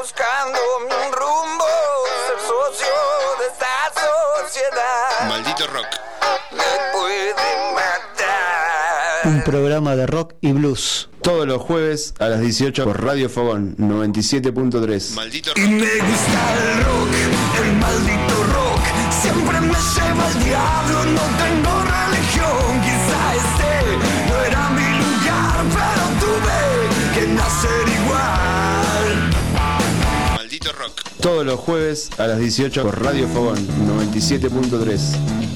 buscando un rumbo, ser socio de esta sociedad. Maldito rock. Me puede matar. Un programa de rock y blues. Todos los jueves a las 18 por Radio Fogón 97.3. Maldito Y rock. me gusta el maldito rock. Siempre me lleva el diablo, no tengo religión. Quizá este no era mi lugar, pero tuve que nacer igual. Maldito rock. Todos los jueves a las 18 por Radio Fogón 97.3.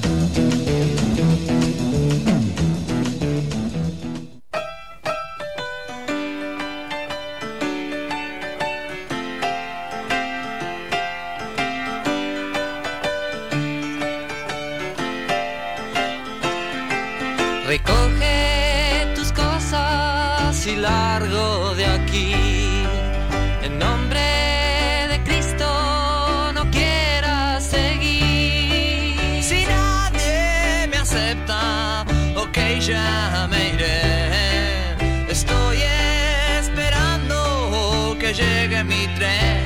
Recoge tus cosas y largo de aquí. En nombre de Cristo no quieras seguir. Si nadie me acepta, ok, ya me iré. Estoy esperando que llegue mi tren.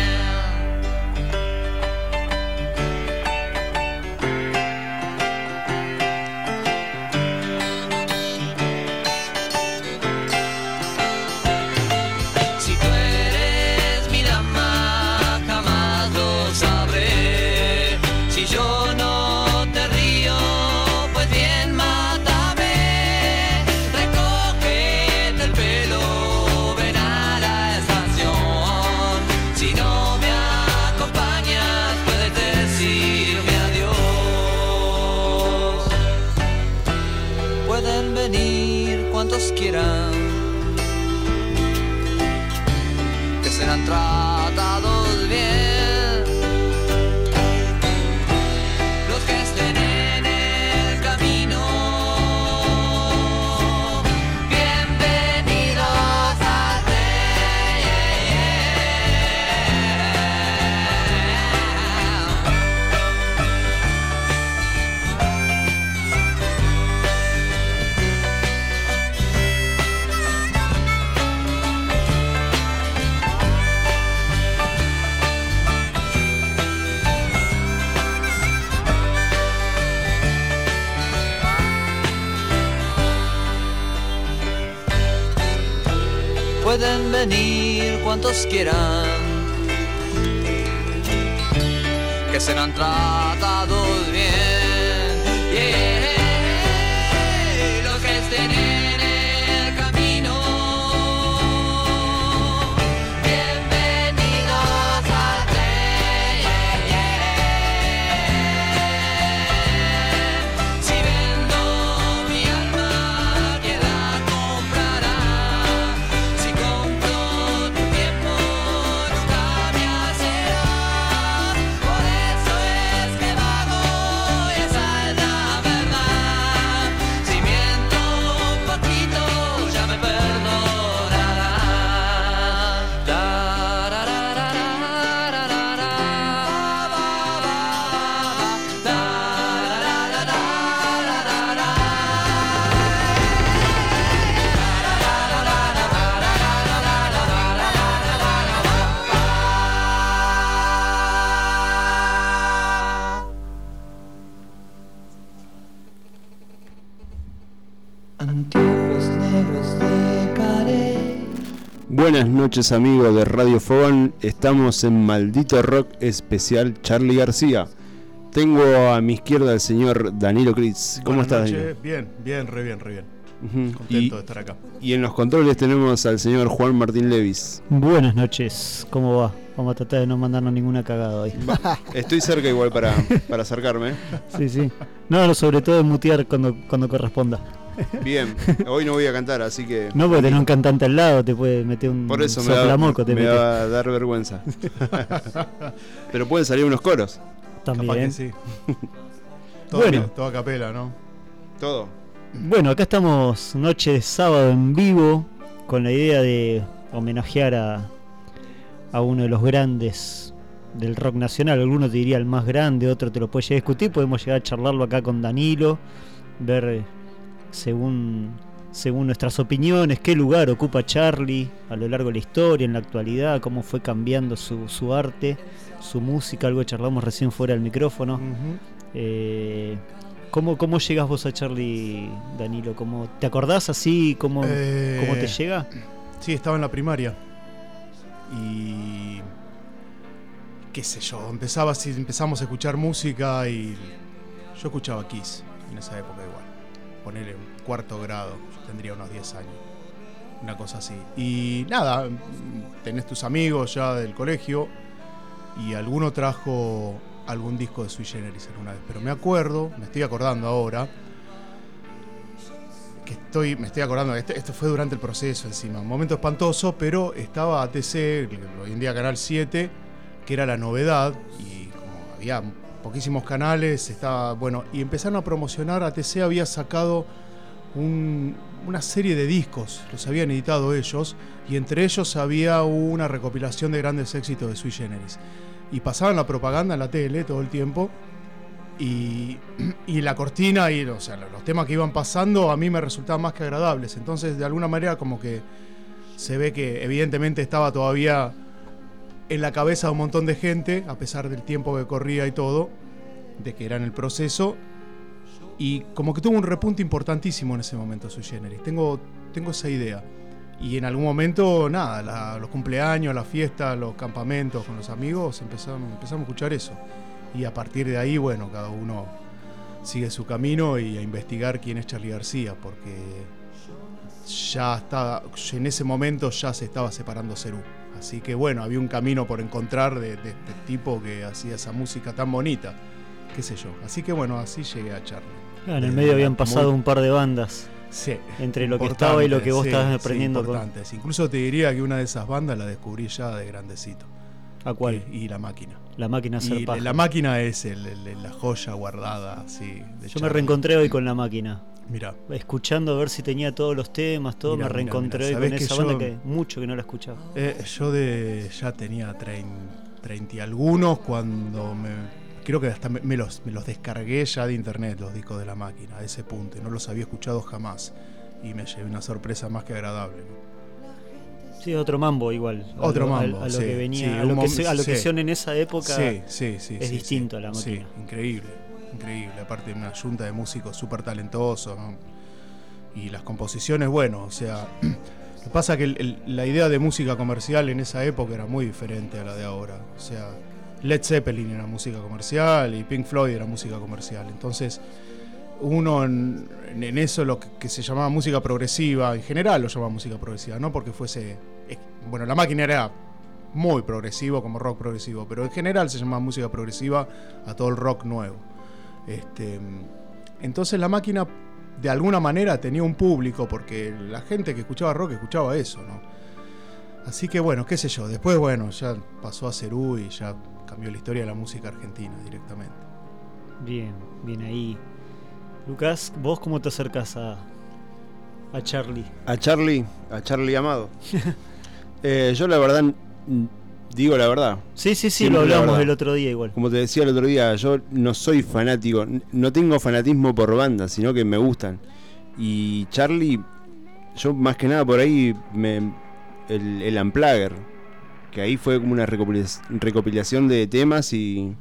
Quieran, que serán tratados bien los que estén en el camino. Bienvenidos al Pueden venir cuantos quieran, que serán tratados bien. Yeah. Los que estén en el camino. Bienvenidos al tren. Si vendo mi alma, ¿quién la comprará? Buenas noches amigos de Radio Fogón, estamos en Maldito Rock especial Charly García. Tengo a mi izquierda al señor Danilo Critz. ¿Cómo estás, Danilo? Bien, re bien. Contento de estar acá. Y en los controles tenemos al señor Juan Martín Levis. Buenas noches, ¿cómo va? Vamos a tratar de no mandarnos ninguna cagada hoy. Estoy cerca igual para acercarme. Sí. No, sobre todo de mutear cuando corresponda. Bien, hoy no voy a cantar, así que... No, porque tenés un cantante al lado, te puede meter un por eso soplamoco. me va a dar vergüenza. Pero pueden salir unos coros. También. Capaz que sí. Todo Bueno. bien, todo a capela, ¿no? Todo. Bueno, acá estamos noche de sábado en vivo, con la idea de homenajear a uno de los grandes del rock nacional. Alguno te diría el más grande, otro te lo puede llegar a discutir. Podemos llegar a charlarlo acá con Danilo, ver según según nuestras opiniones, qué lugar ocupa Charly a lo largo de la historia, en la actualidad, cómo fue cambiando su arte, su música, algo que charlamos recién fuera del micrófono. ¿Cómo llegas vos a Charly, Danilo? ¿Te acordás así? ¿Cómo te llega? Sí, estaba en la primaria. Y qué sé yo, empezamos a escuchar música y yo escuchaba Kiss en esa época igual. Ponerle un cuarto grado, yo tendría unos 10 años. Una cosa así. Y nada, tenés tus amigos ya del colegio y alguno trajo algún disco de Sui Generis alguna vez. Pero me estoy acordando ahora, me estoy acordando, esto fue durante el proceso encima, un momento espantoso, pero estaba ATC, hoy en día Canal 7, que era la novedad, y como había poquísimos canales, y empezaron a promocionar. ATC había sacado una serie de discos, los habían editado ellos, y entre ellos había una recopilación de grandes éxitos de Sui Generis. Y pasaban la propaganda en la tele todo el tiempo, y la cortina y los temas que iban pasando a mí me resultaban más que agradables. Entonces, de alguna manera, como que se ve que evidentemente estaba todavía en la cabeza de un montón de gente, a pesar del tiempo que corría y todo, de que era en el proceso, y como que tuvo un repunte importantísimo en ese momento Sui Generis. Tengo esa idea. Y en algún momento, nada, los cumpleaños, las fiestas, los campamentos con los amigos, empezamos a escuchar eso. Y a partir de ahí, bueno, cada uno sigue su camino y a investigar quién es Charly García, porque en ese momento ya se estaba separando Cerú. Así que bueno, había un camino por encontrar de este tipo que hacía esa música tan bonita, qué sé yo. Así que bueno, así llegué a Charly. En el medio habían pasado un par de bandas. Sí, entre lo que estaba y lo que vos estabas aprendiendo. Sí, incluso te diría que una de esas bandas la descubrí ya de grandecito. ¿A cuál? Y La Máquina. La Máquina hacer paja. La Máquina es la joya guardada, sí. Yo me reencontré hoy con La Máquina. Mirá. Escuchando a ver si tenía todos los temas, todo. Me reencontré hoy con esa banda que mucho que no la escuchaba. Yo ya tenía 30 y algunos cuando creo que hasta me los descargué ya de internet, los discos de La Máquina, a ese punto. No los había escuchado jamás. Y me llevé una sorpresa más que agradable, ¿no? Sí, otro mambo igual. Otro mambo, a lo que venía, sí, a lo que hicieron en esa época. Es distinto a La Máquina. Sí, increíble. Aparte de una yunta de músicos súper talentosos, ¿no? Y las composiciones, bueno, o sea, lo que pasa es que la idea de música comercial en esa época era muy diferente a la de ahora. O sea, Led Zeppelin era música comercial y Pink Floyd era música comercial. Entonces, uno en eso, lo que se llamaba música progresiva, en general lo llamaba música progresiva, no porque fuese... Bueno, La Máquina era muy progresivo, como rock progresivo, pero en general se llamaba música progresiva a todo el rock nuevo. Entonces La Máquina de alguna manera tenía un público, porque la gente que escuchaba rock escuchaba eso, ¿no? Así que bueno, qué sé yo, después bueno, ya pasó a Cerú y ya cambió la historia de la música argentina directamente. Bien ahí. Lucas, ¿vos cómo te acercás a Charly? A Charly Amado. Yo la verdad, digo la verdad. Sí, lo hablamos el otro día igual. Como te decía el otro día, yo no soy fanático, no tengo fanatismo por bandas, sino que me gustan. Y Charly, yo más que nada por ahí, el Unplugged, que ahí fue como una recopilación de temas y...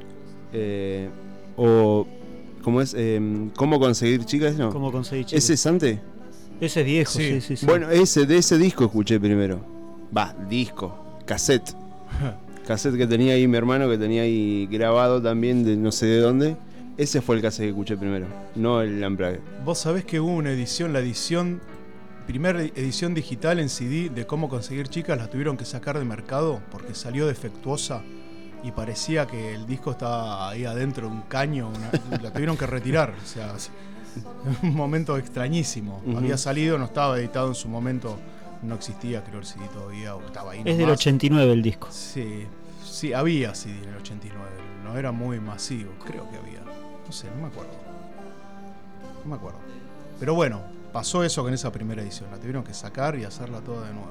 ¿Cómo es? ¿Cómo conseguir chicas? No. ¿Cómo conseguir chicas? ¿Ese es antes? Ese es viejo, sí. Bueno, de ese disco escuché primero. Cassette. Cassette que tenía ahí mi hermano, que tenía ahí grabado también de no sé de dónde. Ese fue el cassette que escuché primero, no el Unplugged. Vos sabés que hubo una edición, primera edición digital en CD de Cómo conseguir chicas, la tuvieron que sacar de mercado porque salió defectuosa. Y parecía que el disco estaba ahí adentro de un caño, la tuvieron que retirar, o sea, un momento extrañísimo. Había salido, no estaba editado en su momento, no existía, creo, el CD todavía, o estaba ahí nomás. Es del 89 el disco. Sí, había CD en el 89, no era muy masivo, creo que había, no sé, no me acuerdo. Pero bueno, pasó eso con esa primera edición, la tuvieron que sacar y hacerla toda de nuevo.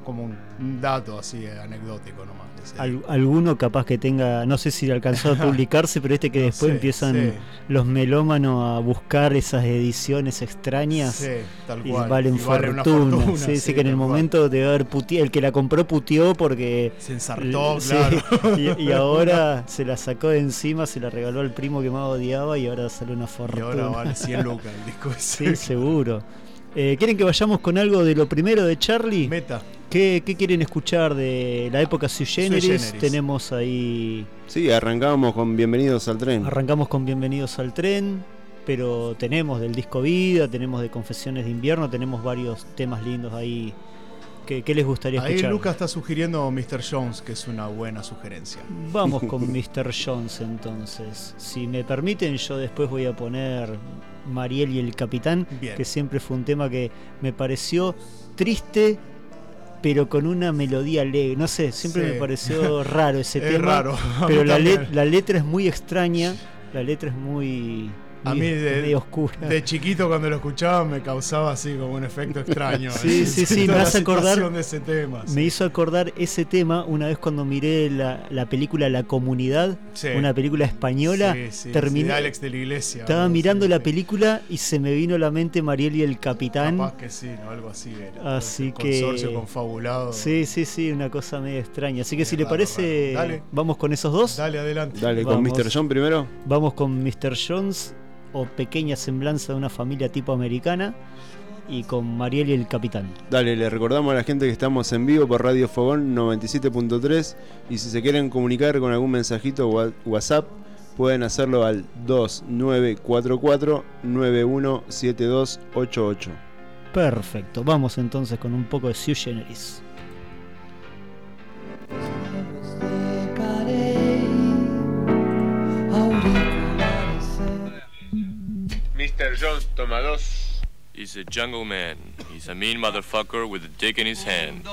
como un dato así anecdótico nomás. Alguno capaz que tenga, no sé si alcanzó a publicarse, pero que No después sé, empiezan sí. los melómanos a buscar esas ediciones extrañas. Sí, tal Y cual. valen Y valen una fortuna. fortuna, Sí, sí, que en el tal cual. momento de haber puteado, el que la compró puteó porque Se ensartó, sí, claro. y ahora se la sacó de encima, se la regaló al primo que más odiaba y ahora sale una Y fortuna. ahora vale 100 lucas el disco ese. Sí, seguro. ¿Quieren que vayamos con algo de lo primero de Charlie? Meta. ¿Qué quieren escuchar de la época sui generis? Generis. Tenemos ahí... Sí, arrancábamos con Bienvenidos al Tren. Arrancamos con Bienvenidos al Tren, pero tenemos del disco Vida, tenemos de Confesiones de Invierno, tenemos varios temas lindos ahí. ¿Qué les gustaría Ahí escuchar? Lucas está sugiriendo Mr. Jones, que es una buena sugerencia. Vamos con Mr. Jones entonces. Si me permiten, yo después voy a poner Mariel y el Capitán, Bien. que siempre fue un tema que me pareció triste, pero con una melodía alegre. No sé, siempre Sí. me pareció raro ese Es tema. raro. A Pero mí la también. letra es muy extraña, la letra es muy A mí medio oscura. de chiquito cuando lo escuchaba me causaba así como un efecto extraño. Sí, sí, sí, Toda me la hace acordar- situación de ese tema. Me hizo acordar ese tema una vez cuando miré la película La Comunidad, Sí. una película española. Sí, sí, terminé, sí, de Alex de la Iglesia. estaba ¿no? mirando Sí, la sí. película y se me vino a la mente Mariel y el Capitán. Capaz que sí, ¿no? Algo así era. Así El que- Consorcio confabulado. Sí, sí, sí, una cosa medio extraña. Así que Sí, si le raro, parece, raro. Dale. vamos con esos dos. Dale, adelante. Dale, con Vamos. Mr. John primero. Vamos con Mr. Jones o Pequeña Semblanza de una Familia Tipo Americana y con Mariel y el Capitán. Dale, le recordamos a la gente que estamos en vivo por Radio Fogón 97.3 y si se quieren comunicar con algún mensajito o WhatsApp pueden hacerlo al 2944-917288. Perfecto, vamos entonces con un poco de Sui Generis. Mr. Jones, toma 2. He's a jungle man. He's a mean motherfucker with a dick in his hand.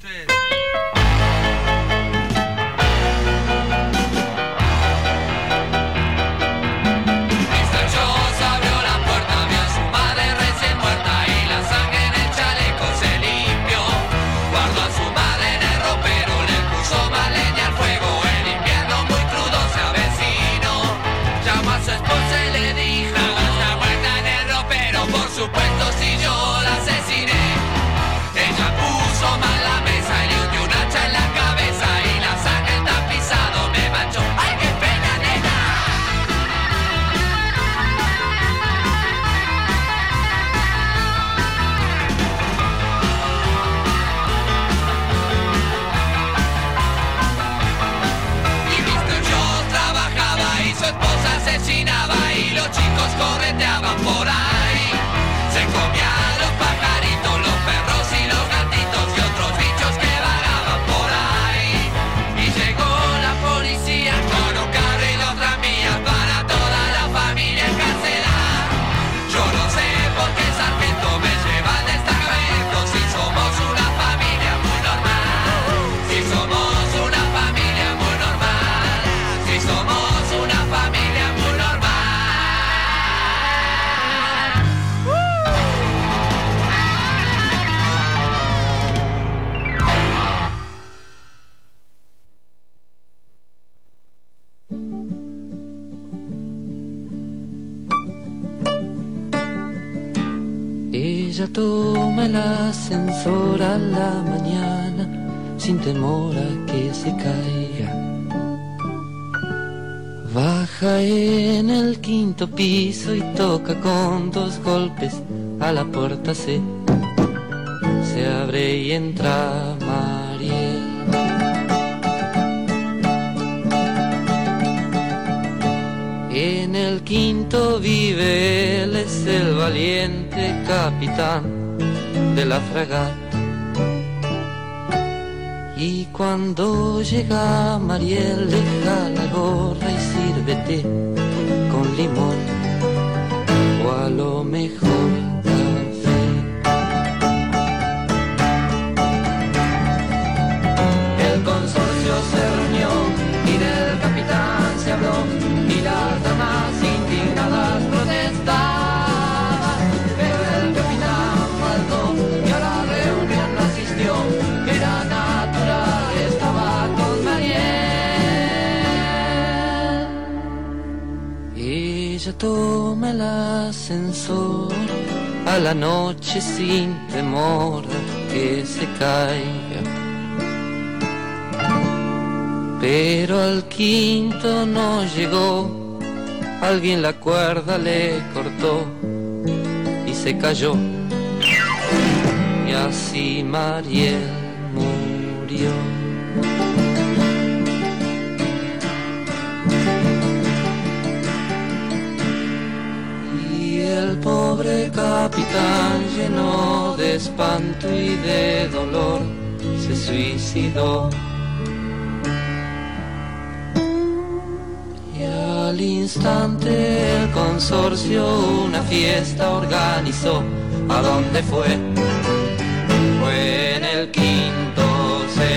Mr. Jones abrió la puerta, vio a su madre recién muerta y la sangre en el chaleco se limpió. Guardó a su madre en el ropero, le puso más leña al fuego. El invierno muy crudo se avecinó. Llamó a su esposa y le dijo: está muerta en el ropero, por supuesto si yo la asesiné. Ella puso mal la mesa y le hundió un hacha en la cabeza y la sangre el tapizado me manchó. ¡Ay, qué pena, nena! Y Mr. Jones trabajaba y su esposa asesinaba y los chicos correteaban por ahí. Se comía a los pajaritos, los perros y los gatitos y otros bichos que vagaban por ahí. Y llegó la policía con un carro y dos tranvías para toda la familia encarcelar. Yo no sé por qué sargento me lleva al destacamento si somos una familia muy normal. Si somos una familia muy normal. Si somos una familia muy normal. Ella toma el ascensor a la mañana sin temor a que se caiga. Baja en el quinto piso y toca con dos golpes a la puerta. Se abre y entra Mariel. En el quinto vive él, es el valiente capitán de la fragata. Y cuando llega Mariel, deja la gorra y sírvete con limón o a lo mejor café. El consorcio se reunió y del capitán se habló y las damas indignadas protestaban. Pero el capitán faltó y a la reunión no asistió. Era Ella toma el ascensor a la noche sin temor a que se caiga. Pero al quinto no llegó, alguien la cuerda le cortó y se cayó. Y así Mariel murió. Y el pobre capitán, lleno de espanto y de dolor, se suicidó. Y al instante el consorcio una fiesta organizó. ¿A dónde fue? Fue en el quinto C.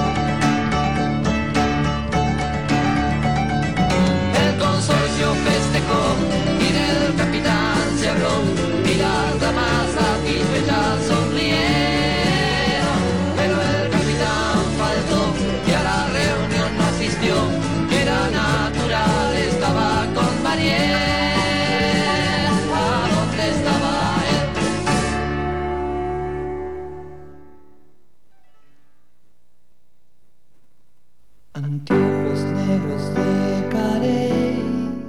El consorcio festejó y del capitán se habló y las damas satisfechas sonrieron, pero el capitán faltó y a la reunión no asistió. Era natural, estaba con Mariel. ¿A dónde estaba él? Anteojos negros de Carey.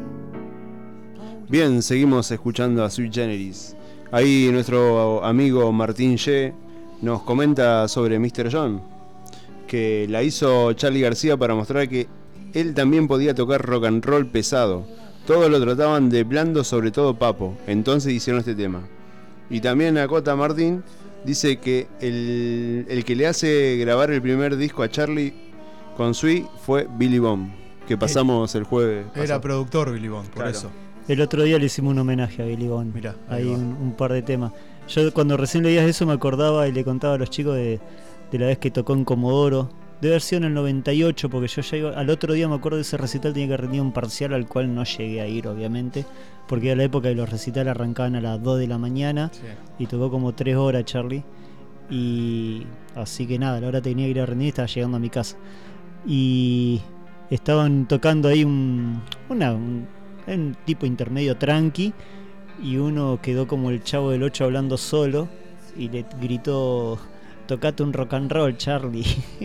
Bien, seguimos escuchando a Sui Generis. Ahí nuestro amigo Martín Ye nos comenta sobre Mr. John, que la hizo Charly García para mostrar que él también podía tocar rock and roll pesado. Todos lo trataban de blando, sobre todo Papo. Entonces hicieron este tema. Y también acota Martín, dice que el que le hace grabar el primer disco a Charly con Sui fue Billy Bond, que pasamos el jueves pasado. Era productor Billy Bond, por Claro. eso. El otro día le hicimos un homenaje a Billy Bond. Mirá, Hay ahí va. un par de temas. Yo cuando recién leías eso me acordaba y le contaba a los chicos de la vez que tocó en Comodoro. Debe haber sido en el 98, porque yo ya iba, al otro día me acuerdo de ese recital, tenía que rendir un parcial al cual no llegué a ir, obviamente, porque era la época de los recitales arrancaban a las 2 de la mañana Sí. y tocó como 3 horas Charly. Y así que nada, a la hora tenía que ir a rendir y estaba llegando a mi casa. Y estaban tocando ahí un tipo intermedio tranqui, y uno quedó como el Chavo del 8 hablando solo y le gritó: tocate un rock and roll, Charly.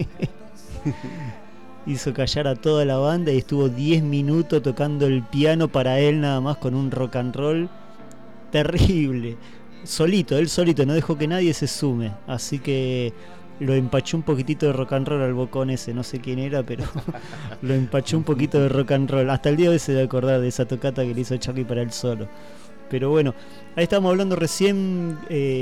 Hizo callar a toda la banda y estuvo 10 minutos tocando el piano para él nada más, con un rock and roll terrible, solito, él solito, no dejó que nadie se sume, así que lo empachó un poquitito de rock and roll al bocón ese, no sé quién era, pero lo empachó un poquito de rock and roll. Hasta el día de hoy se debe acordar de esa tocata que le hizo Charly para él solo. Pero bueno, ahí estábamos hablando recién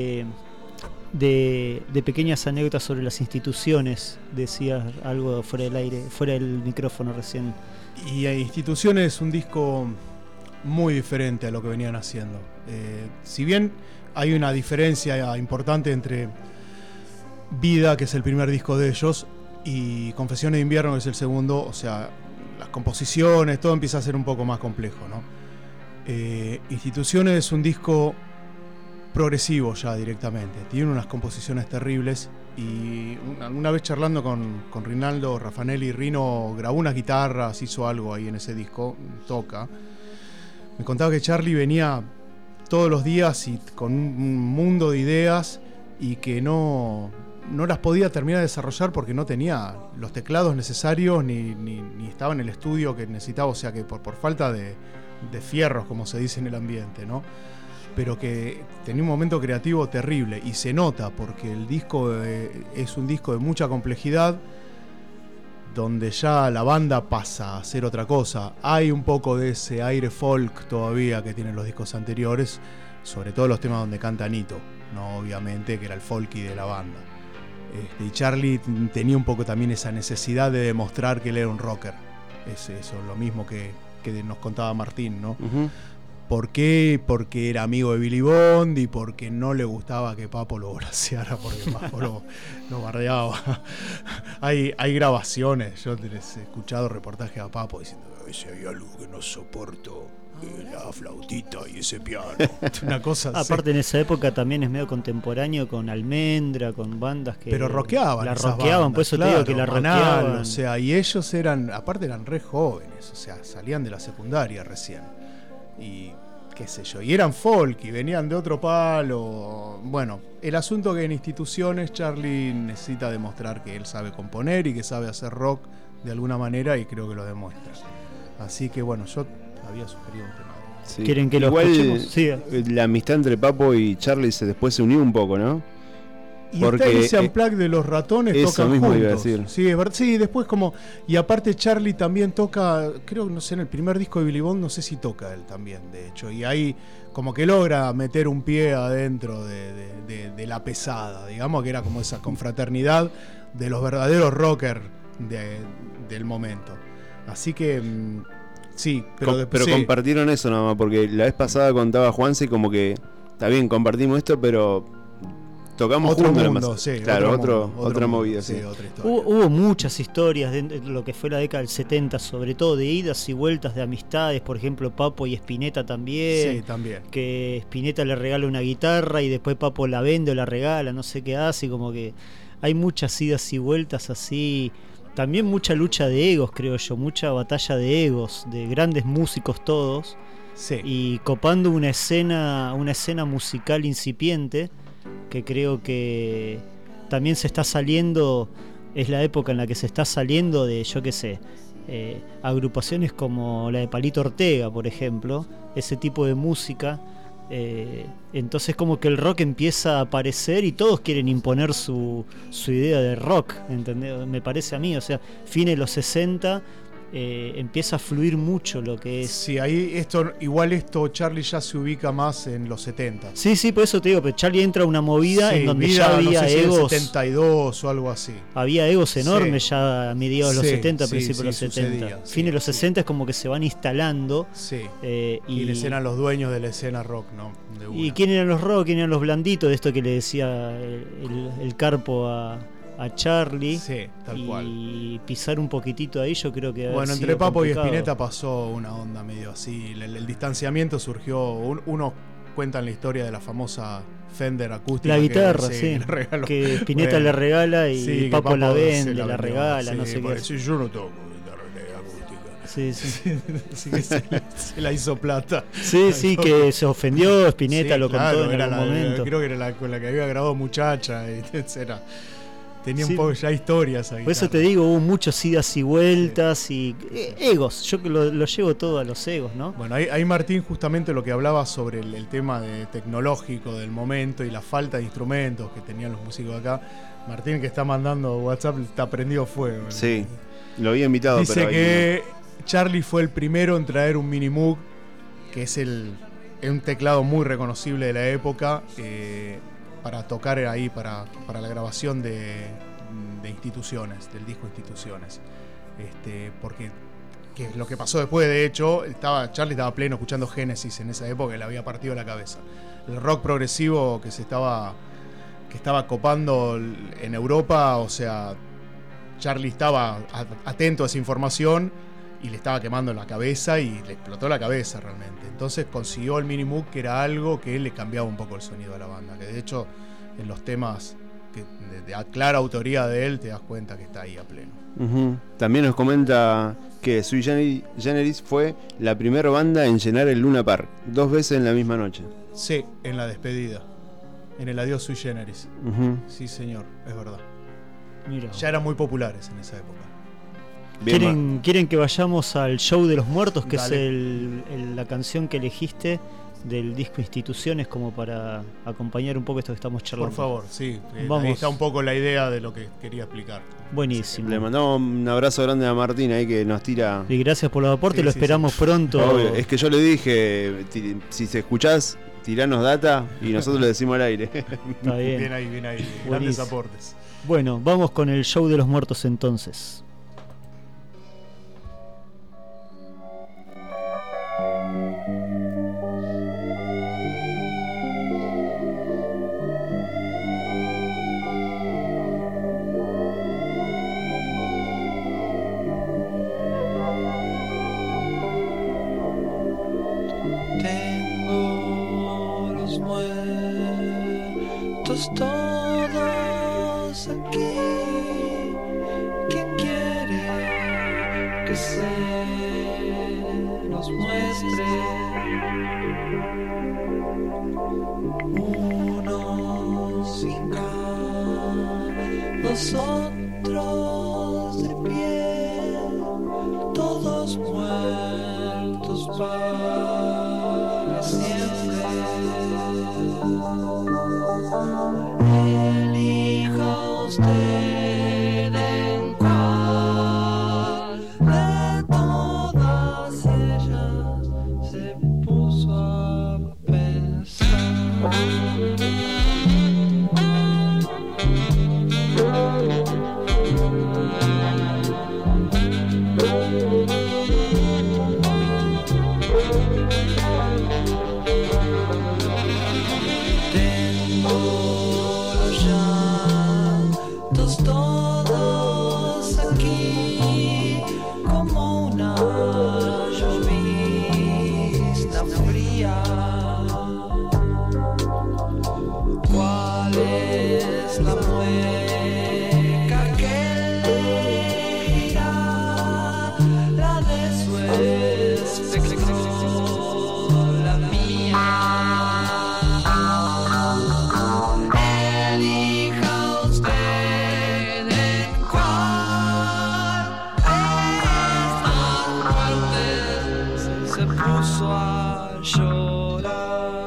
de pequeñas anécdotas sobre las instituciones. Decías algo fuera del aire, fuera del micrófono recién. Y Instituciones es un disco muy diferente a lo que venían haciendo. Si bien hay una diferencia importante entre Vida, que es el primer disco de ellos, y Confesiones de Invierno, que es el segundo, o sea, las composiciones, todo empieza a ser un poco más complejo, ¿no? Instituciones es un disco progresivo ya directamente, tiene unas composiciones terribles, y una vez charlando con Rinaldo Raffanelli, Rino grabó unas guitarras, hizo algo ahí en ese disco, toca. Me contaba que Charly venía todos los días y con un mundo de ideas, y que no las podía terminar de desarrollar porque no tenía los teclados necesarios ni estaba en el estudio que necesitaba, o sea que por falta de fierros, como se dice en el ambiente, ¿no? Pero que tenía un momento creativo terrible, y se nota porque el disco es un disco de mucha complejidad, donde ya la banda pasa a ser otra cosa. Hay un poco de ese aire folk todavía que tienen los discos anteriores, sobre todo los temas donde canta Nito, ¿no? Obviamente, que era el folky de la banda. Y Charly tenía un poco también esa necesidad de demostrar que él era un rocker. Es eso, lo mismo que nos contaba Martín, ¿no? Uh-huh. ¿Por qué? Porque era amigo de Billy Bond y porque no le gustaba que Papo lo braceara, porque Papo lo bardeaba. Hay grabaciones, yo les he escuchado reportajes a Papo diciendo: si hay algo que no soporto, la flautita y ese piano. Una cosa así. Aparte, en esa época también es medio contemporáneo con Almendra, con bandas que Pero rockeaban. la esas rockeaban, bandas, por eso claro, te digo que la Manal, rockeaban. o sea, y ellos eran re jóvenes, o sea, salían de la secundaria recién. y qué sé yo, y eran folk y venían de otro palo. Bueno, el asunto que en instituciones Charlie necesita demostrar que él sabe componer y que sabe hacer rock de alguna manera, y creo que lo demuestra. Así que bueno, yo había sugerido un tema. Sí. ¿Quieren que lo Igual, escuchemos? Sí. la amistad entre Papo y Charlie después se unió un poco, ¿no? Y Porque, está ese unplug de los ratones, eso tocan mismo juntos. iba a decir. Sí, es verdad. Sí, después como... Y aparte Charlie también toca, creo, no sé, en el primer disco de Billy Bond, no sé si toca él también, de hecho. Y ahí como que logra meter un pie adentro de la pesada, digamos, que era como esa confraternidad de los verdaderos rockers del momento. Así que... sí, pero Pero sí. compartieron eso nada más, porque la vez pasada contaba Juanse como que, está bien, compartimos esto, pero tocamos Otro juntos. mundo, además. sí, claro, otro otra mundo, movida, sí, sí. otra historia. Hubo muchas historias de lo que fue la década del 70, sobre todo de idas y vueltas de amistades, por ejemplo Papo y Spinetta también. Sí, también. Que Spinetta le regala una guitarra y después Papo la vende o la regala, no sé qué hace, como que hay muchas idas y vueltas así. También mucha lucha de egos, creo yo, mucha batalla de egos, de grandes músicos todos, Sí. y copando una escena musical incipiente, que creo que también se está saliendo, es la época en la que se está saliendo de, yo qué sé, agrupaciones como la de Palito Ortega, por ejemplo, ese tipo de música. Entonces como que el rock empieza a aparecer y todos quieren imponer su idea de rock, ¿entendés? Me parece a mí, o sea, fines de los 60 empieza a fluir mucho lo que es. Sí, ahí Charlie ya se ubica más en los 70. Sí, por eso te digo, pero Charlie entra a una movida Sí, en donde vida, ya había no sé si egos. del 72 o algo así. Había egos enormes Sí. ya a mediados de los Sí, 70, sí, principios de los sí, 70. sucedía, sí, Fines de los sí. 60 es como que se van instalando. Sí. Y Quienes eran los dueños de la escena rock, ¿no? De una. ¿Y quién eran los rock? ¿Quién eran los blanditos? De esto que le decía el Carpo a Charlie. Sí, tal y cual. pisar un poquitito ahí, yo creo que. Bueno, entre Papo y Spinetta pasó una onda medio así. El distanciamiento surgió. Unos cuentan la historia de la famosa Fender acústica. La guitarra, que, sí. le regaló. Que Spinetta Bueno, le regala y sí, que Papo la se vende, la vendió, regala, sí, no sé porque qué. si yo no toco guitarra acústica. Sí. Así que se la hizo plata. Sí, que se ofendió, Spinetta Sí, lo claro, contó en era algún momento. creo que era con la que había grabado Muchacha. Tenía Sí. un poco ya historias ahí. Por eso te digo, hubo muchos idas y vueltas y egos. Yo que lo llevo todo a los egos, ¿no? Bueno, ahí Martín justamente lo que hablaba sobre el tema tecnológico del momento y la falta de instrumentos que tenían los músicos acá. Martín, que está mandando WhatsApp, está prendido fuego. Sí, lo había invitado, Dice pero ahí que Charlie fue el primero en traer un Mini Moog, que es un teclado muy reconocible de la época, para tocar ahí, para la grabación de Instituciones, del disco Instituciones. Porque lo que pasó después, de hecho, Charlie estaba pleno escuchando Génesis en esa época y le había partido la cabeza. El rock progresivo que estaba copando en Europa, o sea, Charlie estaba atento a esa información y le estaba quemando la cabeza y le explotó la cabeza realmente. Entonces consiguió el Mini Moog, que era algo que le cambiaba un poco el sonido a la banda, que de hecho en los temas de clara autoría de él te das cuenta que está ahí a pleno. Ujú. También nos comenta que Sui Generis fue la primera banda en llenar el Luna Park 2 veces en la misma noche. Sí, en la despedida, en el adiós Sui Generis. Ujú. Sí, señor, es verdad. Mira. Ya eran muy populares en esa época. Bien, ¿Quieren que vayamos al Show de los Muertos, que Dale. es la canción que elegiste del disco Instituciones, como para acompañar un poco esto que estamos charlando? Por favor, sí. Vamos. Ahí está un poco la idea de lo que quería explicar. Buenísimo. le mandamos un abrazo grande a Martín ahí que nos tira. Y gracias por los aportes, Sí, lo sí, esperamos pronto. Obvio, es que yo le dije, si se escuchás, tiranos data y nosotros le decimos al aire. Está bien. Bien ahí. Grandes Buenísimo. aportes. Bueno, vamos con el Show de los Muertos entonces. Tengo los muertos todos aquí. ¿Quién quiere que se los muestre? Uno sin los otros de pie, todos muertos para siempre. Elija usted en cuál de todas ellas se puso a pensar. Tengo los llantos todos aquí como una llovizna fría. ¿Cuál es la mueca que elegirá? La de su espectro, la mía. Elija usted en cuál de estas muertes se puso a llorar.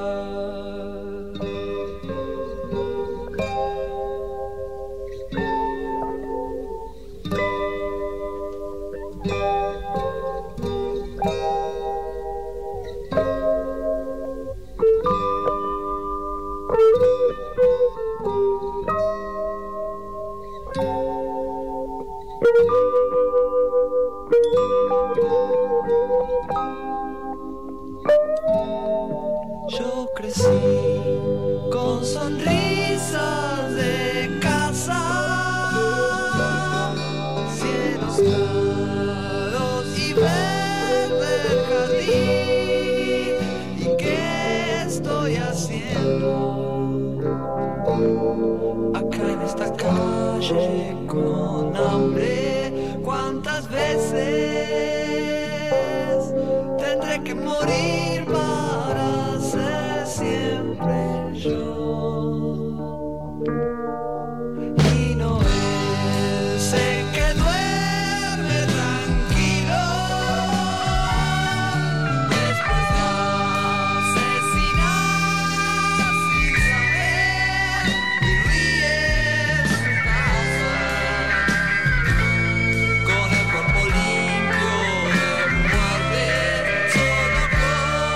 Yo crecí con sonrisas de casa, cielos claros y verde el jardín. ¿Y qué estoy haciendo acá en esta calle con hambre? ¿Cuántas veces tendré que morir para ser siempre yo? Y no sé que duerme tranquilo después de asesinar sin saber y ríe en su casa con el cuerpo limpio de muerte, solo con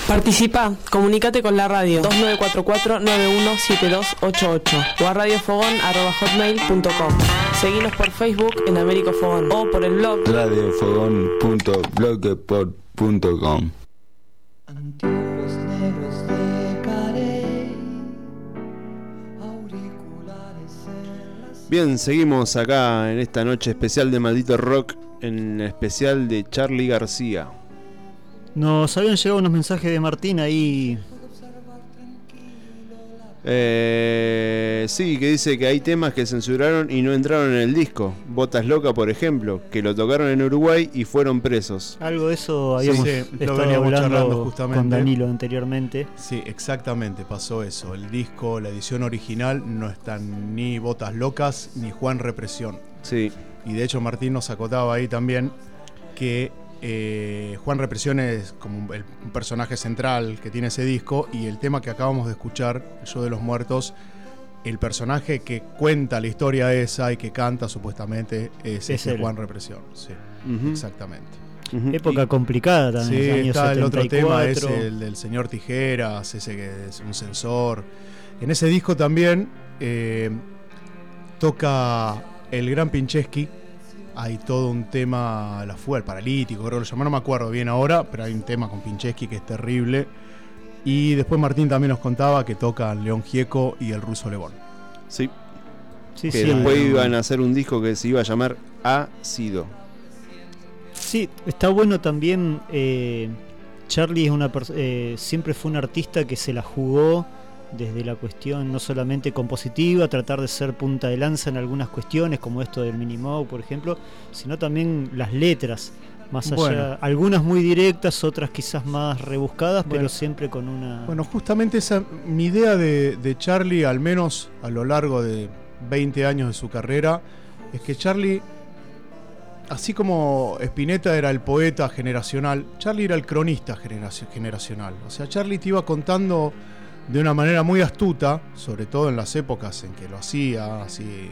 Participa, comunícate con la radio 2944-917288 o a radiofogón@hotmail.com. Seguinos por Facebook en Américo Fogón o por el blog radiofogón.blogspot.com. Antiguos negros de Carey, auriculares en las... Bien, seguimos acá en esta noche especial de Maldito Rock, en especial de Charly García. Nos habían llegado unos mensajes de Martín ahí. Sí, que dice que hay temas que censuraron y no entraron en el disco. Botas Loca, por ejemplo, que lo tocaron en Uruguay y fueron presos. Algo de eso habíamos lo estado veníamos charlando hablando justamente con Danilo anteriormente. Sí, exactamente, pasó eso. El disco, la edición original, no están ni Botas Locas ni Juan Represión. Sí. Y de hecho Martín nos acotaba ahí también que Juan Represión es como un personaje central que tiene ese disco, y el tema que acabamos de escuchar, El Show de los Muertos, el personaje que cuenta la historia esa y que canta supuestamente es ese Juan Represión. Sí, exactamente. Época complicada también. Sí, años está 74. el otro tema, es el del señor Tijeras, ese que es un censor. En ese disco también toca el gran Pincheski. Hay todo un tema, la fuga del paralítico, creo que lo llamaron, no me acuerdo bien ahora, pero hay un tema con Pincheski que es terrible. Y después Martín también nos contaba que tocan León Gieco y el Ruso Levón. Sí. Sí, que sí. después iban a hacer un disco que se iba a llamar Ácido. Sí, está bueno también. Charly es siempre fue un artista que se la jugó desde la cuestión no solamente compositiva, tratar de ser punta de lanza en algunas cuestiones, como esto del Minimoog, por ejemplo, sino también las letras, más allá, algunas muy directas, otras quizás más rebuscadas, pero siempre con una... Bueno, justamente esa mi idea de Charly, al menos a lo largo de 20 años de su carrera, es que Charly, así como Spinetta era el poeta generacional, Charly era el cronista generacional. O sea, Charly te iba contando de una manera muy astuta, sobre todo en las épocas en que lo hacía, así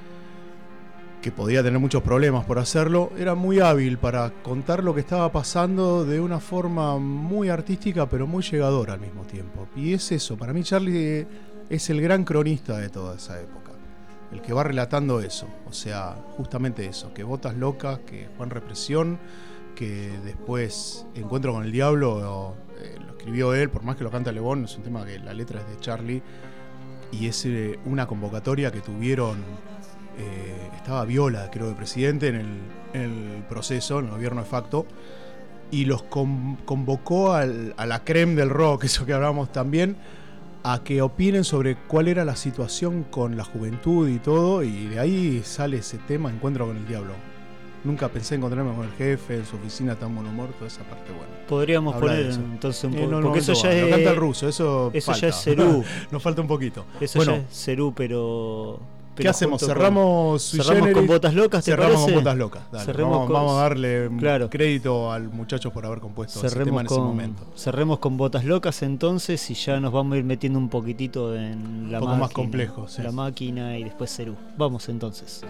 que podía tener muchos problemas por hacerlo, era muy hábil para contar lo que estaba pasando de una forma muy artística, pero muy llegadora al mismo tiempo. Y es eso, para mí Charly es el gran cronista de toda esa época, el que va relatando eso, o sea, justamente eso, que Botas Locas, que Juan Represión, que después Encuentro con el Diablo, lo escribió él, por más que lo canta Lebón, es un tema que la letra es de Charly, y es una convocatoria que tuvieron, estaba Viola, creo, de presidente en el proceso, en el gobierno de facto, y los convocó a la creme del rock, eso que hablábamos también, a que opinen sobre cuál era la situación con la juventud y todo, y de ahí sale ese tema, Encuentro con el Diablo. Nunca pensé encontrarme con el jefe en su oficina tan buen humor, toda esa parte buena. Podríamos Habla poner de eso. entonces un poco, No, porque eso ya lo es... canta el Ruso, eso ya falta. es Cerú. Nos falta un poquito. Eso bueno, ya es Cerú, pero ¿qué hacemos? junto ¿Cerramos con Botas Locas, te Cerramos parece? con Botas Locas, dale. Cerremos Vamos a darle claro. crédito al muchacho por haber compuesto ese tema en ese momento. Cerremos con Botas Locas entonces, y ya nos vamos a ir metiendo un poquitito en la un poco máquina, más complejo, sí. La máquina y después Cerú. Vamos entonces.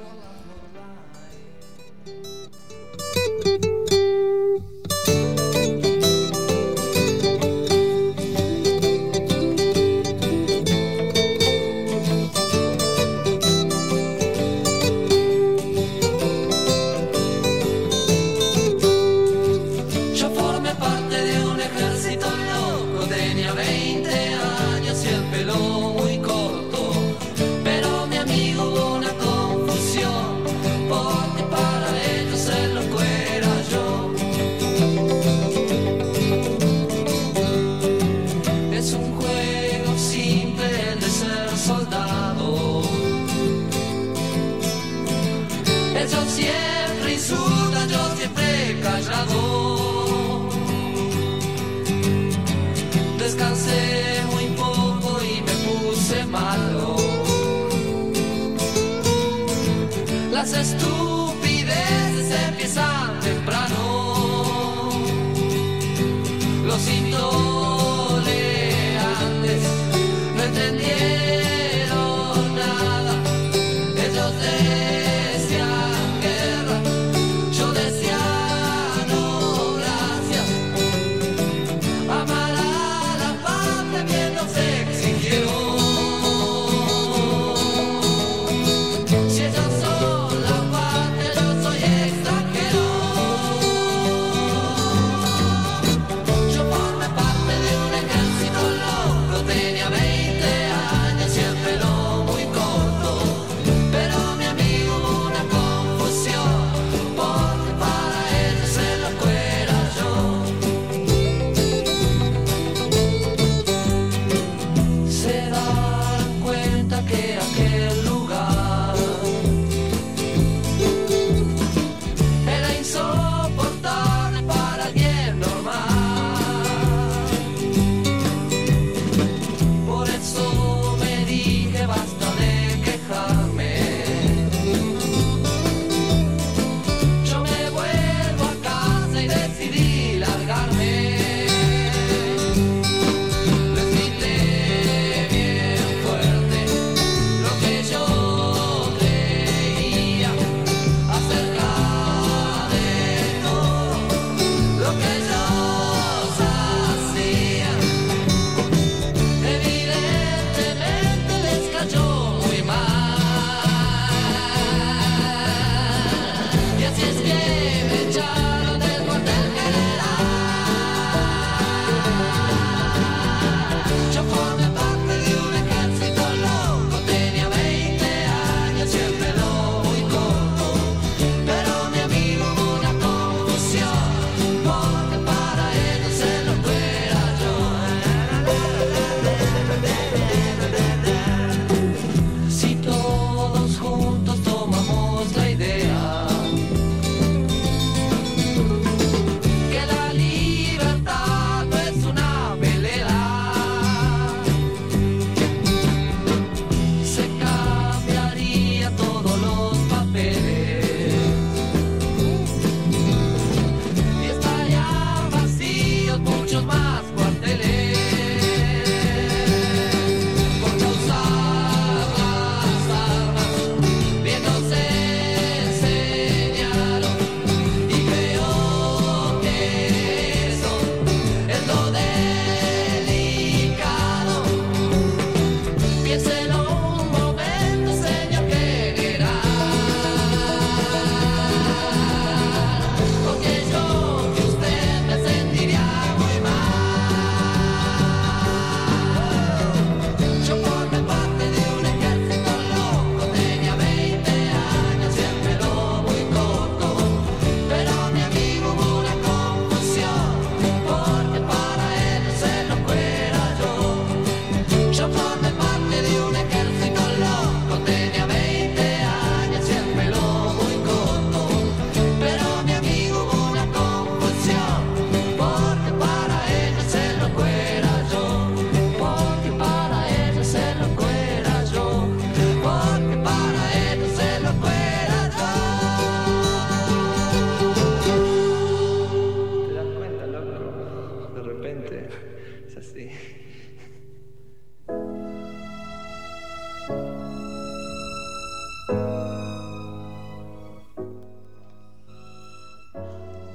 Yo formé parte de un ejército loco, tenía 20 años y el pelo muy corto, pero mi amigo hubo una confusión, porque para ellos el loco era yo. Es un juego simple el de ser soldado. Ellos siempre insultan, yo siempre callado. Descansé muy poco y me puse malo. Las estupideces empiezan temprano. Los intolerantes no entendieron nada. Ellos decían guerra,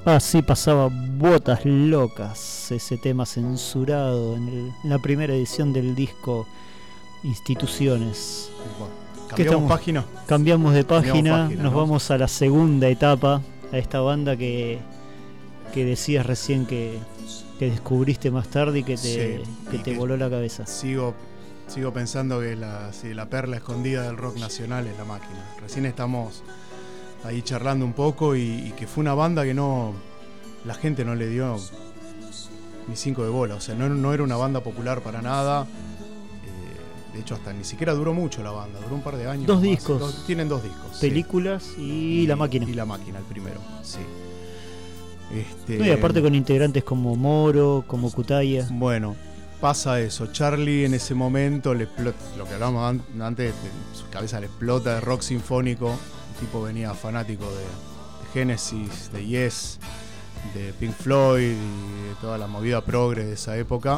Así pasaba Botas Locas, ese tema censurado en la primera edición del disco Instituciones. ¿Cambiamos página? Cambiamos de página, nos ¿no? vamos a la segunda etapa, a esta banda que decías recién que descubriste más tarde y que te voló la cabeza. Sigo pensando que la perla escondida del rock nacional es La Máquina. Recién estamos ahí charlando un poco y que fue una banda que la gente no le dio ni 5 de bola. O sea, no era una banda popular para nada. De hecho, hasta ni siquiera duró mucho la banda, duró un par de años. Tienen 2 discos. Películas y La Máquina. Y La Máquina, el primero, sí. No, y aparte con integrantes como Moro, como Cutaya. Bueno, pasa eso. Charlie en ese momento le explota, lo que hablábamos antes, su cabeza le explota de rock sinfónico. El tipo venía fanático de Genesis, de Yes, de Pink Floyd y de toda la movida progre de esa época.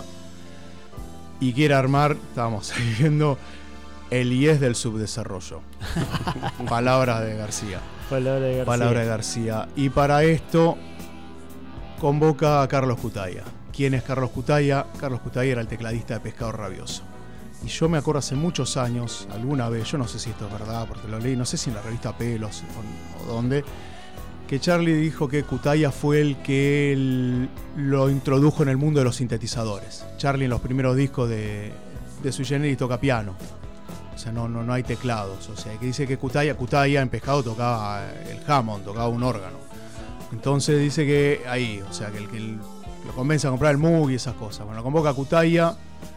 Y quiere armar, estábamos viendo, el Yes del subdesarrollo. Palabras de García. Palabra de García. Y para esto convoca a Carlos Cutaya. ¿Quién es Carlos Cutaya? Carlos Cutaya era el tecladista de Pescado Rabioso. Y yo me acuerdo hace muchos años, alguna vez, yo no sé si esto es verdad, porque lo leí, no sé si en la revista Pelos o dónde, que Charlie dijo que Cutaya fue el que lo introdujo en el mundo de los sintetizadores. Charlie en los primeros discos de Sui Generis toca piano. O sea, no hay teclados. O sea, que dice que Cutaya en Pescado tocaba el Hammond, tocaba un órgano. Entonces dice que ahí, o sea, que lo convence a comprar el Moog y esas cosas. Bueno, lo convoca a Cutaya.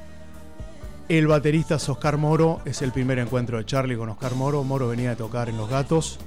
El baterista es Oscar Moro, es el primer encuentro de Charlie con Oscar Moro. Moro venía a tocar en Los Gatos.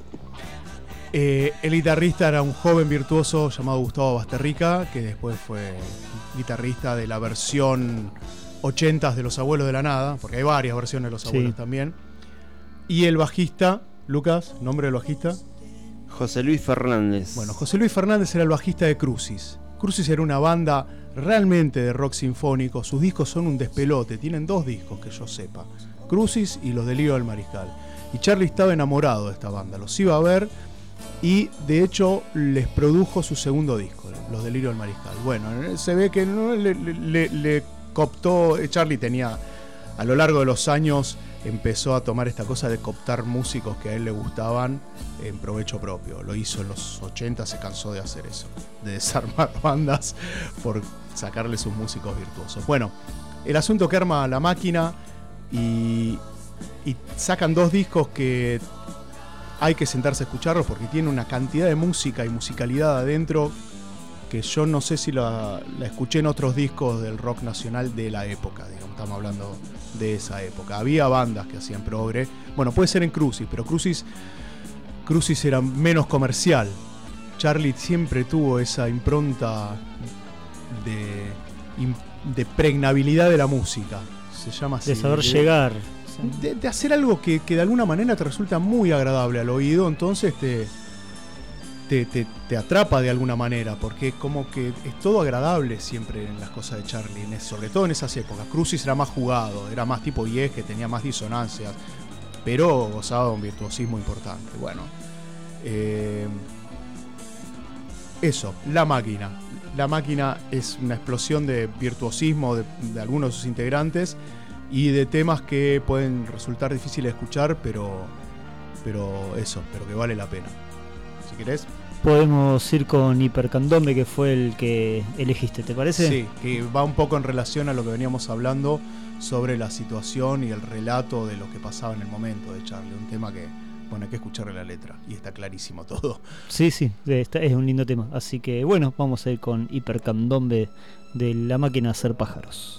El guitarrista era un joven virtuoso llamado Gustavo Basterrica, que después fue guitarrista de la versión 80s de Los Abuelos de la Nada, porque hay varias versiones de Los Abuelos también. Y el bajista, Lucas, nombre del bajista. José Luis Fernández. Bueno, José Luis Fernández era el bajista de Crucis. Crucis era una banda realmente de rock sinfónico. Sus discos son un despelote. Tienen 2 discos que yo sepa. Crucis y Los Delirios del Mariscal. Y Charlie estaba enamorado de esta banda. Los iba a ver y de hecho les produjo su segundo disco, Los Delirios del Mariscal. Bueno, se ve que no le cooptó. Charlie tenía, a lo largo de los años, empezó a tomar esta cosa de cooptar músicos que a él le gustaban en provecho propio. Lo hizo en los 80, se cansó de hacer eso, de desarmar bandas por sacarle sus músicos virtuosos. Bueno, el asunto que arma La Máquina y sacan 2 discos que hay que sentarse a escucharlos porque tiene una cantidad de música y musicalidad adentro que yo no sé si la escuché en otros discos del rock nacional de la época, digamos, estamos hablando de esa época. Había bandas que hacían progre, bueno, puede ser en Crucis, pero Crucis era menos comercial. Charlie siempre tuvo esa impronta de pregnabilidad de la música, se llama así. De saber llegar. De hacer algo que de alguna manera te resulta muy agradable al oído, entonces te atrapa de alguna manera, porque como que es todo agradable siempre en las cosas de Charlie, sobre todo en esas épocas. Crucis era más jugado, era más tipo Yes, que tenía más disonancias, pero gozaba de un virtuosismo importante. Bueno, eso, La Máquina. La Máquina es una explosión de virtuosismo de algunos de sus integrantes y de temas que pueden resultar difíciles de escuchar, pero que vale la pena. Si querés, podemos ir con Hipercandombe, que fue el que elegiste, ¿te parece? Sí, que va un poco en relación a lo que veníamos hablando sobre la situación y el relato de lo que pasaba en el momento de Charlie. Un tema que, bueno, hay que escucharle la letra y está clarísimo todo. Sí, es un lindo tema. Así que, bueno, vamos a ir con Hipercandombe de La Máquina de Hacer Pájaros.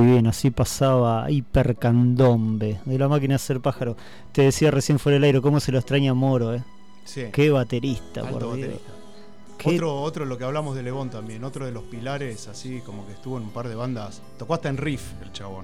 bien, así pasaba Hipercandombe, de La Máquina de Hacer Pájaro. Te decía recién fuera del aire, cómo se lo extraña Moro, Sí. Qué baterista, Alto por Dios. baterista. Qué- Otro lo que hablamos de Lebón también, otro de los pilares, así como que estuvo en un par de bandas. Tocó hasta en riff el chabón.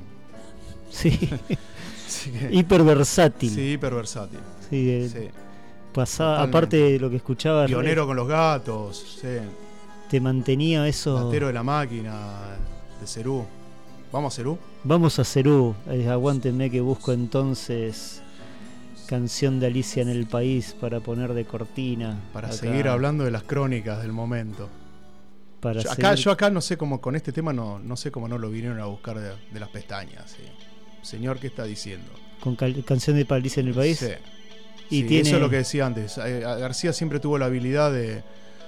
Sí, Así que- hiperversátil. sí, hiperversátil. Sí, Sí. pasaba, Totalmente. aparte de lo que escuchaba, Pionero con los gatos, sí. te mantenía eso. Batero de La Máquina, de Cerú. ¿Vamos a Cerú? Vamos a Cerú, aguántenme que busco entonces canción de Alicia en el País para poner de cortina. Para acá, seguir hablando de las crónicas del momento. para Yo seguir- acá no sé cómo con este tema no sé cómo no lo vinieron a buscar de las pestañas. Sí. Señor, ¿qué está diciendo? con canción de Alicia en el País. Sí. Y Sí, tiene eso es lo que decía antes. García siempre tuvo la habilidad de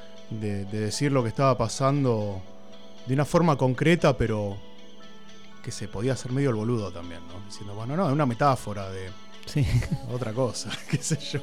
decir lo que estaba pasando de una forma concreta, pero que se podía hacer medio el boludo también, ¿no? Diciendo, bueno, no, es una metáfora de Sí. otra cosa, qué sé yo.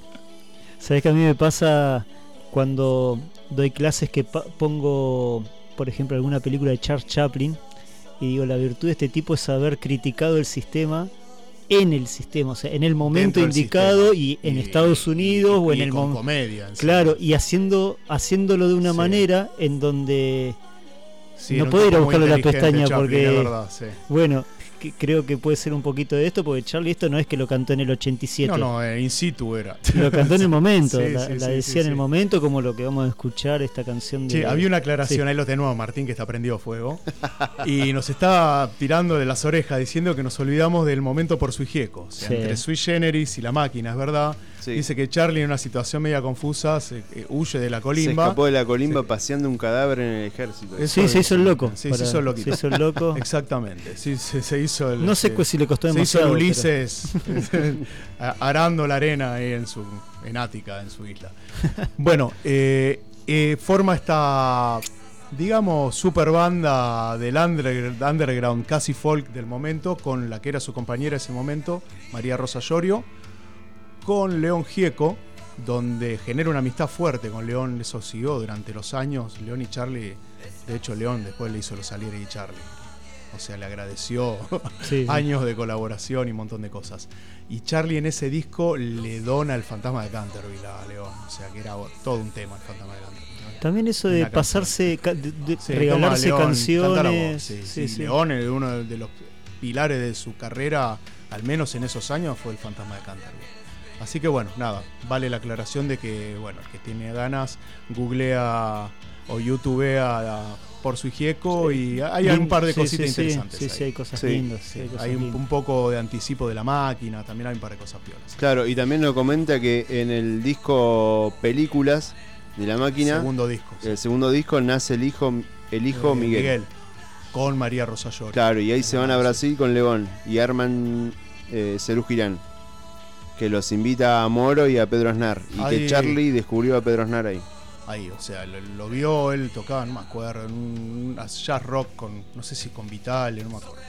Sabes que a mí me pasa cuando doy clases que pongo, por ejemplo, alguna película de Charles Chaplin y digo, la virtud de este tipo es haber criticado el sistema en el sistema, o sea, en el momento Dentro del indicado sistema. y en Estados Unidos o en y el con momento. comedia. Claro, y haciéndolo de una Sí. manera en donde Sí, no era un puedo ir a tipo muy buscarlo en la inteligente, pestaña Chaplin, porque, es verdad, sí. bueno, creo que puede ser un poquito de esto, porque Charlie esto no es que lo cantó en el 87. No, in situ era. Lo cantó en el momento, Sí, la sí, decía sí, en sí. el momento, como lo que vamos a escuchar, esta canción de... Che, había una aclaración, Sí. ahí lo tenemos a Martín que está prendido fuego. Y nos está tirando de las orejas diciendo que nos olvidamos del momento por sui gieco. O sea, Sí. entre Sui Generis y La Máquina, es verdad. Sí. Dice que Charlie en una situación media confusa huye de la Se colimba. escapó de la colimba Sí. paseando un cadáver en el ejército. Eso Sí, se hizo el loco. Sí, se hizo el loquito. Se hizo el loco. Exactamente. Sí, se hizo el. No sé si le costó Se hizo demasiado. el Ulises arando la arena ahí en Ática, en su isla. Bueno, forma esta, digamos, super banda del underground, casi folk del momento, con la que era su compañera ese momento, María Rosa Llorio, con León Gieco, donde genera una amistad fuerte con León. Eso siguió durante los años, León y Charlie. De hecho, León después le hizo los Salieri y Charlie. O sea, le agradeció Sí, sí. años de colaboración y un montón de cosas. Y Charlie en ese disco le dona el Fantasma de Canterville a León. O sea, que era todo un tema el Fantasma de Canterville. También eso de Una pasarse, de Sí, regalarse toma, León, cantá la voz. canciones. Sí, Sí, sí. sí. León, uno de los pilares de su carrera, al menos en esos años, fue el Fantasma de Canterville. Así que bueno, nada, vale la aclaración de que, bueno, el que tiene ganas, googlea o youtubea por su gieco y hay un par de Sí, cositas sí, sí. interesantes. Sí, ahí. sí, hay cosas Sí, lindas. Sí, hay cosas hay lindas. un poco de anticipo de La Máquina, también hay un par de cosas piolas. Claro, y también nos comenta que en el disco Películas de La Máquina, Segundo disco. sí. el segundo disco, nace el hijo Miguel. Con María Rosa Llorio. Claro, y ahí se van a Brasil con León y arman Cerú Girán, que los invita a Moro y a Pedro Aznar, y Ahí- que Charlie descubrió a Pedro Aznar ahí. Ahí, o sea, lo vio, él tocaba, no me acuerdo, en un jazz rock con, no sé si con Vitale, no me acuerdo.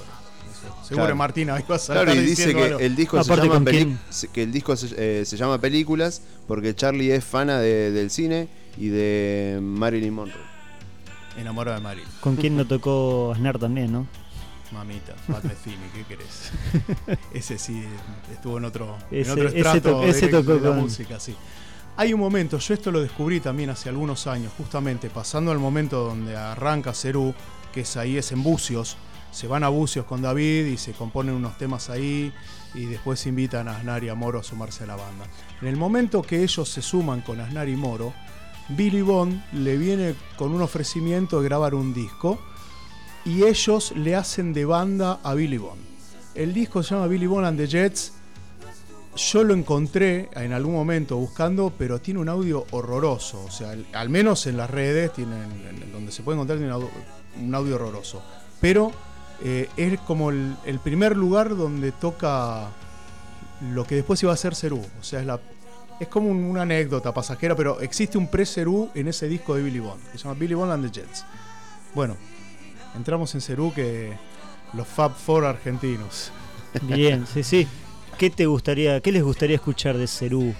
Seguro Claro. Martina ahí vas a Claro, estar y dice diciendo que algo. el disco Aparte, ¿con quién? que el disco se llama Películas porque Charlie es fana del cine y de Marilyn Monroe. Enamorado de Marilyn. Con quien no tocó Aznar también, ¿no? Mamita, Pat Metheny, ¿qué querés? Ese sí estuvo en otro Ese estrato ese de tocó la con- música, sí. Hay un momento, yo esto lo descubrí también hace algunos años, justamente pasando al momento donde arranca Cerú, que es ahí, es en Bucios. Se van a Bucios con David y se componen unos temas ahí y después invitan a Aznar y a Moro a sumarse a la banda. En el momento que ellos se suman con Aznar y Moro, Billy Bond le viene con un ofrecimiento de grabar un disco y ellos le hacen de banda a Billy Bond. El disco se llama Billy Bond and the Jets. Yo lo encontré en algún momento buscando, pero tiene un audio horroroso. O sea, al menos en las redes, donde se puede encontrar, tiene un audio horroroso. Pero es como el primer lugar donde toca lo que después iba a ser Cerú. O sea, es como una anécdota pasajera, pero existe un pre-Cerú en ese disco de Billy Bond, que se llama Billy Bond and the Jets. Bueno, entramos en Cerú, que los Fab Four argentinos. Bien, sí, sí. ¿Qué les gustaría escuchar de Cerú?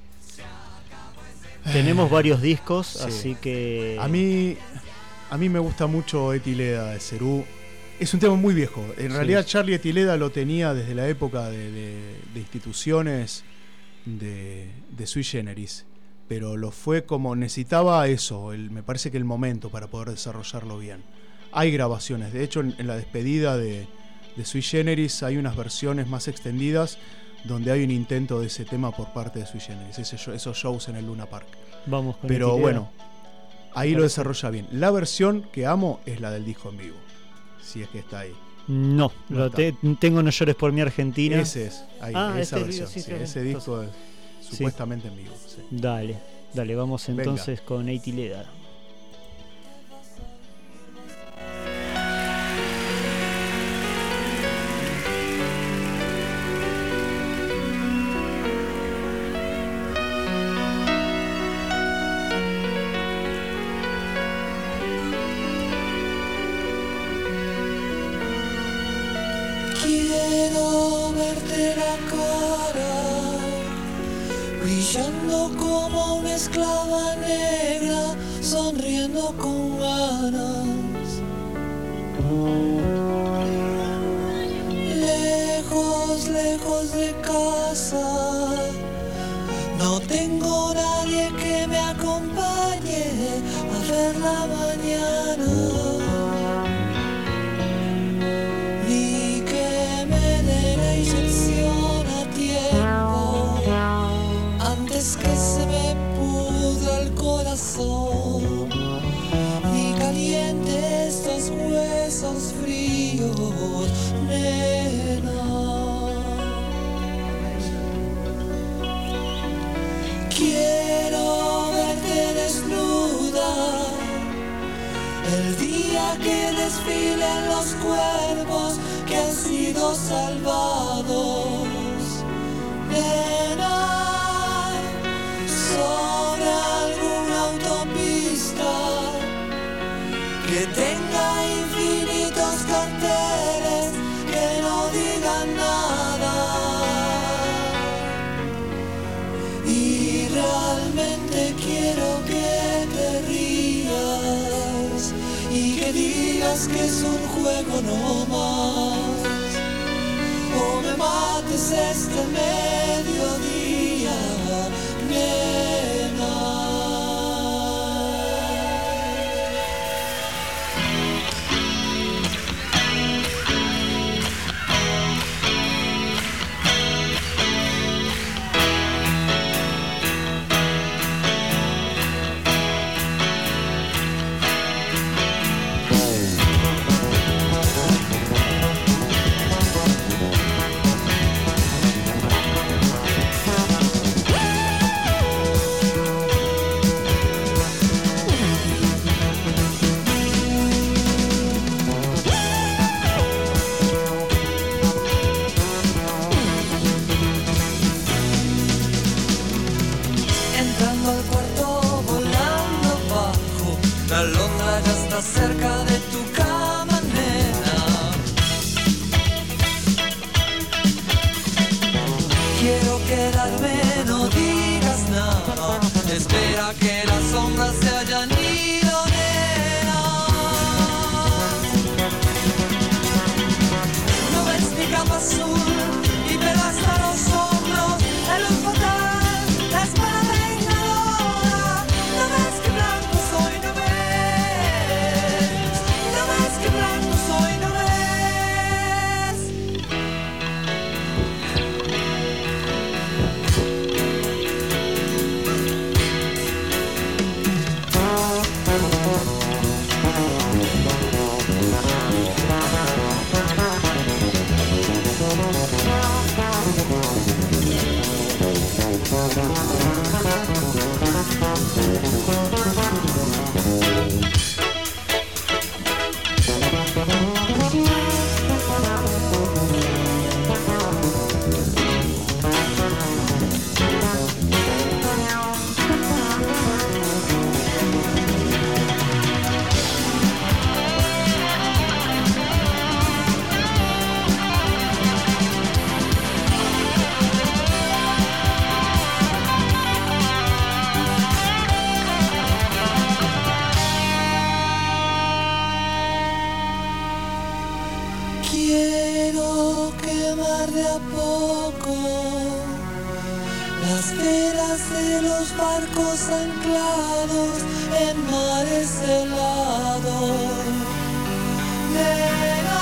Tenemos varios discos, Sí. así que... A mí me gusta mucho Etileda de Cerú. Es un tema muy viejo. En realidad Charlie Etileda lo tenía desde la época de instituciones de Sui Generis. Pero lo fue como necesitaba eso, me parece que el momento para poder desarrollarlo bien. Hay grabaciones, de hecho en la despedida de Sui Generis hay unas versiones más extendidas donde hay un intento de ese tema por parte de Sui Generis, esos shows en el Luna Park. Vamos con Pero Etileda. bueno, ahí lo desarrolla bien. La versión que amo es la del disco en vivo, si es que está ahí. No, tengo No llores por mi Argentina. Ese es, ahí, esa versión, sí, ese disco es supuestamente en vivo. Sí. Dale, vamos entonces con Etileda. Quiero verte la cara, brillando como una esclava negra, sonriendo con ganas. Lejos, lejos de casa, no tengo nadie que me acompañe a ver la mañana. Que se me pudra el corazón y caliente estos huesos fríos, nena. Quiero verte desnuda el día que desfilen los cuerpos que han sido salvados, nena. Sobre alguna autopista que tenga infinitos carteles que no digan nada, y realmente quiero que te rías y que digas que es un juego no más, o me mates este mediodía, nena. Cerca de tu cama, nena. Quiero quedarme, no digas nada. Espera que las sombras se hayan ido, nena. No ves mi capa azul y me das a los hombros el luz fatal, la espada vengadora. No ves que blanco soy, no ves. Que blanco soy, no ves. quiero quemar de a poco las velas de los barcos anclados en mares helados. Nena,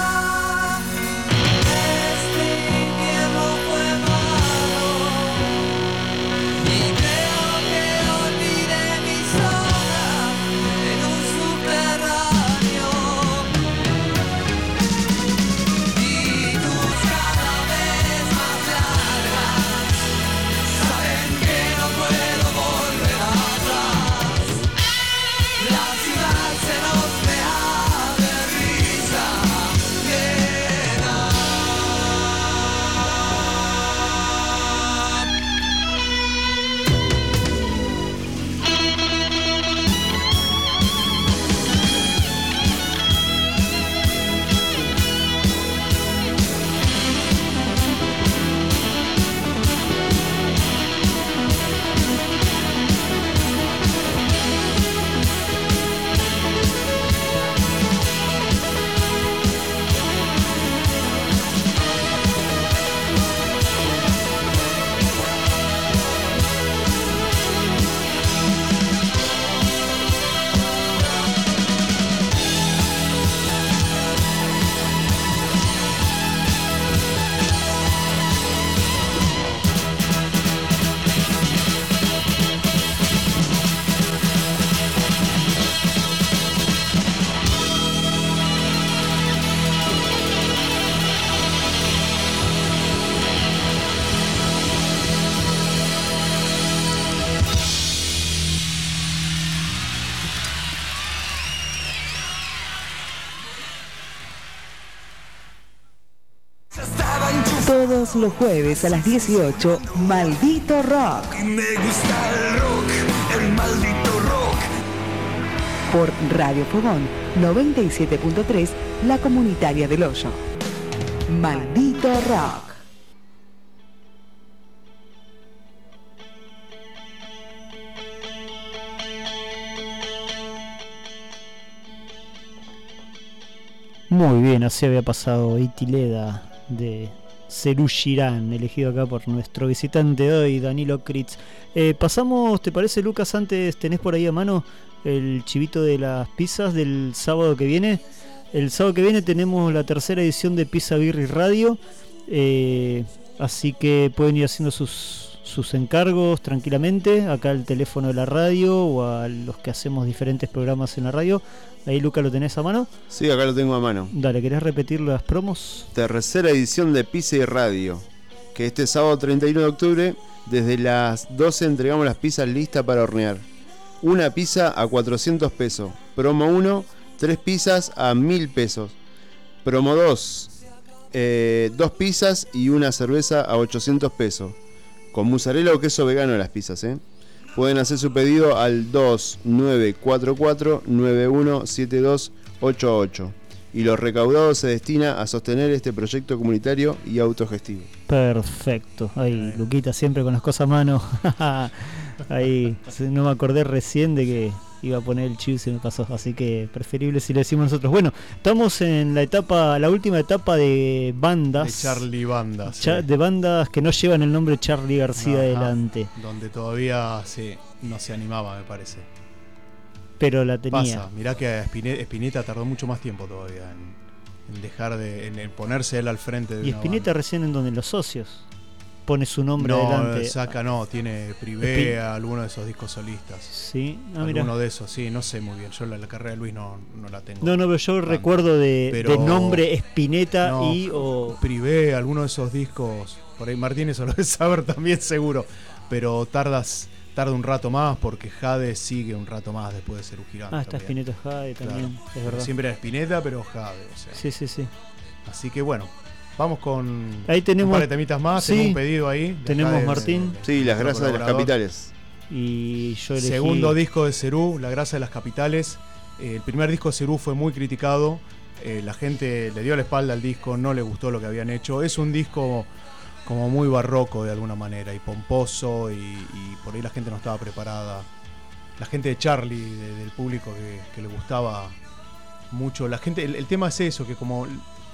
este invierno fue malo y creo que olvidé mi zona en un subterráneo. Y tus cada vez más largas saben que no puedo volver atrás. La ciudad se nos vea de risa llena. Todos los jueves a las 18, Maldito Rock. Me gusta el rock, el maldito rock. Por Radio Fogón 97.3, la comunitaria del Hoyo. Maldito Rock. Muy bien, así había pasado Itileda de Serú Girán, elegido acá por nuestro visitante de hoy, Danilo Kritz. Pasamos, ¿te parece, Lucas? Antes, ¿tenés por ahí a mano el chivito de las pizzas del sábado que viene? El sábado que viene tenemos la tercera edición de Pizza Birri Radio, así que pueden ir haciendo sus encargos tranquilamente, acá al teléfono de la radio o a los que hacemos diferentes programas en la radio. Ahí, Lucas, ¿lo tenés a mano? Sí, acá lo tengo a mano. Dale, ¿querés repetir las promos? Tercera edición de Pizza y Radio, que este sábado 31 de octubre, desde las 12 entregamos las pizzas listas para hornear. Una pizza a 400 pesos. Promo 1, 3 pizzas a 1000 pesos. Promo 2, 2 pizzas y una cerveza a 800 pesos. Con mozzarella o queso vegano las pizzas, Pueden hacer su pedido al 2944-917288. Y lo recaudado se destina a sostener este proyecto comunitario y autogestivo. Perfecto. Ahí, Luquita, siempre con las cosas a mano. Ahí, no me acordé recién de que iba a poner el chivo y se me pasó. Así que preferible si le decimos nosotros. Bueno, estamos en la última etapa de bandas. De Charlie Bandas. De bandas que no llevan el nombre Charlie García adelante. Donde todavía no se animaba, me parece. Pero la tenía. Pasa, mirá que Spinetta tardó mucho más tiempo todavía en dejar en ponerse él al frente de y Spinetta recién en donde los socios pone su nombre adelante. Tiene Privé, alguno de esos discos solistas. Sí, alguno de esos, sí, no sé muy bien. Yo la carrera de Luis no la tengo. No, pero yo recuerdo de nombre Spinetta Privé, alguno de esos discos. Por ahí Martín eso lo debe saber también seguro. Pero tarda un rato más porque Jade sigue un rato más después de ser un gigante. Está Spinetta Jade también, claro. Es verdad. Siempre era Spinetta, pero Jade. O sea. Sí. Así que bueno. Vamos con ahí tenemos, un par de temitas más, sí, tenemos un pedido ahí. Tenemos Martín. Sí, Las Grasas de las Capitales. Y yo elegí... Segundo disco de Serú, La Grasa de las Capitales. El primer disco de Serú fue muy criticado. La gente le dio la espalda al disco, no le gustó lo que habían hecho. Es un disco como muy barroco de alguna manera y pomposo y por ahí la gente no estaba preparada. La gente de Charlie, del público que le gustaba mucho. La gente, el tema es eso, que como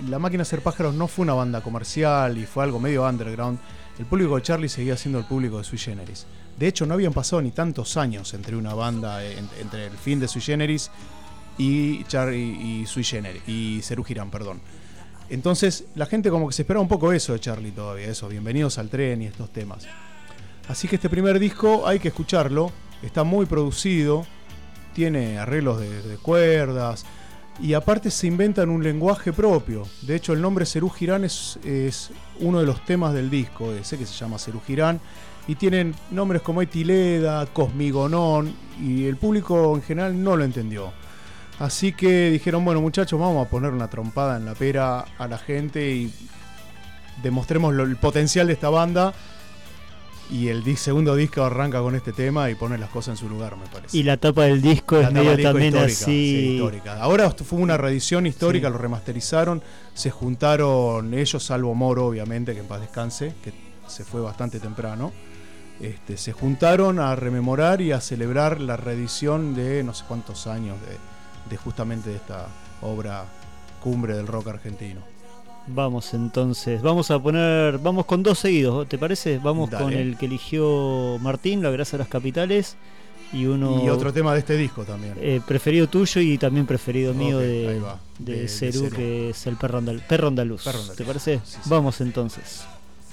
La Máquina Hacer Pájaros no fue una banda comercial y fue algo medio underground. El público de Charlie seguía siendo el público de Sui Generis. De hecho, no habían pasado ni tantos años entre una banda, entre el fin de Sui Generis y Sui Generis y Serú Girán, perdón. Entonces, la gente como que se esperaba un poco eso de Charlie todavía, eso, Bienvenidos al Tren y estos temas. Así que este primer disco hay que escucharlo, está muy producido, tiene arreglos de cuerdas y aparte se inventan un lenguaje propio. De hecho, el nombre Serú Girán es uno de los temas del disco ese, que se llama Serú Girán, y tienen nombres como Etileda, Cosmigonón, y el público en general no lo entendió. Así que dijeron, bueno muchachos, vamos a poner una trompada en la pera a la gente y demostremos el potencial de esta banda. Y el segundo disco arranca con este tema y pone las cosas en su lugar, me parece. Y la tapa del disco es medio también histórica, así. Sí, histórica. Ahora fue una reedición histórica, sí. Lo remasterizaron, se juntaron ellos, salvo Moro, obviamente, que en paz descanse, que se fue bastante temprano. Se juntaron a rememorar y a celebrar la reedición de no sé cuántos años de justamente de esta obra cumbre del rock argentino. Vamos entonces, vamos con dos seguidos, ¿te parece? Vamos Dale. con el que eligió Martín, La Grasa de las Capitales, y otro tema de este disco también. Preferido tuyo y también preferido mío de Serú, que es el Perro Andaluz. ¿Te parece? Sí. Vamos entonces.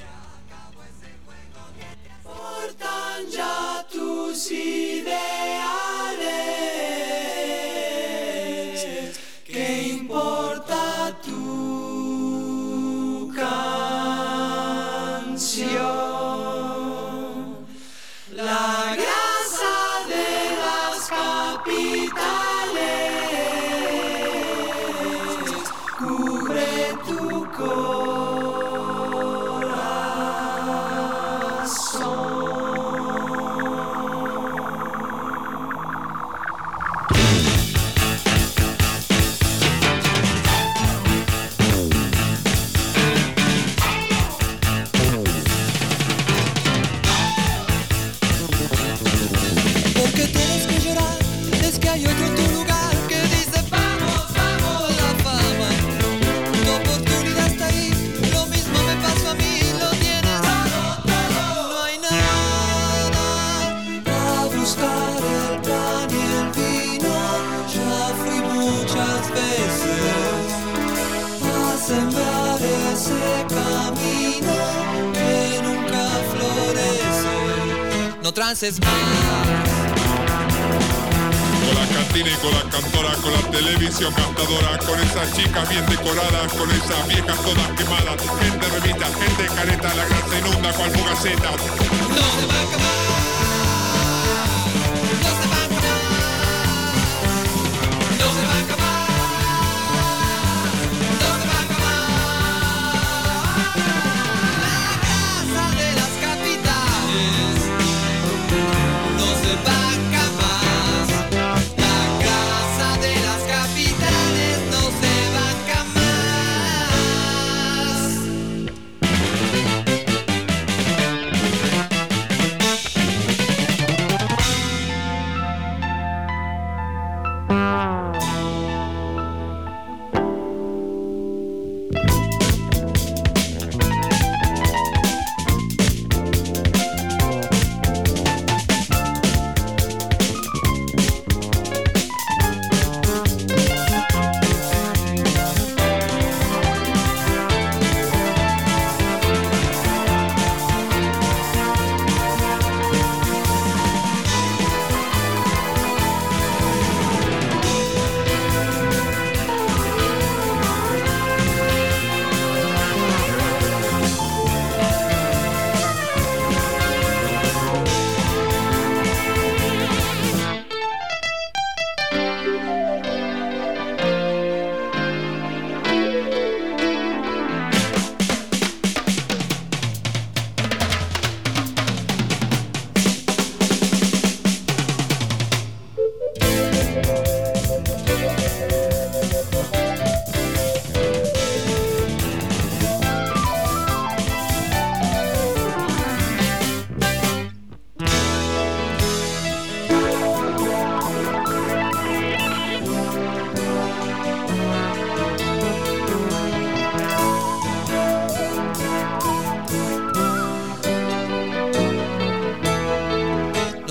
Importan ya tus ideales, ¿qué importa tu canción? La grasa de las capitales cubre tu porque tienes que llorar, es que hay otro en tu lugar que dice vamos, vamos, la fama. Tu oportunidad está ahí, lo mismo me pasó a mí, lo tienes todo, todo. No hay nada a buscar el pan y el vino. Ya fui muchas veces a sembrar ese camino que nunca florece. No trances más. Con la cantina y con la cantora, con la televisión cantadora, con esas chicas bien decoradas, con esas viejas todas quemadas, gente remita, gente careta, la grasa inunda cual fugaceta. No se va a acabar, no se va a acabar, no se va a acabar, no se va a acabar. La grasa de las capitales no se va a acabar.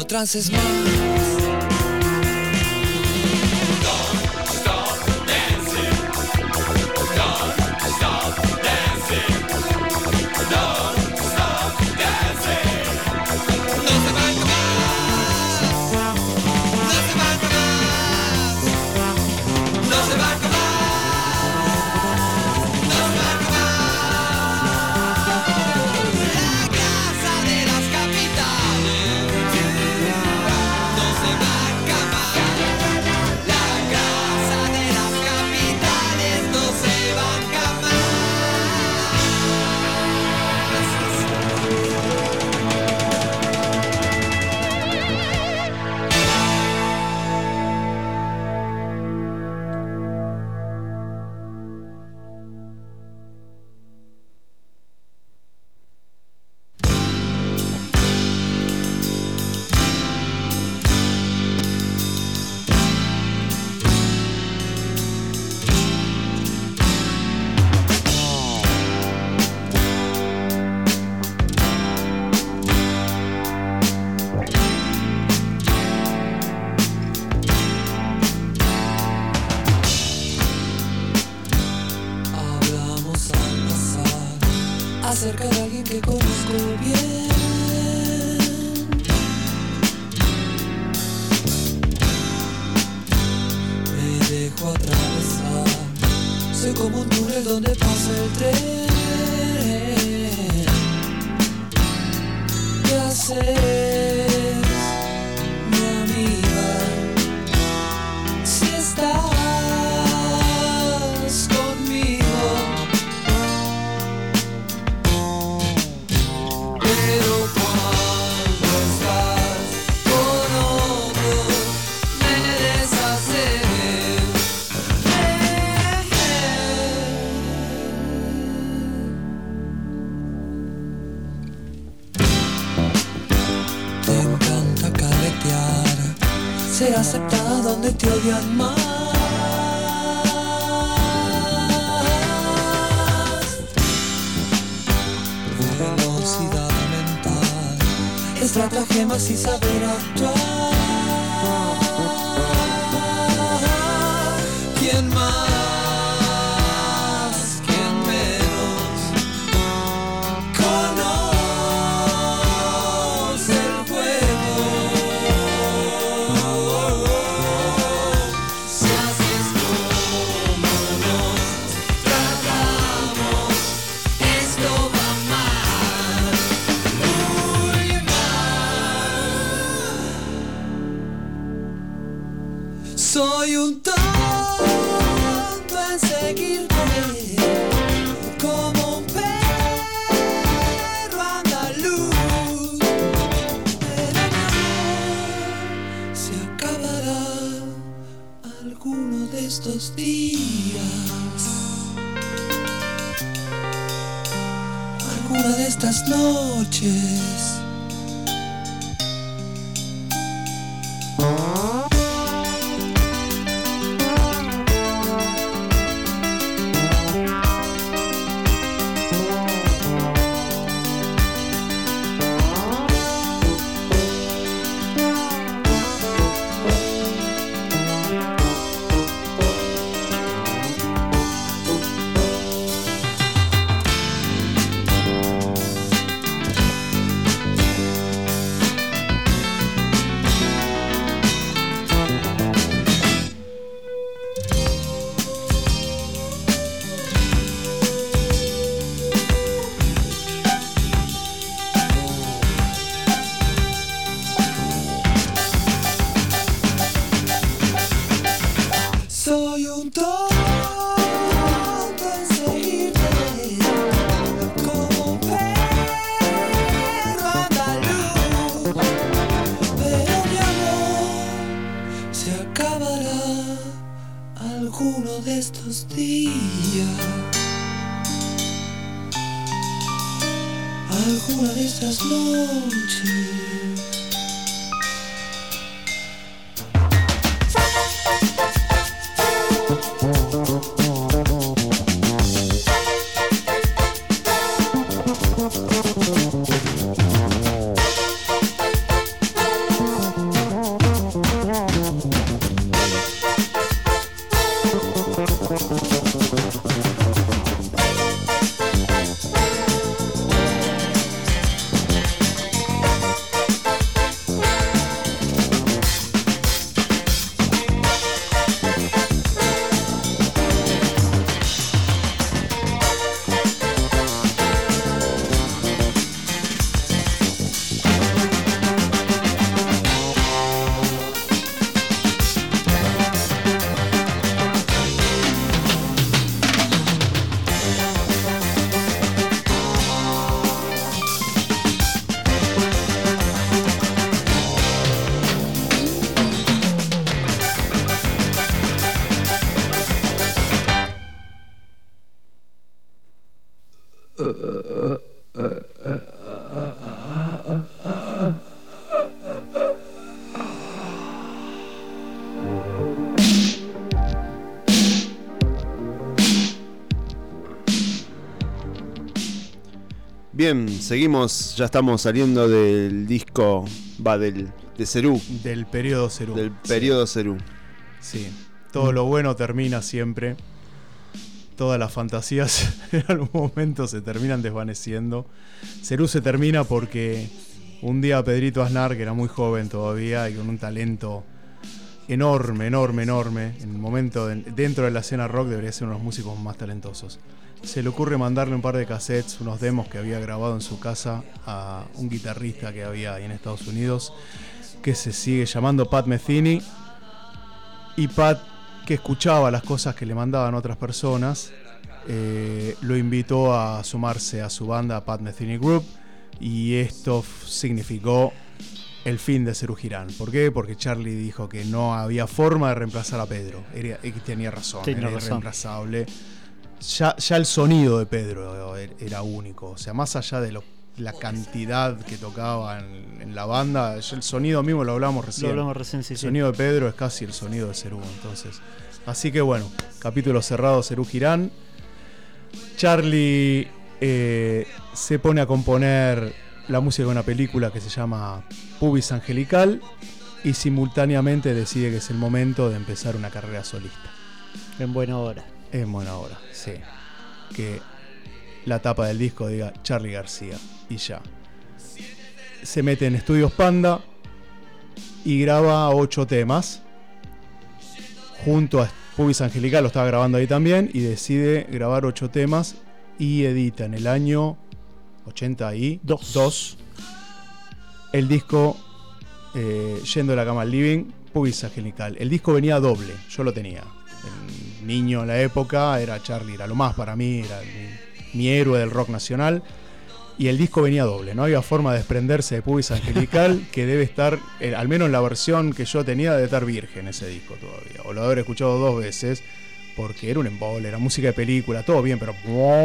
trances más. Acerca de alguien que conozco bien. Me dejo atravesar. Soy como un túnel donde pasa el tren. ¿Qué haces, mi amiga? Si estás conmigo. Pero cuando estás con otro, me deshaces. Te encanta caretear, ser aceptada donde te odian más. Velocidad mental, estratagemas y saber actuar. ¿Quién más? ¿Quién menos? Conoce el juego. Si haces como nos tratamos, esto va mal, muy mal. Soy un tonto en seguirte, como un perro andaluz. Pero mi amor se acabará alguno de estos días, alguna de estas noches. Soy un tonto en seguirte, como un perro andaluz. Pero mi amor se acabará alguno de estos días, alguna de estas noches. Bien, seguimos, ya estamos saliendo del disco, de Serú. Del periodo Serú. Del periodo Serú. Sí, todo lo bueno termina siempre. Todas las fantasías en algún momento se terminan desvaneciendo. Serú se termina porque un día Pedrito Aznar, que era muy joven todavía y con un talento enorme, en el momento dentro de la escena rock debería ser uno de los músicos más talentosos. Se le ocurre mandarle un par de cassettes, unos demos que había grabado en su casa a un guitarrista que había ahí en Estados Unidos, que se sigue llamando Pat Metheny. Y Pat, que escuchaba las cosas que le mandaban otras personas, lo invitó a sumarse a su banda Pat Metheny Group, y esto significó el fin de Serú Girán. ¿Por qué? Porque Charlie dijo que no había forma de reemplazar a Pedro. Y tenía razón, era irreemplazable. Ya el sonido de Pedro era único, o sea, más allá de la cantidad que tocaba en la banda, el sonido mismo lo hablamos recién. Sí, el sonido de Pedro es casi el sonido de Serú, entonces. Así que bueno, capítulo cerrado, Serú Girán. Charlie se pone a componer la música de una película que se llama Pubis Angelical y simultáneamente decide que es el momento de empezar una carrera solista. En buena hora. En buena hora, sí. Que la tapa del disco diga Charly García y ya. Se mete en Estudios Panda y graba 8 temas. Junto a Pubis Angelical, lo estaba grabando ahí también, y decide grabar 8 temas y edita en el año 82 el disco Yendo de la cama al living, Pubis Angelical. El disco venía doble, yo lo tenía. El niño en la época era Charlie, era lo más para mí, era mi héroe del rock nacional. Y el disco venía doble, no había forma de desprenderse de Pubis Angelical, que debe estar, al menos en la versión que yo tenía, debe estar virgen ese disco todavía. O lo haber escuchado 2 veces, porque era un embole, era música de película, todo bien, pero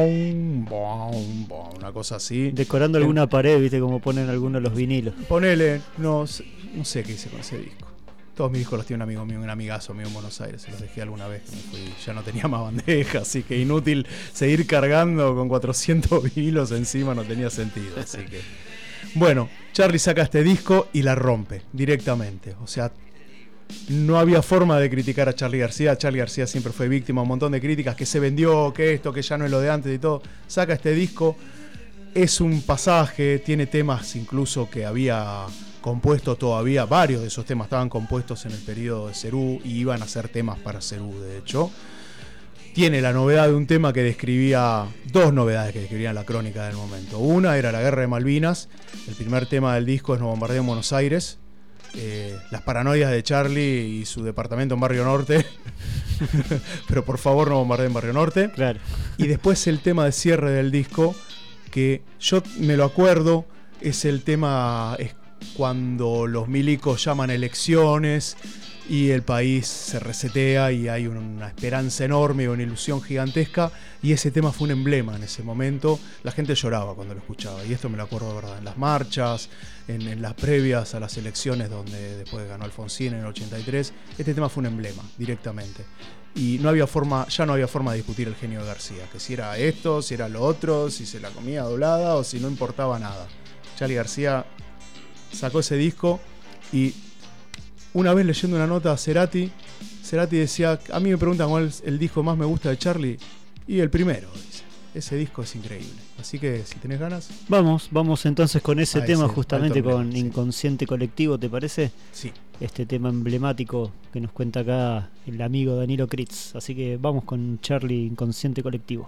una cosa así. Decorando alguna pared, viste como ponen algunos de los vinilos. Ponele, no sé qué hice con ese disco. Todos mis discos los tiene un amigo mío, un amigazo mío en Buenos Aires. Se los dejé alguna vez que me fui. Ya no tenía más bandeja, así que inútil seguir cargando con 400 vinilos encima, no tenía sentido. Así que bueno, Charlie saca este disco y la rompe directamente. O sea, no había forma de criticar a Charly García. Charly García siempre fue víctima de un montón de críticas, que se vendió, que esto, que ya no es lo de antes y todo. Saca este disco, es un pasaje, tiene temas incluso que había compuesto todavía, varios de esos temas estaban compuestos en el periodo de Serú y iban a ser temas para Serú, de hecho. Tiene la novedad de un tema que describía, 2 novedades que describían la crónica del momento. Una era la Guerra de Malvinas, el primer tema del disco es No bombardeo en Buenos Aires, las paranoias de Charlie y su departamento en Barrio Norte, pero por favor no bombardeen en Barrio Norte. Claro. Y después el tema de cierre del disco, que yo me lo acuerdo, es el tema cuando los milicos llaman elecciones y el país se resetea y hay una esperanza enorme y una ilusión gigantesca, y ese tema fue un emblema en ese momento. La gente lloraba cuando lo escuchaba, y esto me lo acuerdo de verdad, en las marchas, en las previas a las elecciones donde después ganó Alfonsín en el 83. Este tema fue un emblema directamente, y ya no había forma de discutir el genio de García, que si era esto, si era lo otro, si se la comía doblada o si no importaba nada. Charly García sacó ese disco, y una vez leyendo una nota a Cerati decía, a mí me preguntan cuál es el disco más me gusta de Charly, y el primero, dice. Ese disco es increíble. Así que si tenés ganas, Vamos entonces con ese tema, ese, justamente con emblema, Inconsciente Colectivo, ¿te parece? Sí. Este tema emblemático que nos cuenta acá el amigo Danilo Critz. Así que vamos con Charly, Inconsciente Colectivo.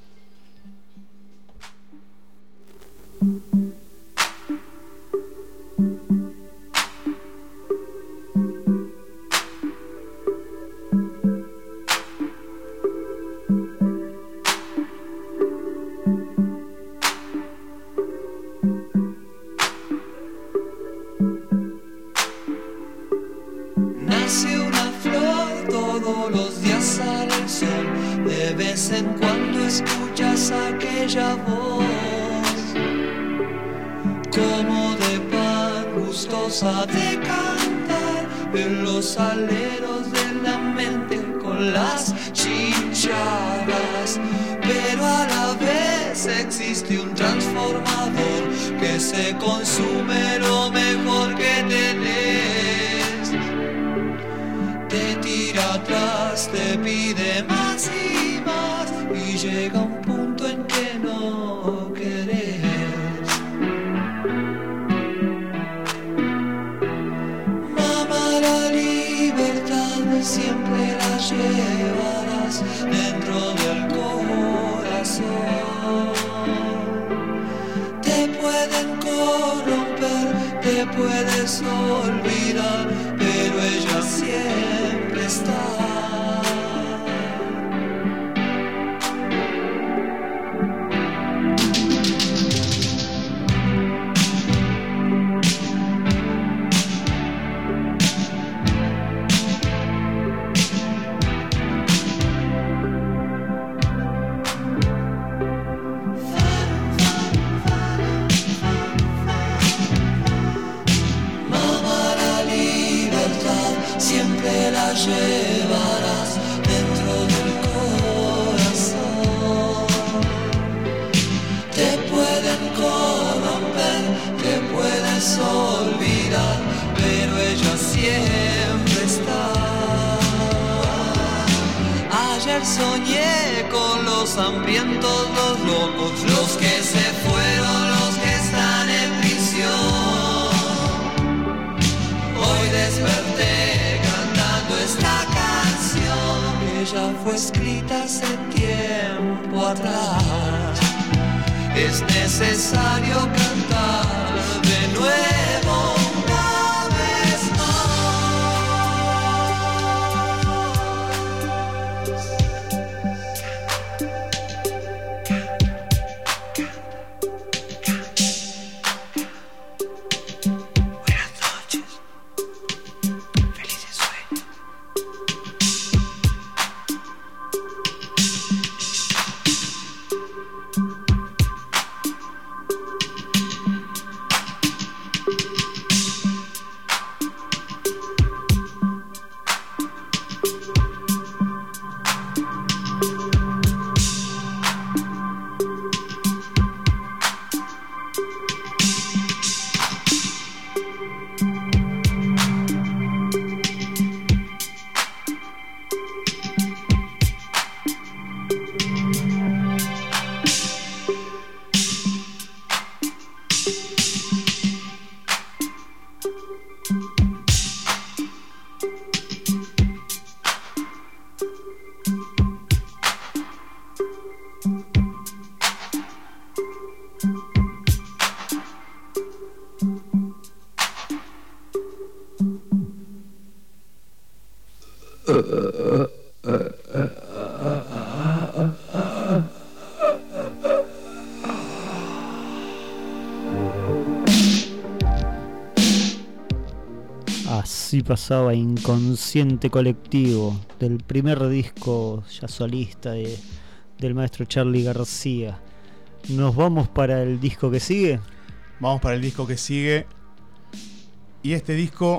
Nace una flor, todos los días sale el sol. De vez en cuando escuchas aquella voz. cosa de cantar en los aleros de la mente con las chicharras, pero a la vez existe un transformador que se consume lo mejor que tenés. Te tira atrás, te pide más y más y llega un punto en que no querés. Mamá, la libertad siempre la llevarás dentro del corazón. Te pueden corromper, te puedes olvidar, pero ella siempre está. Siempre la llevarás dentro del corazón. Te pueden corromper, te puedes olvidar, pero ella siempre está. Ayer soñé con los hambrientos, los locos, los que se fueron, los que están en prisión. Hoy desperté esta canción, ella fue escrita hace tiempo atrás. Es necesario cantar de nuevo una vez Buenas noches. Felices sueños. Así pasaba Inconsciente Colectivo, del primer disco ya solista del maestro Charly García. ¿Nos vamos para el disco que sigue? Vamos para el disco que sigue. Y este disco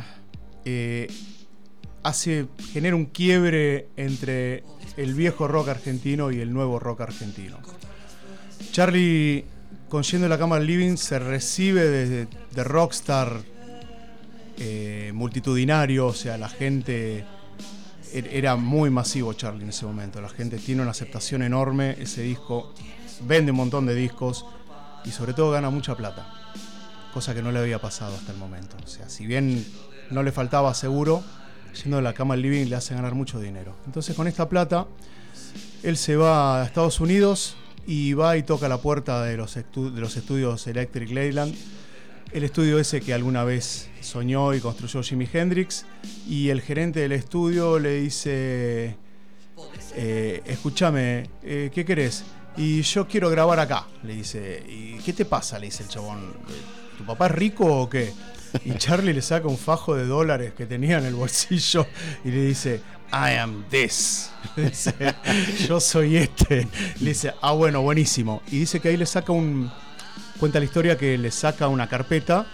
genera un quiebre entre el viejo rock argentino y el nuevo rock argentino. Charly, con Yendo a la Cama al Living, se recibe de rockstar multitudinario, o sea, la gente era muy masivo. Charly en ese momento, la gente tiene una aceptación enorme. Ese disco vende un montón de discos y sobre todo gana mucha plata, cosa que no le había pasado hasta el momento. O sea, si bien no le faltaba seguro, Yendo a la Cama al Living le hace ganar mucho dinero. Entonces, con esta plata él se va a Estados Unidos y va y toca la puerta de los estudios Electric Leyland, el estudio ese que alguna vez soñó y construyó Jimi Hendrix. Y el gerente del estudio le dice: escúchame, ¿qué querés? Y yo quiero grabar acá, le dice. ¿Y qué te pasa?, le dice el chabón. ¿Tu papá es rico o qué? Y Charly le saca un fajo de dólares que tenía en el bolsillo y le dice: I am this. Le dice: yo soy este. Le dice: ah, bueno, buenísimo. Y dice que ahí le saca cuenta la historia que le saca una carpeta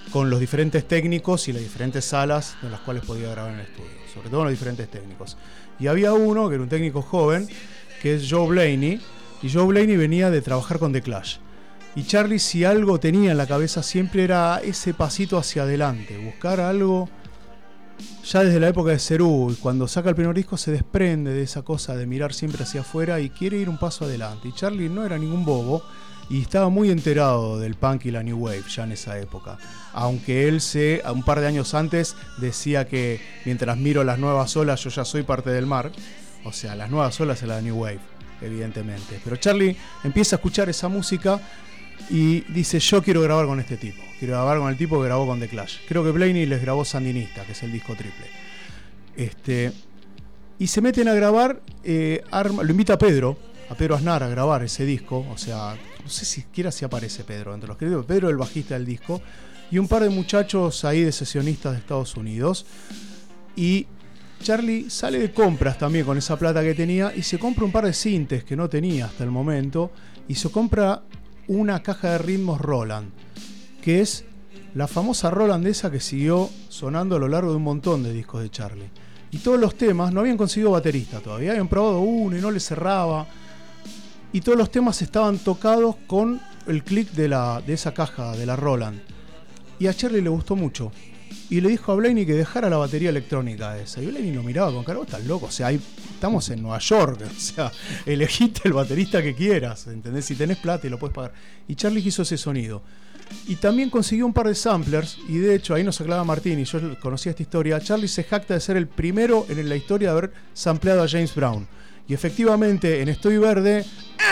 con los diferentes técnicos y las diferentes salas en las cuales podía grabar en el estudio, sobre todo los diferentes técnicos. Y había uno que era un técnico joven, que es Joe Blaney, y Joe Blaney venía de trabajar con The Clash. Y Charlie, si algo tenía en la cabeza siempre era ese pasito hacia adelante, buscar algo ya desde la época de Cerú. Cuando saca el primer disco se desprende de esa cosa de mirar siempre hacia afuera y quiere ir un paso adelante. Y Charlie no era ningún bobo y estaba muy enterado del punk y la new wave ya en esa época. Aunque él un par de años antes decía que mientras miro las nuevas olas yo ya soy parte del mar. O sea, las nuevas olas es la new wave, evidentemente. Pero Charlie empieza a escuchar esa música y dice, yo quiero grabar con este tipo. Quiero grabar con el tipo que grabó con The Clash. Creo que Blaney les grabó Sandinista, que es el disco triple. Y se meten a grabar, lo invita a Pedro Aznar a grabar ese disco. O sea, no sé siquiera si aparece Pedro entre los créditos. Pedro es el bajista del disco. Y un par de muchachos ahí de sesionistas de Estados Unidos. Y Charlie sale de compras también con esa plata que tenía y se compra un par de sintes que no tenía hasta el momento. Y se compra una caja de ritmos Roland, que es la famosa Roland esa que siguió sonando a lo largo de un montón de discos de Charlie. Y todos los temas, no habían conseguido baterista todavía, habían probado uno y no le cerraba. Y todos los temas estaban tocados con el click de esa caja, de la Roland. Y a Charlie le gustó mucho. Y le dijo a Blaney que dejara la batería electrónica esa. Y Blaney lo miraba con cara, estás loco, o sea, estamos en Nueva York, o sea, elegiste el baterista que quieras, ¿entendés? Si tenés plata y lo puedes pagar. Y Charlie quiso ese sonido. Y también consiguió un par de samplers, y de hecho, ahí nos aclara Martín, y yo conocía esta historia. Charlie se jacta de ser el primero en la historia de haber sampleado a James Brown. Y efectivamente, en Estoy Verde,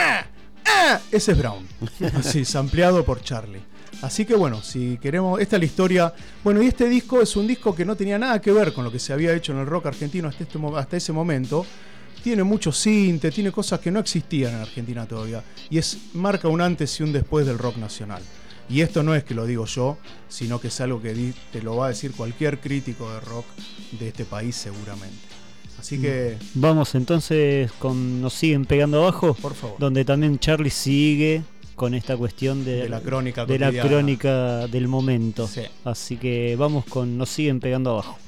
ese es Brown. Sí, sampleado por Charlie. Así que bueno, si queremos, esta es la historia. Bueno, y este disco es un disco que no tenía nada que ver con lo que se había hecho en el rock argentino hasta ese momento. Tiene mucho synth, tiene cosas que no existían en Argentina todavía. Y marca un antes y un después del rock nacional. Y esto no es que lo digo yo, sino que es algo que te lo va a decir cualquier crítico de rock de este país seguramente. Así que vamos entonces con Nos siguen pegando abajo, por favor, donde también Charlie sigue con esta cuestión de la crónica del momento. Sí. Así que vamos con Nos siguen pegando abajo.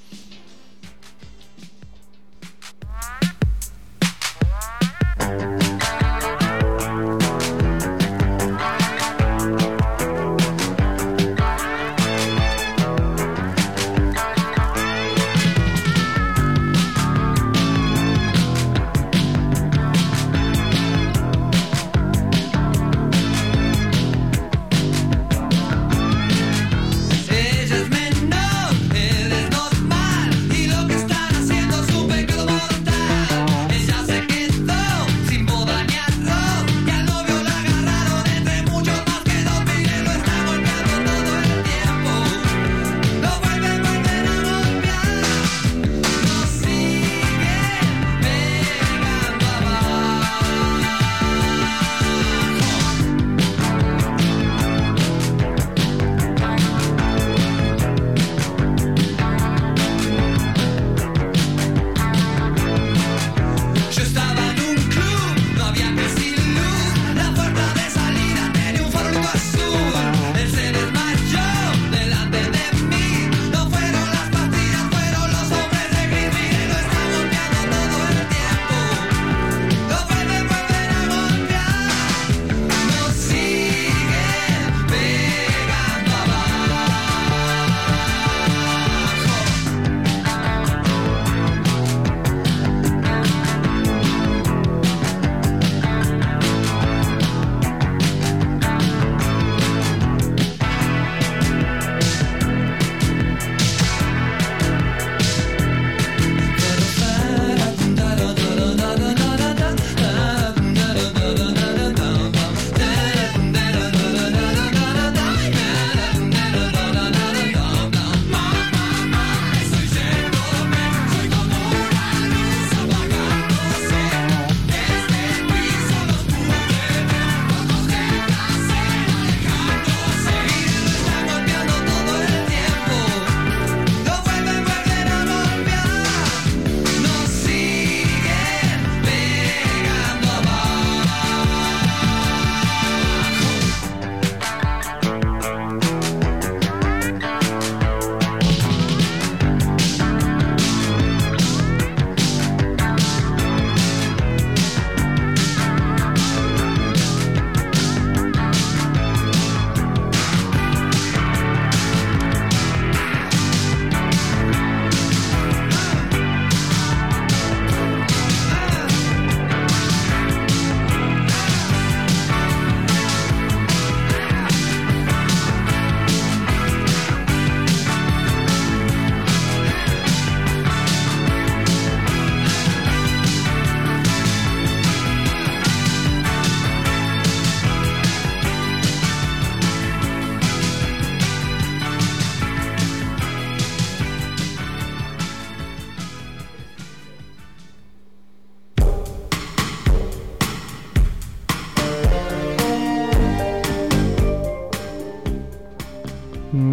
Ella es menor, él es normal.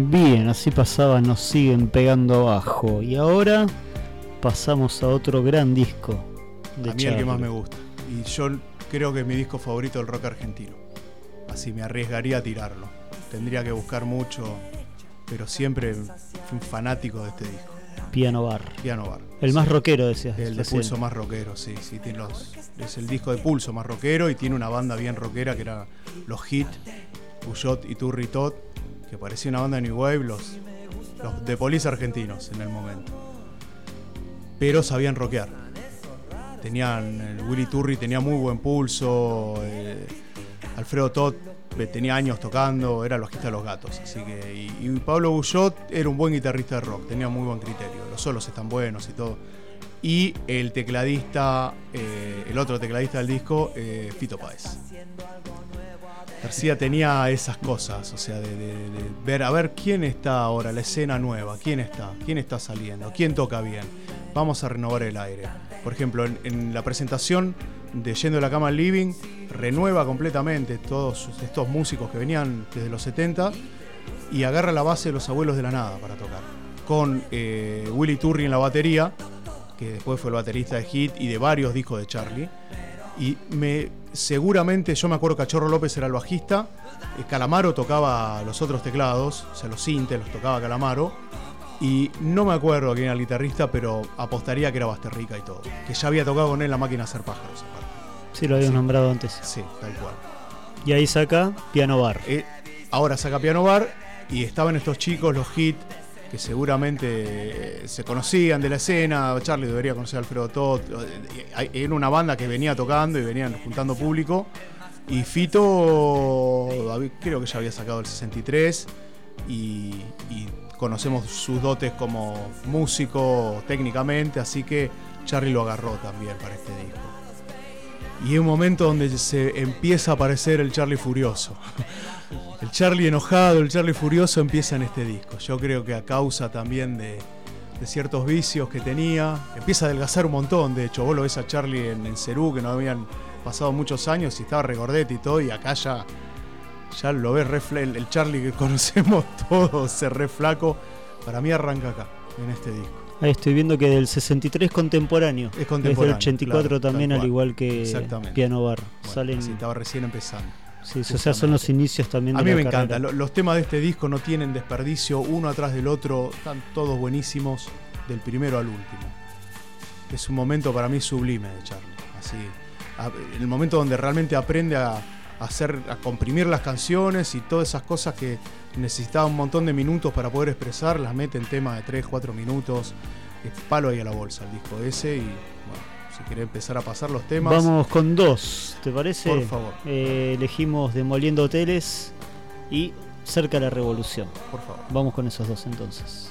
Bien, así pasaba, nos siguen pegando abajo. Y ahora pasamos a otro gran disco de A mí Charlie. el que más me gusta. Y yo creo que es mi disco favorito del rock argentino. Así me arriesgaría a tirarlo. Tendría que buscar mucho, pero siempre fui un fanático de este disco. Piano Bar. Piano Bar. El más rockero, decías. El de recién. pulso más rockero, sí. Tiene es el disco de pulso más rockero y tiene una banda bien rockera que era los Hit, Puyot y Turri Tot, que parecía una banda de New Wave, los de Police argentinos en el momento. Pero sabían rockear. El Willy Turri tenía muy buen pulso, Alfredo Tot tenía años tocando, era el bajista de Los Gatos, así que y Pablo Puyot era un buen guitarrista de rock, tenía muy buen criterio, los solos están buenos y todo. Y el tecladista, el otro tecladista del disco, Fito Páez. García tenía esas cosas, o sea, de ver a ver quién está ahora, la escena nueva, quién está saliendo, quién toca bien, vamos a renovar el aire. Por ejemplo, en la presentación de Yendo de la Cama al Living, renueva completamente todos estos músicos que venían desde los 70 y agarra la base de Los Abuelos de la Nada para tocar. Con Willy Turri en la batería, que después fue el baterista de Hit y de varios discos de Charlie. Y seguramente, yo me acuerdo que Cachorro López era el bajista, Calamaro tocaba los otros teclados, o sea, los sintes los tocaba Calamaro. Y no me acuerdo quién era el guitarrista, pero apostaría que era Basterrica y todo. Que ya había tocado con él La Máquina de Hacer Pájaros. Aparte. Sí, lo habíamos nombrado antes. Sí, tal cual. Y ahí saca Piano Bar. Ahora saca Piano Bar y estaban estos chicos, los Hit, que seguramente se conocían de la escena. Charlie debería conocer a Alfredo Tot. Era una banda que venía tocando y venían juntando público. Y Fito, creo que ya había sacado el 63 y conocemos sus dotes como músico técnicamente, así que Charlie lo agarró también para este disco. Y es un momento donde se empieza a aparecer el Charlie furioso. El Charlie enojado, el Charlie furioso empieza en este disco. Yo creo que a causa también de ciertos vicios que tenía, empieza a adelgazar un montón. De hecho, vos lo ves a Charlie en Cerú, que no habían pasado muchos años y estaba regordete y todo, y acá ya lo ves el Charlie que conocemos todos, se re flaco. Para mí arranca acá, en este disco. Ahí estoy viendo que del 63 contemporáneo. Es contemporáneo. Desde el 84 claro, también, al igual que Piano Bar. Bueno, salen... sí, estaba recién empezando. Sí, o sea, son los inicios también de a mí la me carrera. encanta. Los temas de este disco no tienen desperdicio, uno atrás del otro. Están todos buenísimos, del primero al último. Es un momento para mí sublime de Charlie. Así, el momento donde realmente aprende a comprimir las canciones y todas esas cosas que necesitaba un montón de minutos para poder expresar, las mete en temas de 3-4 minutos. Es palo ahí a la bolsa el disco ese. Y bueno, si querés empezar a pasar los temas, vamos con dos, ¿te parece? Por favor. Elegimos Demoliendo Hoteles y Cerca de la Revolución. Por favor. Vamos con esos dos entonces.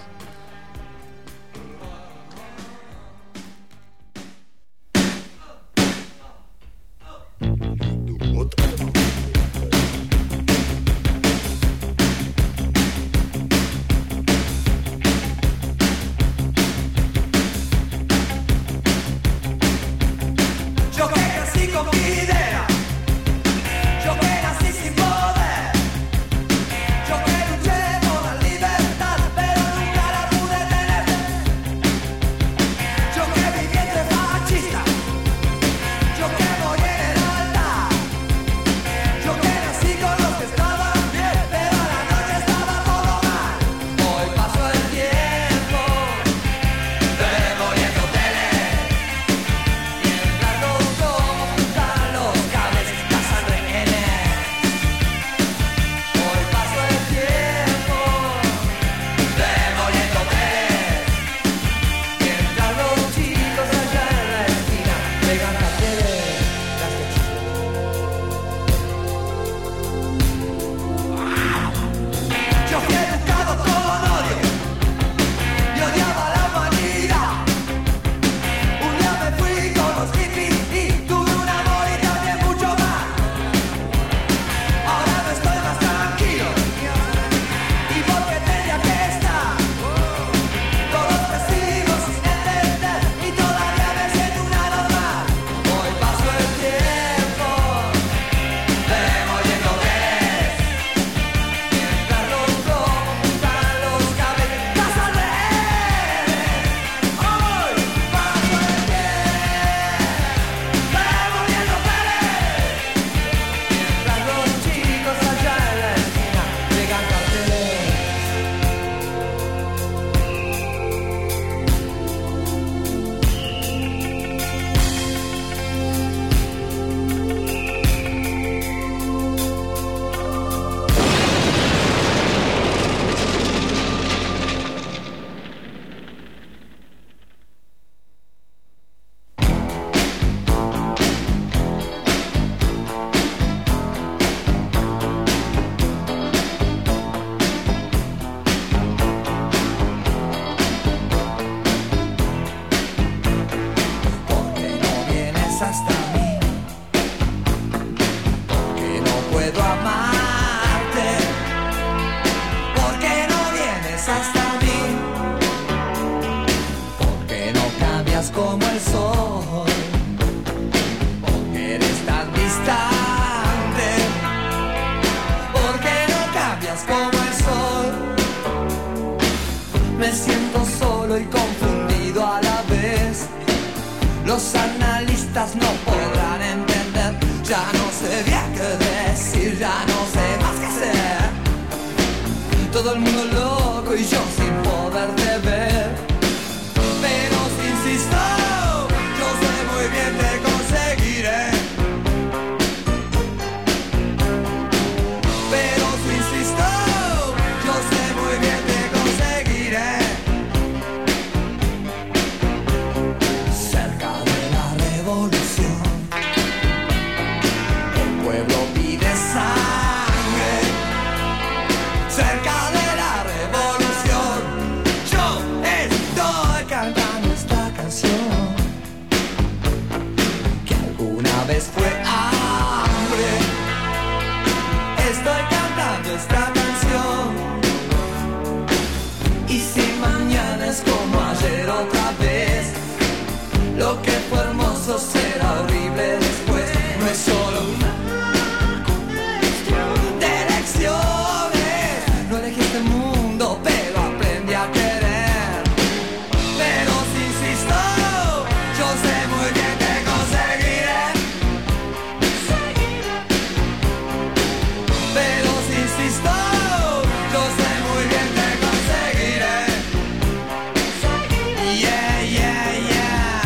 Yo que nací con mi idea, yo que nací sin poder, yo que luché por la libertad, pero nunca Los analistas no podrán entender. Ya no sé bien qué decir, ya no sé más qué hacer. Todo el mundo loco y yo sin poderte ver. Pero si insisto, yo sé muy bien te conseguiré. Pero si insisto, yo sé muy bien te conseguiré. Cerca de la revolución, el pueblo pide sangre. Cerca de la revolución, yo estoy cantando esta canción que alguna vez fue hambre. Estoy cantando esta canción. Y si mañana es como ayer otra vez, lo que fue hermoso será horrible después. No es solo una cuestión de elecciones. No elegí este mundo, pero aprendí a querer. Pero si insisto, yo sé muy bien que conseguiré. Pero si insisto, yo sé muy bien que conseguiré. Yeah, yeah, yeah.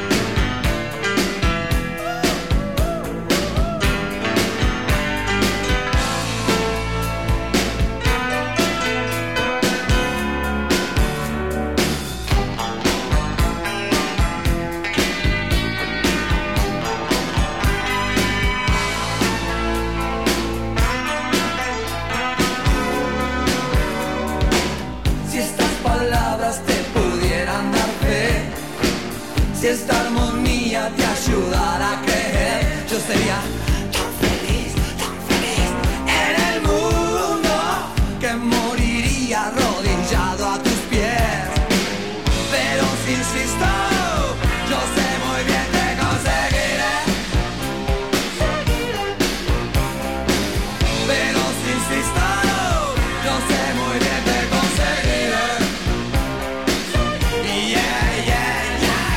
Si estas palabras te pudieran dar fe, si esta armonía te ayudara a creer, yo sería tan feliz en el mundo que moriría arrodillado a tus pies. Pero si insisto, yo sé muy bien que conseguiré. Pero si insisto, yo sé muy bien que conseguiré. Yeah, yeah, yeah.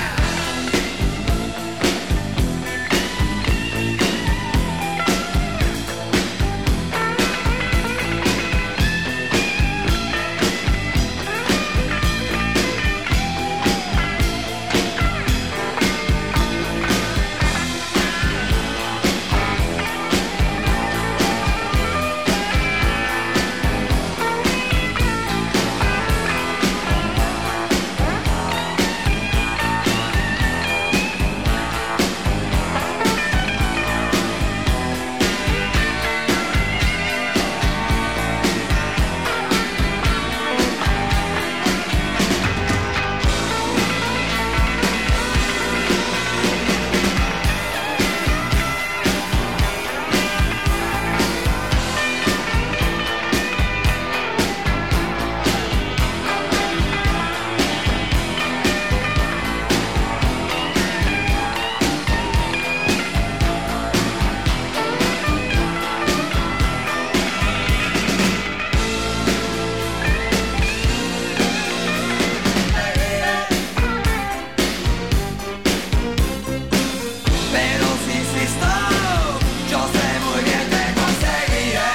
Pero si insisto, yo sé muy bien que conseguiré.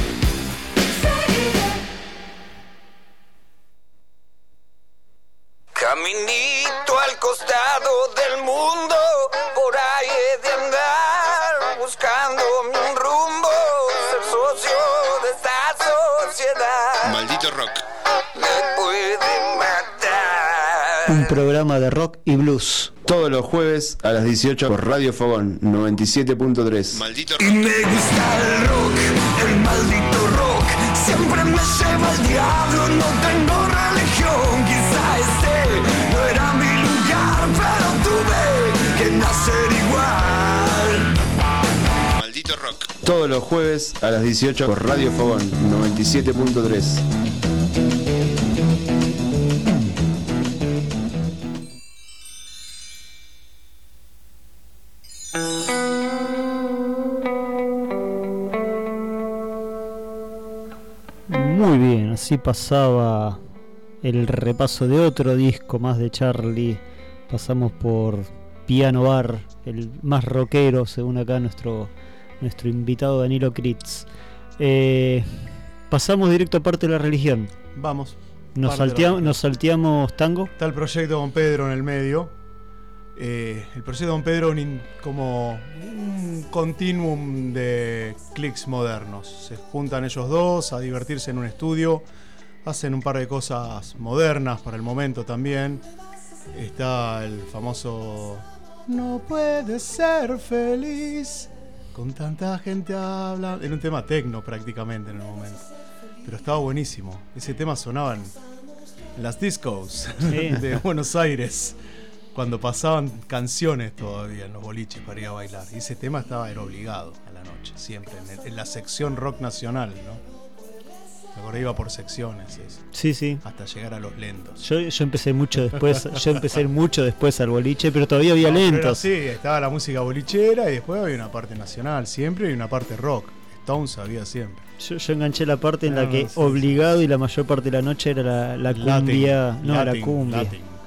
Caminito al costado del mundo, por ahí he de andar, buscando un rumbo, ser socio de esta sociedad. Maldito rock. Me puede matar. Un programa de rock y blues. Todos los jueves a las 18 por Radio Fogón 97.3. Maldito Y me gusta el rock, el maldito rock. Siempre me lleva el diablo, no tengo religión. Quizá este no era mi lugar, pero tuve que nacer igual. Maldito rock. Todos los jueves a las 18 por Radio Fogón 97.3. Muy bien, así pasaba el repaso de otro disco más de Charlie. Pasamos por piano bar, el más rockero, según acá nuestro invitado Danilo Kritz. Pasamos directo a parte de la religión. Vamos. Nos salteamos tango. Está el proyecto Don Pedro en el medio. El proyecto Don Pedro como un continuum de clics modernos. Se juntan ellos dos a divertirse en un estudio. Hacen un par de cosas modernas para el momento también. Está el famoso "No puedes ser feliz con tanta gente habla". Era un tema tecno prácticamente en el momento. Pero estaba buenísimo. Ese tema sonaba en las discos de Buenos Aires, cuando pasaban canciones todavía en los boliches para ir a bailar. Y ese tema era obligado a la noche, siempre, en la sección rock nacional, ¿no? Me acuerdo, iba por secciones eso. Sí. Hasta llegar a los lentos. Yo empecé mucho después al boliche, pero todavía había lentos. Sí, estaba la música bolichera y después había una parte nacional siempre y una parte rock. Stones había siempre. Yo enganché la parte en la que obligado y la mayor parte de la noche era la cumbia. La cumbia.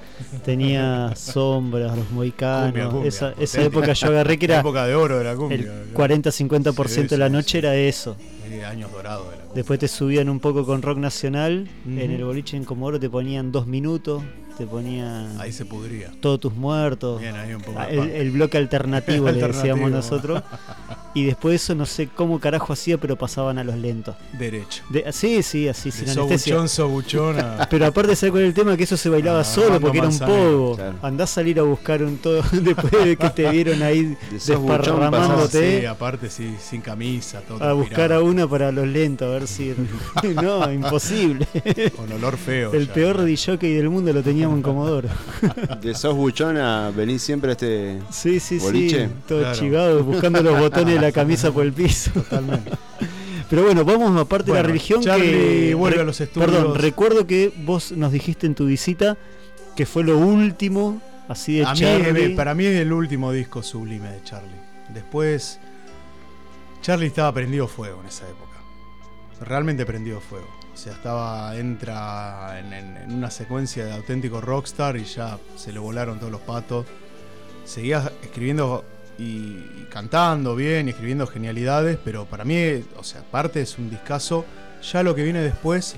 Tenía Sombras, Los Mohicanos. Cumbia, esa época yo agarré que era la época de oro de la cumbia. El 40-50% de la noche era eso. Años dorados de la cumbia. Después te subían un poco con rock nacional. En el boliche en Comodoro te ponían 2 minutos. Te ponían. Ahí se pudría. Todos tus muertos. Bien, ahí un poco el bloque alternativo le decíamos nosotros. Y después de eso no sé cómo carajo hacía, pero pasaban a los lentos. Derecho. Sí, así, sin anestesia. Sobuchona. Pero aparte, ¿sabes cuál es el tema? Que eso se bailaba solo porque era un pogo. Claro. Andás a salir a buscar un todo después de que te vieron ahí desparramándote. Sí, aparte sí, sin camisa, todo. A buscar a una para los lentos, a ver si. No, imposible. Con olor feo. El peor DJ del mundo lo teníamos en Comodoro. De sos buchona, venís siempre a este boliche. Sí, todo chivado, buscando los botones de la camisa por el piso. Totalmente. Pero bueno, vamos a parte de la religión. Charlie vuelve a los estudios. Perdón, recuerdo que vos nos dijiste en tu visita que fue lo último así de Charlie. Para mí es el último disco sublime de Charlie. Después, Charlie estaba prendido fuego en esa época. Realmente prendido fuego. O sea, entra en una secuencia de auténtico rockstar y ya se le volaron todos los patos. Seguía escribiendo y cantando bien y escribiendo genialidades, pero para mí, o sea, aparte es un discazo. Ya lo que viene después,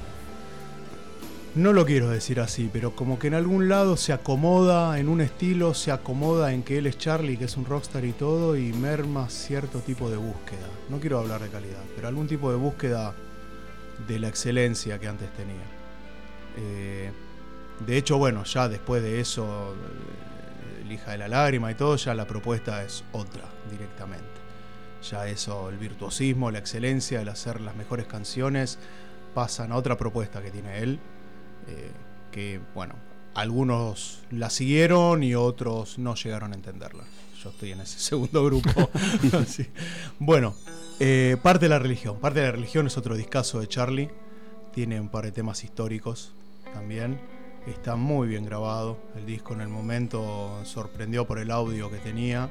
no lo quiero decir así, pero como que en algún lado se acomoda en un estilo, se acomoda en que él es Charlie, que es un rockstar y todo, y merma cierto tipo de búsqueda. No quiero hablar de calidad, pero algún tipo de búsqueda de la excelencia que antes tenía. De hecho, bueno, ya después de eso, el Hija de la Lágrima y todo, ya la propuesta es otra directamente. Ya eso, el virtuosismo, la excelencia, el hacer las mejores canciones, pasan a otra propuesta que tiene él, que, bueno, algunos la siguieron y otros no llegaron a entenderla. Yo estoy en ese segundo grupo. Sí. Bueno, Parte de la religión. Parte de la religión es otro discazo de Charlie. Tiene un par de temas históricos también. Está muy bien grabado. El disco en el momento sorprendió por el audio que tenía.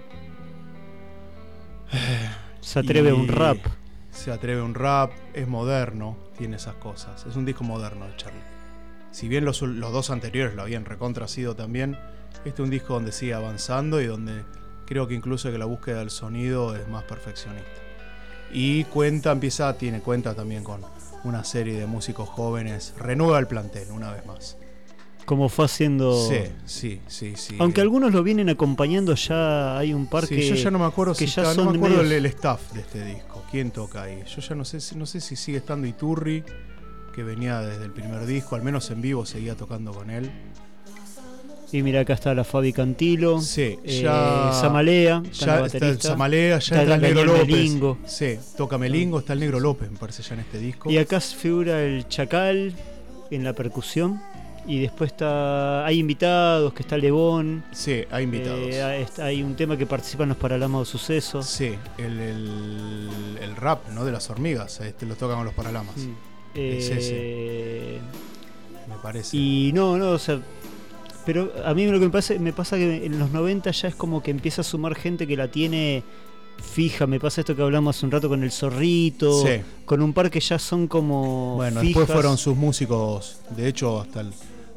Se atreve un rap. Se atreve un rap. Es moderno. Tiene esas cosas. Es un disco moderno de Charlie. Si bien los dos anteriores lo habían recontra sido también, este es un disco donde sigue avanzando y donde creo que incluso que la búsqueda del sonido es más perfeccionista. Y tiene cuenta también con una serie de músicos jóvenes. Renueva el plantel una vez más. Como fue haciendo. Sí. Aunque algunos lo vienen acompañando, ya hay un par que. Yo ya no me acuerdo que si ya no me acuerdo medios... el staff de este disco. ¿Quién toca ahí? Yo ya no sé si sigue estando Iturri, que venía desde el primer disco, al menos en vivo seguía tocando con él. Y mira, acá está la Fabi Cantilo. Sí, Zamalea. Ya está el Zamalea, ya está el Negro López. Melingo. Sí, toca Melingo, está el Negro López, me parece, ya en este disco. Y acá figura el Chacal en la percusión. Y después hay invitados, que está Lebón. Sí, hay invitados. Hay un tema que participa en los Paralamas de Sucesos. Sí, el rap, ¿no? De las hormigas, lo tocan con los Paralamas. Es ese. Me parece. Y no, o sea. Pero a mí lo que me pasa que en los 90 ya es como que empieza a sumar gente que la tiene fija. Me pasa esto que hablamos hace un rato con el Zorrito, sí. Con un par que ya son como bueno, fijas. Después fueron sus músicos, de hecho hasta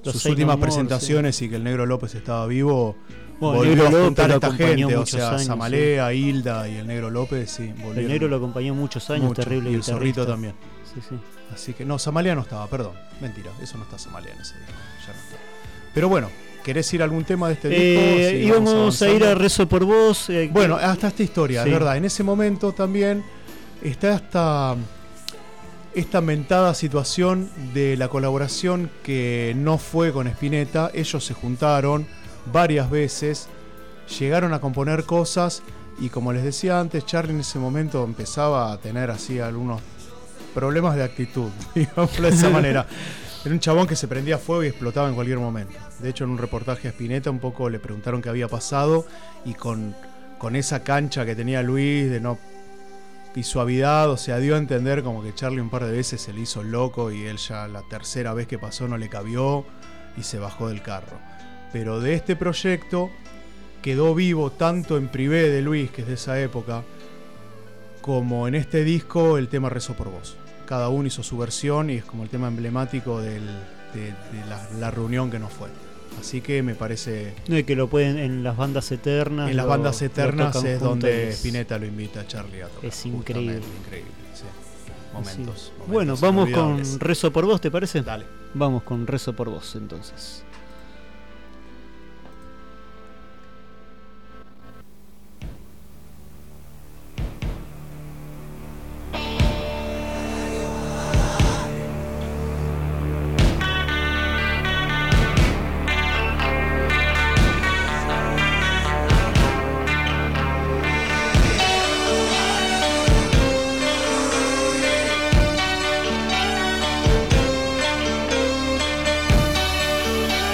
sus Say últimas No More, presentaciones y que el Negro López estaba vivo, Bueno, el volvió Negro a juntar a López lo esta acompañó gente, o muchos sea, años, Zamalea, Hilda y el Negro López, sí, El volvieron. Negro lo acompañó muchos años, Mucho, terrible y el guitarrista. Zorrito también. Sí, sí. Así que no, Zamalea no estaba, perdón, mentira, eso no está Zamalea en ese disco, ya no está. Pero bueno, ¿querés ir a algún tema de este disco? Sí, íbamos a ir a avanzando. Rezo por Vos. Bueno, hasta esta historia, Sí. es verdad. En ese momento también está esta mentada situación de la colaboración que no fue con Spinetta. Ellos se juntaron varias veces, llegaron a componer cosas y como les decía antes, Charlie en ese momento empezaba a tener así algunos problemas de actitud, digámoslo de esa manera. Era un chabón que se prendía fuego y explotaba en cualquier momento. De hecho, en un reportaje a Spinetta un poco le preguntaron qué había pasado y con esa cancha que tenía Luis de no y suavidad, o sea, dio a entender como que Charlie un par de veces se le hizo loco y él ya la tercera vez que pasó no le cabió y se bajó del carro. Pero de este proyecto quedó vivo tanto en Privé de Luis, que es de esa época, como en este disco el tema Rezo por Vos. Cada uno hizo su versión y es como el tema emblemático de la reunión que no fue. Así que me parece... No, y que lo pueden en las bandas eternas. En las bandas eternas lo tocan es juntos donde y Spinetta lo invita a Charlie a tocar. Es increíble. Increíble, sí. Sí. Momentos Bueno, vamos inolvidables. con Rezo por Vos, ¿te parece? Dale. Vamos con Rezo por Vos, entonces. Rezo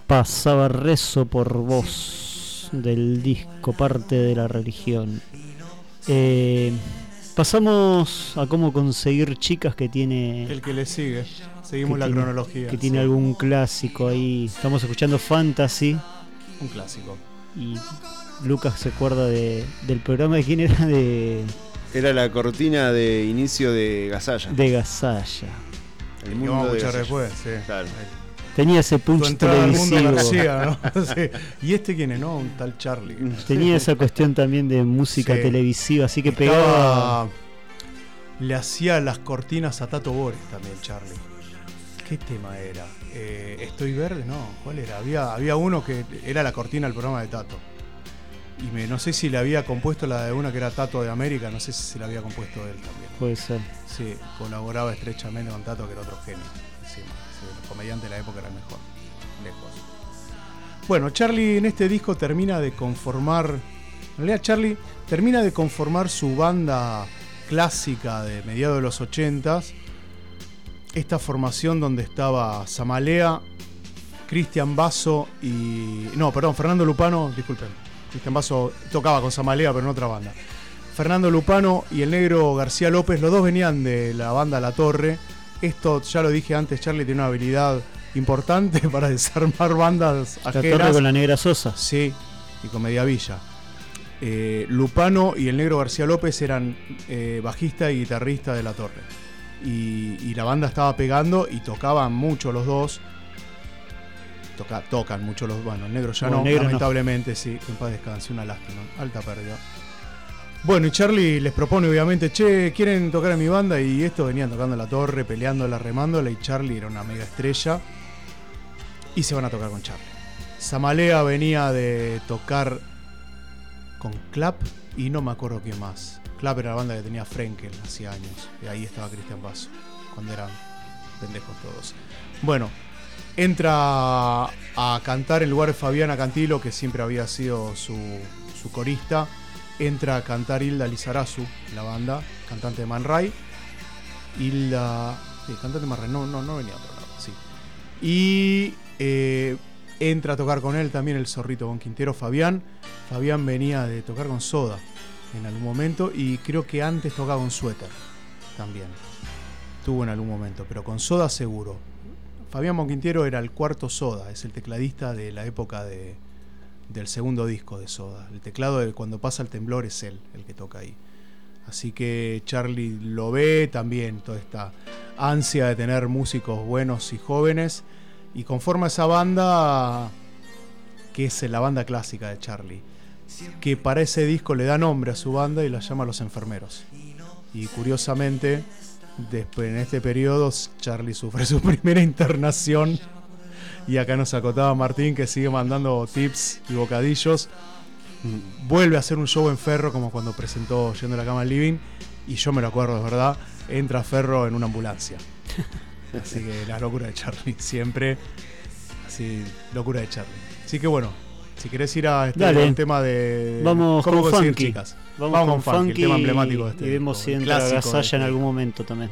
Pasaba Rezo por Vos del disco Parte de la Religión. Pasamos a cómo conseguir chicas, que tiene... El que le sigue. Seguimos la cronología. Que tiene algún clásico ahí. Estamos escuchando Fantasy. Un clásico. Y Lucas se acuerda del programa de quién era, Era la cortina de inicio de Gazalla. De Gazalla. El mundo vamos a escuchar después, sí. Claro. Tenía ese punch televisivo. García, ¿no? Sí. ¿Y este quién es? No, un tal Charlie. Tenía esa cuestión también de música televisiva, así que pegaba. Le hacía las cortinas a Tato Bores también, Charlie. ¿Qué tema era? ¿Estoy verde? No, ¿cuál era? Había uno que era la cortina del programa de Tato. Y no sé si le había compuesto la de una que era Tato de América, no sé si se la había compuesto él también. Puede ser. Sí, colaboraba estrechamente con Tato, que era otro genio. Encima. El comediante de la época era el mejor, lejos. Bueno, Charlie en este disco termina de conformar. En realidad, Charlie termina de conformar su banda clásica de mediados de los 80s. Esta formación donde estaba Samalea, Cristian Basso y. No, perdón, Fernando Lupano, disculpen. Cristian Basso tocaba con Samalea, pero en otra banda. Fernando Lupano y el negro García López, los dos venían de la banda La Torre. Esto, ya lo dije antes, Charlie tiene una habilidad importante para desarmar bandas ajenas. La Torre con la Negra Sosa. Sí, y con Media Villa. Lupano y el negro García López eran bajista y guitarrista de La Torre. Y la banda estaba pegando y tocaban mucho los dos. Tocan mucho los dos. Bueno, el negro ya no, lamentablemente, no. Sí, en paz descanse, una lástima, alta pérdida. Bueno, y Charlie les propone obviamente, ¿quieren tocar en mi banda? Y estos venían tocando La Torre, peleándola, remándola, y Charlie era una mega estrella. Y se van a tocar con Charlie. Samalea venía de tocar con Clap y no me acuerdo quién más. Clap era la banda que tenía Frenkel hacía años. Y ahí estaba Cristian Basso, cuando eran pendejos todos. Bueno, entra a cantar en lugar de Fabiana Cantilo, que siempre había sido su corista. Entra a cantar Hilda Lizarazu, la banda, cantante de Man Ray. Hilda. Sí, cantante de Man Ray, no venía a otro lado, sí. Y entra a tocar con él también el zorrito Bon Quintero, Fabián. Fabián venía de tocar con Soda en algún momento, y creo que antes tocaba con Suéter también. Tuvo en algún momento, pero con Soda seguro. Fabián Bon Quintero era el cuarto Soda, es el tecladista de la época del segundo disco de Soda. El teclado de Cuando pasa el temblor es él, el que toca ahí. Así que Charlie lo ve también, toda esta ansia de tener músicos buenos y jóvenes, y conforma esa banda que es la banda clásica de Charlie, que para ese disco le da nombre a su banda y la llama Los Enfermeros. Y curiosamente, después en este periodo Charlie sufre su primera internación. Y acá nos acotaba Martín, que sigue mandando tips y bocadillos. Vuelve a hacer un show en Ferro, como cuando presentó Yendo a la Cama al Living. Y yo me lo acuerdo, de verdad. Entra Ferro en una ambulancia. Así que la locura de Charlie, siempre. Así, locura de Charlie. Así que bueno, si querés ir a un tema de. Vamos cómo con conseguir Funky. Chicas. Vamos con Funky, el tema emblemático de este. Y vemos si entra Gazalla en algún momento también.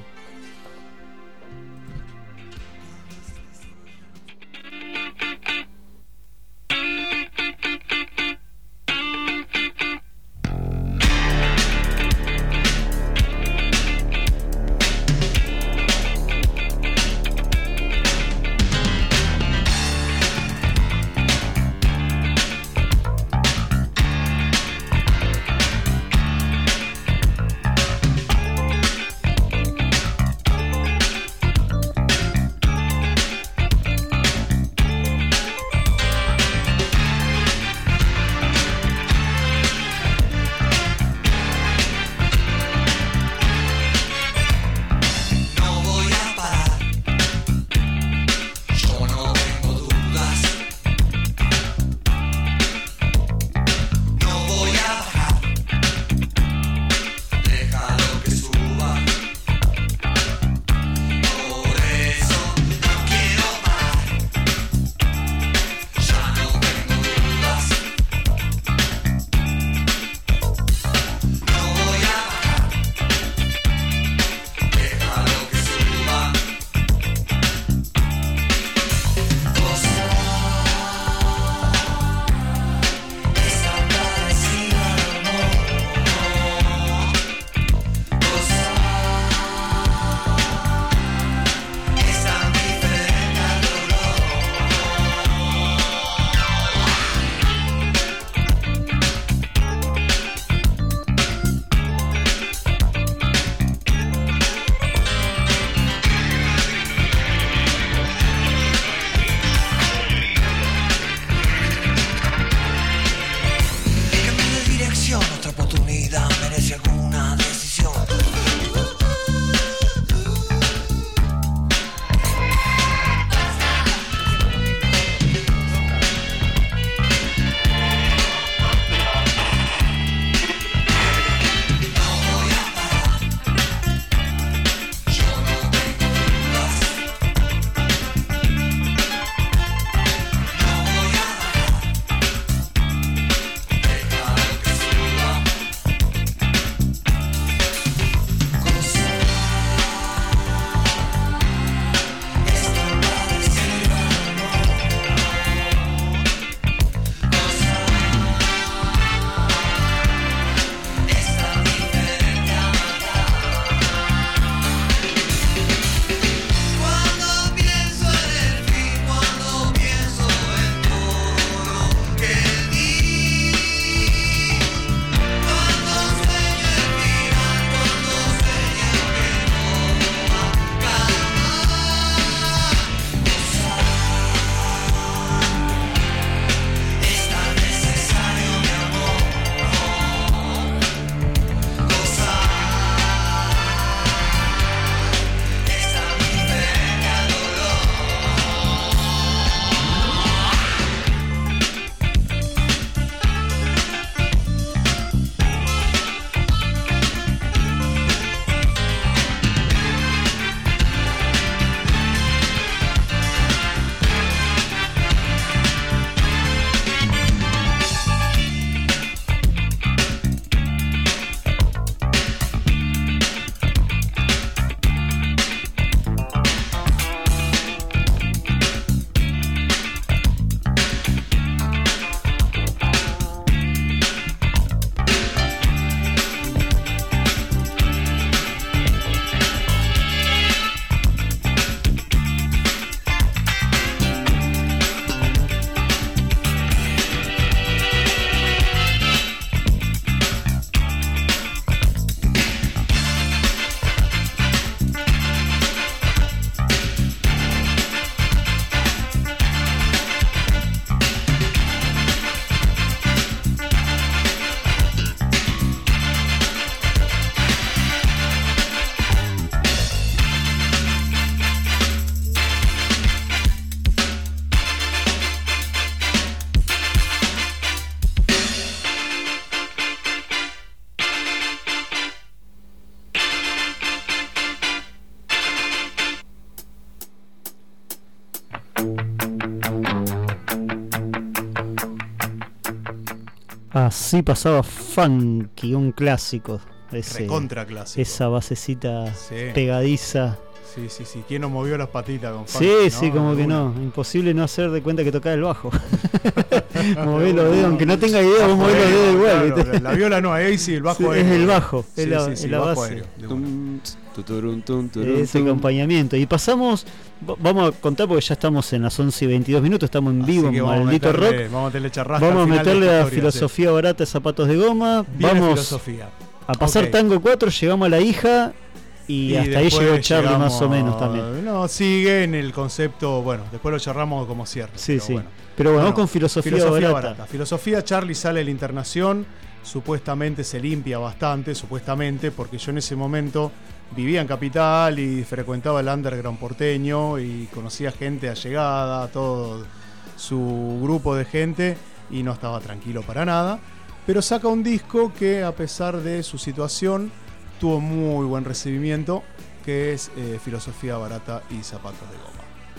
Así pasaba Funky, un clásico. Recontra clásico. Esa basecita Sí. pegadiza. Sí. ¿Quién nos movió las patitas con Funky? Sí, ¿no? sí, como que no. Imposible no hacer de cuenta que tocaba el bajo. Mover los dedos, aunque no tenga idea, vos movés los dedos igual. Claro, ¿viste? la viola no, ahí sí, el bajo Sí, aéreo. es el bajo, Sí, es la, sí, es sí, la bajo base. aéreo, de una. Ese acompañamiento. Y pasamos, vamos a contar porque ya estamos en las 11:22, estamos en vivo Así que en vamos a Maldito meterle- Rock. vamos a meterle charrasca Vamos a al final de meterle esta a historia, filosofía barata de zapatos de goma. Viene Vamos filosofía. a pasar Ok. tango 4, llegamos a la hija y hasta ahí después llegó Charlie llegamos- más o menos también. No, sigue en el concepto, bueno, después lo charramos como cierre. Sí, pero sí. bueno. Pero bueno, vamos con filosofía barata. Filosofía, Charlie sale de la internación, supuestamente se limpia bastante, supuestamente, porque yo en ese momento vivía en Capital y frecuentaba el underground porteño y conocía gente allegada, todo su grupo de gente y no estaba tranquilo para nada. Pero saca un disco que, a pesar de su situación, tuvo muy buen recibimiento, que es Filosofía Barata y Zapatos de Goma.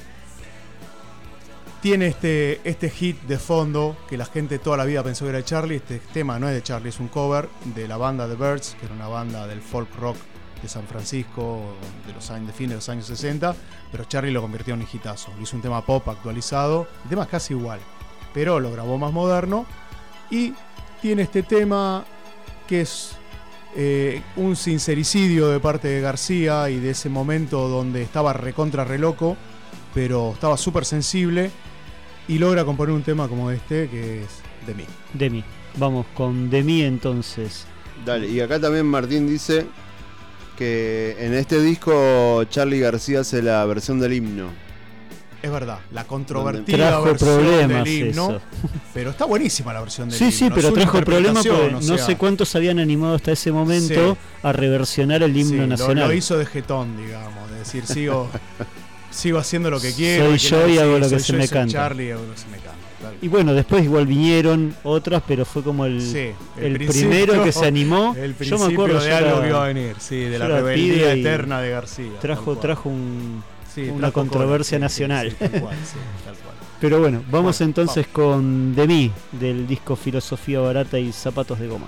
Tiene este hit de fondo que la gente toda la vida pensó que era de Charlie. Este tema no es de Charlie, es un cover de la banda The Byrds, que era una banda del folk rock de San Francisco de fin de los años 60, pero Charlie lo convirtió en un hitazo. Le hizo un tema pop actualizado, el tema es casi igual, pero lo grabó más moderno. Y tiene este tema que es un sincericidio de parte de García y de ese momento donde estaba recontra re loco, pero estaba súper sensible y logra componer un tema como este que es De mí. De mí. Vamos con De mí entonces. Dale, y acá también Martín dice que en este disco Charly García hace la versión del himno. Es verdad, la controvertida Trajo versión problemas del himno, eso. pero está buenísima la versión del Sí, himno. sí, pero Es una trajo problemas porque interpretación, no o sea, sé cuántos habían animado hasta ese momento Sí. a reversionar el himno sí, nacional. Lo hizo de jetón, digamos, de decir, sigo haciendo lo que quiero. Soy que yo no, y sí, hago lo que soy se yo, me soy canta. Charlie, hago lo que se me canta. Tal. Y bueno, después igual vinieron otras, pero fue como el principio- primero que se animó. El Yo principio me acuerdo de yo algo era- que iba a venir, sí, de yo la era rebeldía pibe y eterna de García. Trajo Sí, una trajo controversia cola, sí, nacional. sí, tal cual, sí, tal cual. Pero bueno, vamos Bueno, entonces con De mí, del disco Filosofía Barata y Zapatos de Goma.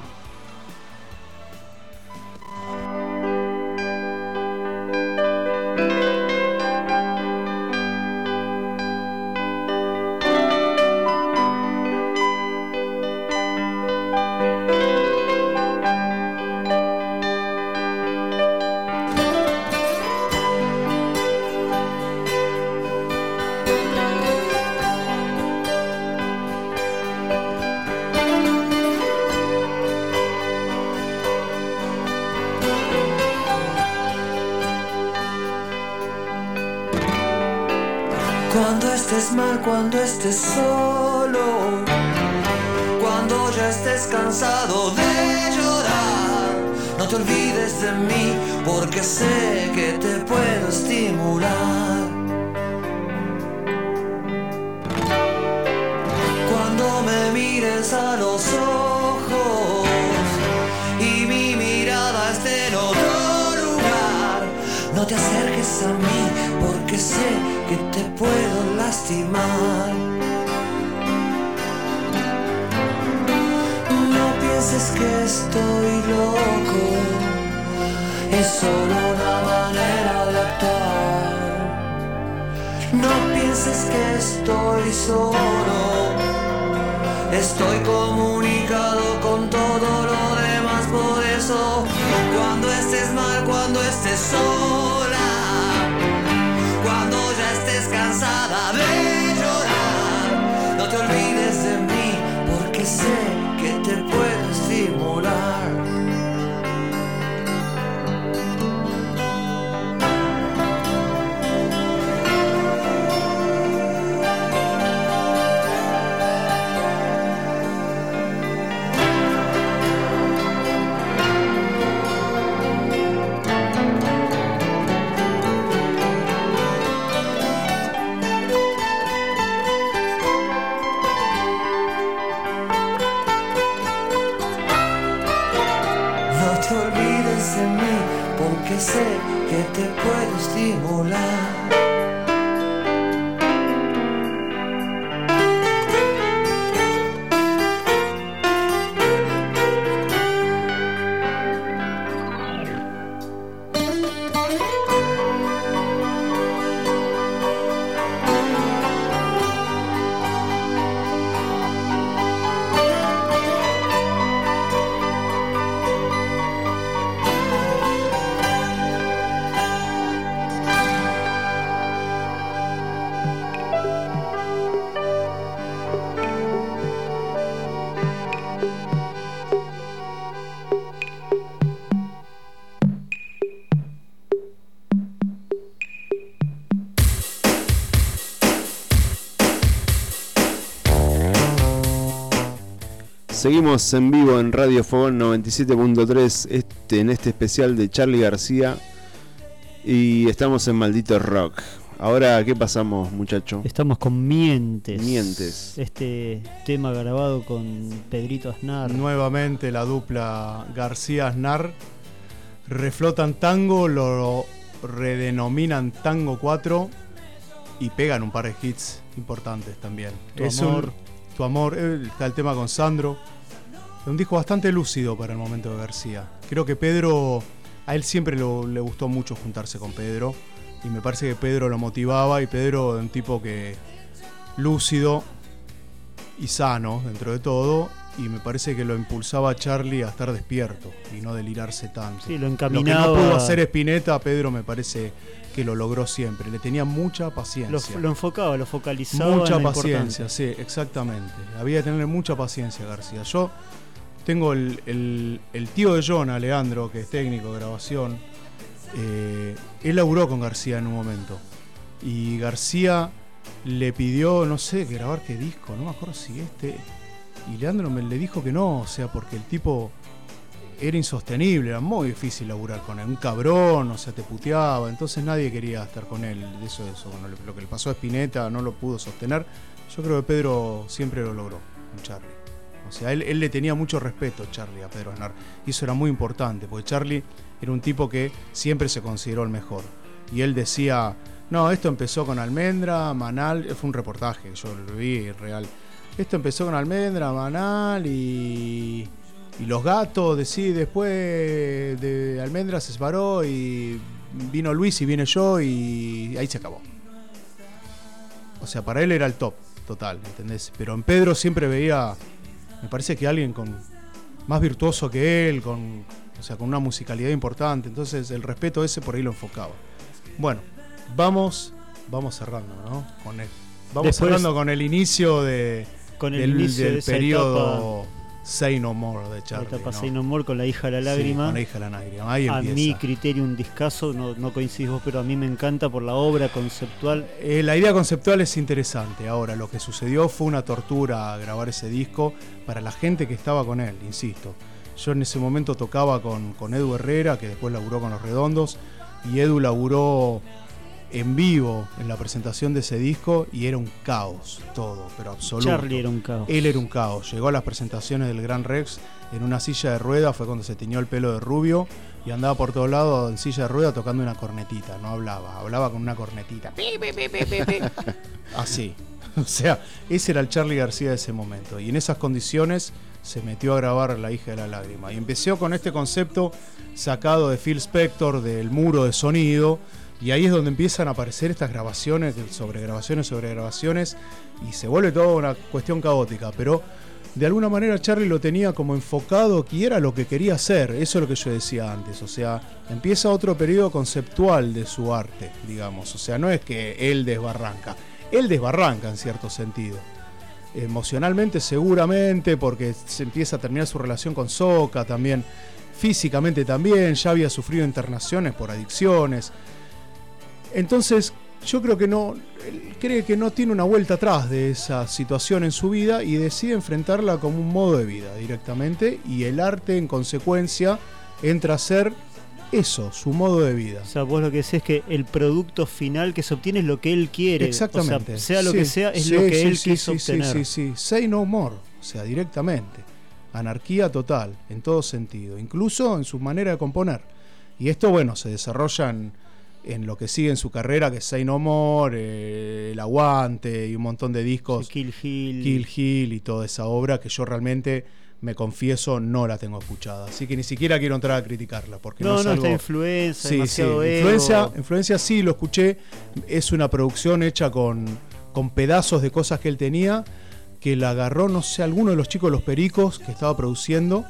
Cuando estés mal, cuando estés solo, cuando ya estés cansado de llorar, no te olvides de mí, porque sé que te puedo estimular. Cuando me mires a los ojos y mi mirada esté en otro lugar, no te acerques a mí, porque sé que te puedo lastimar. No pienses que estoy loco, es solo una manera de actuar. No pienses que estoy solo, estoy comunicado con todo lo demás. Por eso, cuando estés mal, cuando estés sola, cuando ya estés cansada de llorar, no te olvides de mí, porque sé que te puedo estimular. No te olvides de mí, porque sé que te puedo estimular. Seguimos en vivo en Radio Fogón 97.3 en este especial de Charly García y estamos en Maldito Rock. Ahora, ¿qué pasamos, muchacho? Estamos con Mientes. Mientes. Este tema grabado con Pedrito Aznar. Nuevamente la dupla García-Aznar reflotan tango, lo redenominan Tango 4 y pegan un par de hits importantes también. Tu amor, está el tema con Sandro. Es un disco bastante lúcido para el momento de García. Creo que Pedro, a él siempre le gustó mucho juntarse con Pedro. Y me parece que Pedro lo motivaba. Y Pedro es un tipo que lúcido y sano dentro de todo. Y me parece que lo impulsaba a Charly a estar despierto y no delirarse tanto. Sí, lo encaminaba. Lo que no pudo hacer Spinetta, Pedro me parece que lo logró siempre. Le tenía mucha paciencia. Lo enfocaba, lo focalizaba. Mucha en lo paciencia, importante. sí, exactamente. Había que tenerle mucha paciencia a García. Yo tengo el tío de Jonah, Leandro, que es técnico de grabación. Él laburó con García en un momento. Y García le pidió, no sé, grabar qué disco, no me acuerdo si y Leandro le dijo que no, o sea, porque el tipo era insostenible, era muy difícil laburar con él, un cabrón, o sea, te puteaba, entonces nadie quería estar con él. Eso, bueno, lo que le pasó a Spinetta no lo pudo sostener. Yo creo que Pedro siempre lo logró con Charly. O sea, él le tenía mucho respeto, Charly, a Pedro Aznar, y eso era muy importante, porque Charly era un tipo que siempre se consideró el mejor. Y él decía, no, esto empezó con Almendra, Manal, fue un reportaje, yo lo vi real. Esto empezó con Almendra, Manal y Los Gatos, después de Almendra se separó y vino Luis y vine yo y ahí se acabó. O sea, para él era el top total, ¿entendés? Pero en Pedro siempre veía, me parece que alguien más virtuoso que él, con una musicalidad importante, entonces el respeto ese por ahí lo enfocaba. Bueno, vamos cerrando, ¿no? Cerrando con el inicio del periodo Say No More de Charly. La etapa, ¿no? Say No More con La hija de la lágrima. Sí, con La hija de la lágrima. Ahí a empieza. mi criterio un discazo, no coincidís vos, pero a mí me encanta por la obra conceptual. La idea conceptual es interesante. Ahora, lo que sucedió fue una tortura grabar ese disco para la gente que estaba con él, insisto. Yo en ese momento tocaba con Edu Herrera, que después laburó con Los Redondos, y Edu laburó en vivo en la presentación de ese disco y era un caos todo, pero absoluto. Charly era un caos. Él era un caos. Llegó a las presentaciones del Gran Rex en una silla de ruedas, fue cuando se tiñó el pelo de rubio y andaba por todos lados en silla de ruedas tocando una cornetita, no hablaba con una cornetita. Así. O sea, ese era el Charly García de ese momento. Y en esas condiciones se metió a grabar La hija de la lágrima. Y empezó con este concepto sacado de Phil Spector, del muro de sonido. Y ahí es donde empiezan a aparecer estas grabaciones, sobre grabaciones, y se vuelve toda una cuestión caótica. Pero de alguna manera Charly lo tenía como enfocado, que era lo que quería hacer. Eso es lo que yo decía antes. O sea, empieza otro periodo conceptual de su arte, digamos. O sea, no es que él desbarranca en cierto sentido. Emocionalmente seguramente, porque se empieza a terminar su relación con Soca también. Físicamente también, ya había sufrido internaciones por adicciones. Entonces, yo creo que él cree que no tiene una vuelta atrás de esa situación en su vida y decide enfrentarla como un modo de vida directamente, y el arte en consecuencia entra a ser eso, su modo de vida. O sea, vos lo que decís es que el producto final que se obtiene es lo que él quiere. Exactamente. O sea lo que sea, es lo que él quiso obtener. Sí. Say No More, o sea, directamente. Anarquía total, en todo sentido, incluso en su manera de componer. Y esto, bueno, se desarrolla en lo que sigue en su carrera, que es Say No More, El Aguante y un montón de discos. Kill Hill y toda esa obra que yo realmente, me confieso, no la tengo escuchada. Así que ni siquiera quiero entrar a criticarla. Porque no es algo... está influencia, demasiado ego. Influencia sí, lo escuché. Es una producción hecha con pedazos de cosas que él tenía, que la agarró, no sé, alguno de los chicos de Los Pericos que estaba produciendo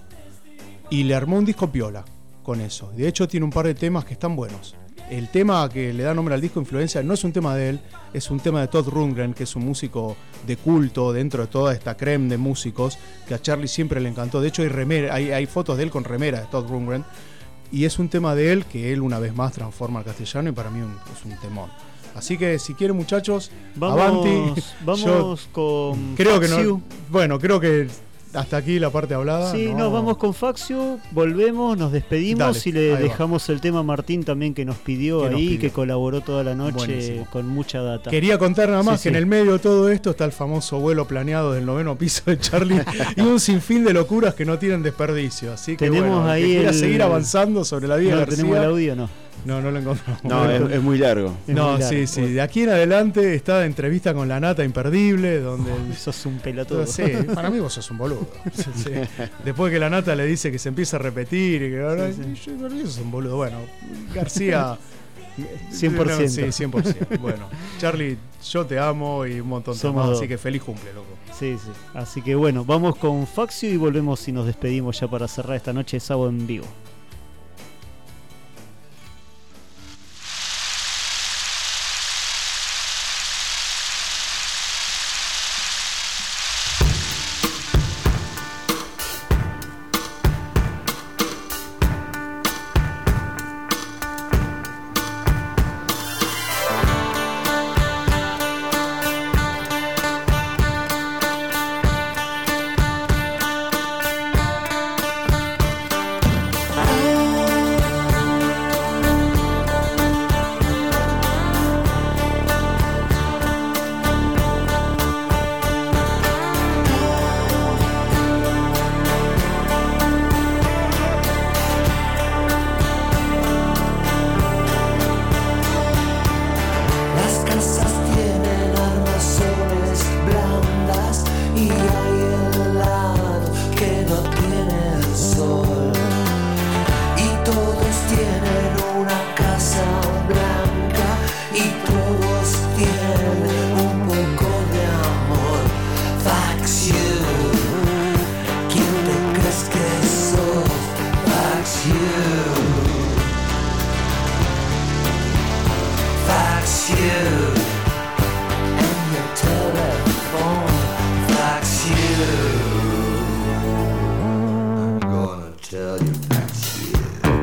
y le armó un disco piola con eso. De hecho, tiene un par de temas que están buenos. El tema que le da nombre al disco, Influencia, no es un tema de él, es un tema de Todd Rundgren, que es un músico de culto dentro de toda esta creme de músicos que a Charly siempre le encantó. De hecho, hay fotos de él con remera de Todd Rundgren, y es un tema de él que él una vez más transforma al castellano, y para mí es un temón. Así que si quieren, muchachos, vamos Avanti. Vamos con creo Faxiu. que creo que hasta aquí la parte hablada. Sí, no, vamos con Faxio, volvemos, nos despedimos. Dale, y le ahí dejamos el tema a Martín también que nos pidió Que nos ahí, pidió. que colaboró toda la noche. Buenísimo. Con mucha data. Quería contar nada más Sí, que sí. en el medio de todo esto está el famoso vuelo planeado del 9º piso de Charlie y un sinfín de locuras que no tienen desperdicio. Así que Tenemos bueno, el ahí que quiera el- seguir avanzando sobre la vida No, García. tenemos el audio, no. No lo encontramos. No, es muy largo. Es No, muy largo. sí, sí. De aquí en adelante está entrevista con la Nata imperdible, donde Sos un pelotudo. Sí, para mí vos sos un boludo. Sí. Después que la Nata le dice que se empieza a repetir y que ahora yo para mí sos un boludo. Bueno, García 100%. Sí, 100%. Bueno, Charlie, yo te amo y un montón de Somos más, dos. así que feliz cumple, loco. Sí, sí. Así que bueno, vamos con Faxio y volvemos y nos despedimos ya para cerrar esta noche de sábado en vivo. Las casas tienen armazones blandas y hay helados que no tienen sol. Y todos tienen una casa blanca y todos tienen un poco de amor. Fax you, ¿quién te crees que sos? Fax you. Fax you and your telephone. Fax you. I'm gonna tell you, fax you.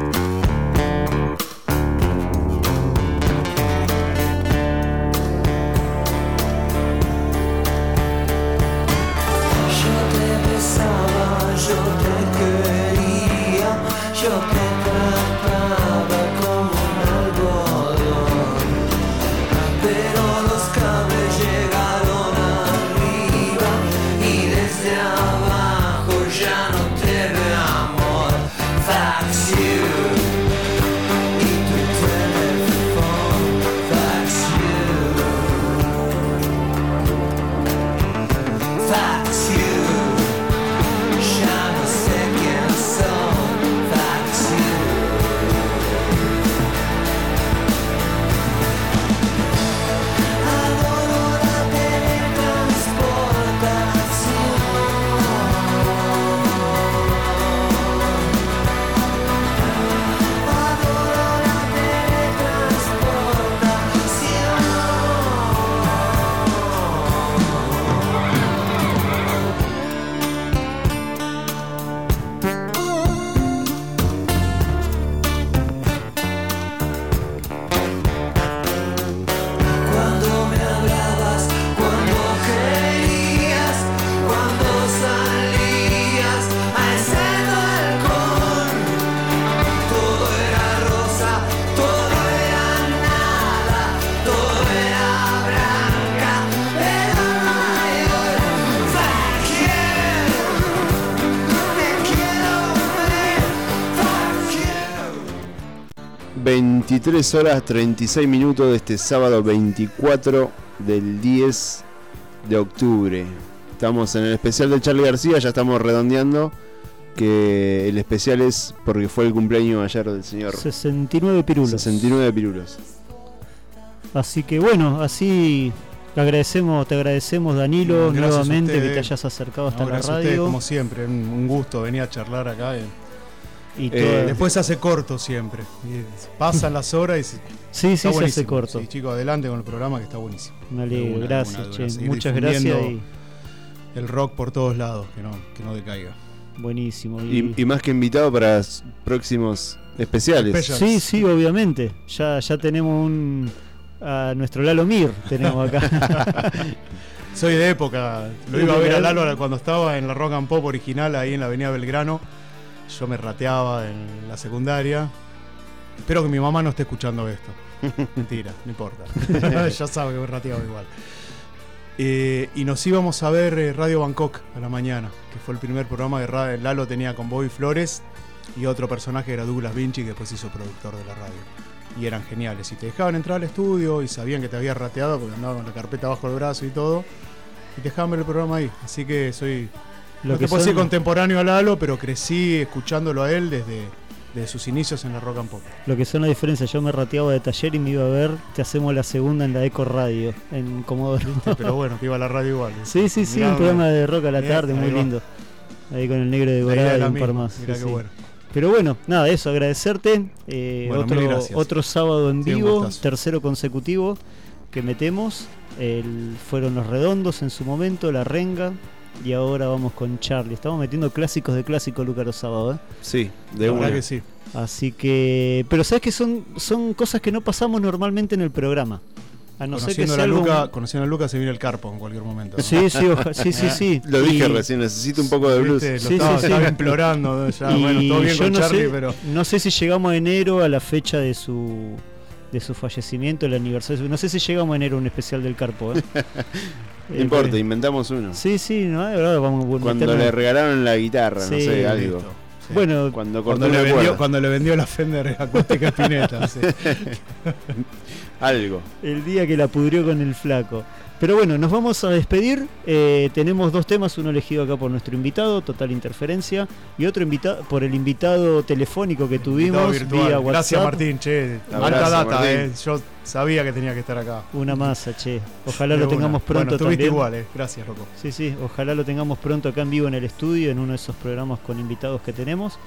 Yo te besaba, yo te quería, yo te trataba como un algodón. Pero los cables llegaron arriba y desde abajo ya no te ve amor. Fax you y tu teléfono. Fax you. Fax you. Ya no sé quién son. Fax you. Adoro la teletransportación. Adoro la Cuando me hablabas, cuando querías, cuando salías a ese balcón, todo era rosa, todo era nada, todo era blanca, pero no hay oro. Fuck you, me quiero morir. Fuck you. 23 horas 36 minutos de este sábado 24 del 10 de octubre. Estamos en el especial de Charlie García, ya estamos redondeando. Que el especial es porque fue el cumpleaños ayer del señor. 69 pirulos. 69 pirulos. Así que bueno, así te agradecemos Danilo, Gracias a nuevamente que ustedes. te hayas acercado hasta la Gracias a ustedes, radio. como siempre, un gusto venir a charlar acá. Y todo- Después se hace corto siempre. Y pasan las horas y Sí, está sí, se hace buenísimo. corto. Sí, chicos, adelante con el programa que está buenísimo. Me alegro, De una, gracias, de una, che. de seguir Muchas gracias difundiendo y el rock por todos lados, que no decaiga. buenísimo. Y más que invitado para próximos especiales. Sí, sí, obviamente. Ya tenemos a nuestro Lalo Mir tenemos acá. Soy de época. Lo iba a ver a Lalo cuando estaba en la Rock and Pop original, ahí en la avenida Belgrano. Yo me rateaba en la secundaria. Espero que mi mamá no esté escuchando esto. Mentira, no importa. Ya sabe que me rateaba igual. Y nos íbamos a ver Radio Bangkok a la mañana, que fue el primer programa que Lalo tenía con Bobby Flores y otro personaje era Douglas Vinci, que después hizo productor de la radio. Y eran geniales. Y te dejaban entrar al estudio y sabían que te habías rateado porque andaba con la carpeta bajo el brazo y todo. Y te dejaban ver el programa ahí. Así que soy, no te puedo decir contemporáneo a Lalo, pero crecí escuchándolo a él desde sus inicios en la Rock and Pop. Lo que son la diferencia, yo me rateaba de taller y me iba a ver, te hacemos la segunda en la Eco Radio, en Comodoro. Pero bueno, te iba a la radio igual. Sí, mirá, un programa de rock a la tarde, muy lindo. Ahí con el negro de Gorada y un par más. Mirá qué bueno. Pero bueno, nada, eso, agradecerte. Otro sábado en vivo, tercero consecutivo que metemos. Fueron Los Redondos en su momento, La Renga. Y ahora vamos con Charlie. Estamos metiendo clásicos de clásico, Luca, los sábados, ¿eh? Sí, de una. Que sí. Así que... Pero sabes que son cosas que no pasamos normalmente en el programa. A no ser que sea conociendo a Luca se viene el Carpo en cualquier momento, ¿no? Sí. Lo dije recién, necesito un poco de blues. Estaba implorando. Ya, bueno, todo bien con Charlie, pero... No sé si llegamos a enero a la fecha de su fallecimiento, el aniversario. No sé si llegamos a enero a un especial del Carpo, ¿eh? No importa, inventamos uno. Sí, ¿no? Ahora vamos a cuando le regalaron la guitarra, no sé, algo. Sí. Bueno, cuando le vendió la Fender acústica Spinetta. Sí. Algo. El día que la pudrió con el flaco. Pero bueno, nos vamos a despedir. Tenemos dos temas, uno elegido acá por nuestro invitado, Total Interferencia, y otro por el invitado telefónico que tuvimos vía WhatsApp. Gracias, Martín, che. Alta data, yo sabía que tenía que estar acá. Una masa, che. Ojalá lo tengamos pronto. Bueno, estuviste igual, gracias, loco. Sí, ojalá lo tengamos pronto acá en vivo en el estudio, en uno de esos programas con invitados que tenemos.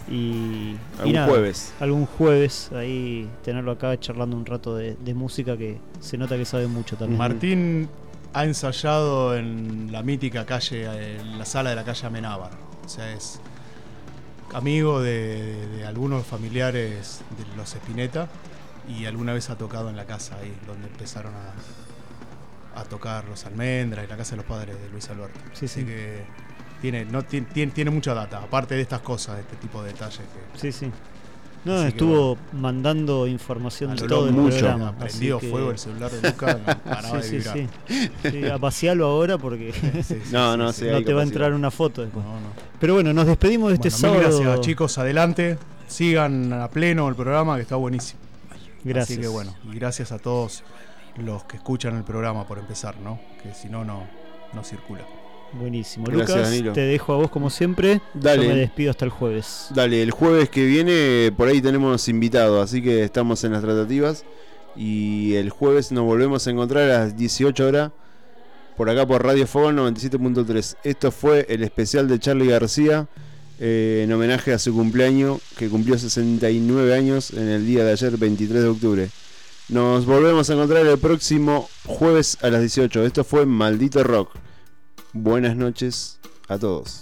Algún jueves ahí tenerlo acá charlando un rato de música, que se nota que sabe mucho también. Martín ha ensayado en la mítica calle, en la sala de la calle Amenábar. O sea, es amigo de algunos familiares de los Spinetta y alguna vez ha tocado en la casa ahí donde empezaron a tocar los Almendras, y la casa de los padres de Luis Alberto. Así que tiene mucha data, aparte de estas cosas, de este tipo de detalles. No, así estuvo mandando información de todo el programa. Prendido fuego el celular de Lucas, paraba de vibrar. Sí, vacialo ahora porque no te va a entrar una foto después. No. Pero bueno, nos despedimos de este sábado. Gracias, chicos, adelante. Sigan a pleno el programa, que está buenísimo. Gracias. Así que bueno, y gracias a todos los que escuchan el programa por empezar, ¿no? Que si no circula. Buenísimo. Gracias, Lucas, Danilo. Te dejo a vos como siempre. Dale. Yo me despido hasta el jueves. Dale, el jueves que viene por ahí tenemos invitados, así que estamos en las tratativas. Y el jueves nos volvemos a encontrar a las 18 horas por acá por Radio Fogón 97.3. Esto fue el especial de Charly García en homenaje a su cumpleaños, que cumplió 69 años en el día de ayer, 23 de octubre. Nos volvemos a encontrar el próximo jueves a las 18. Esto fue Maldito Rock. Buenas noches a todos.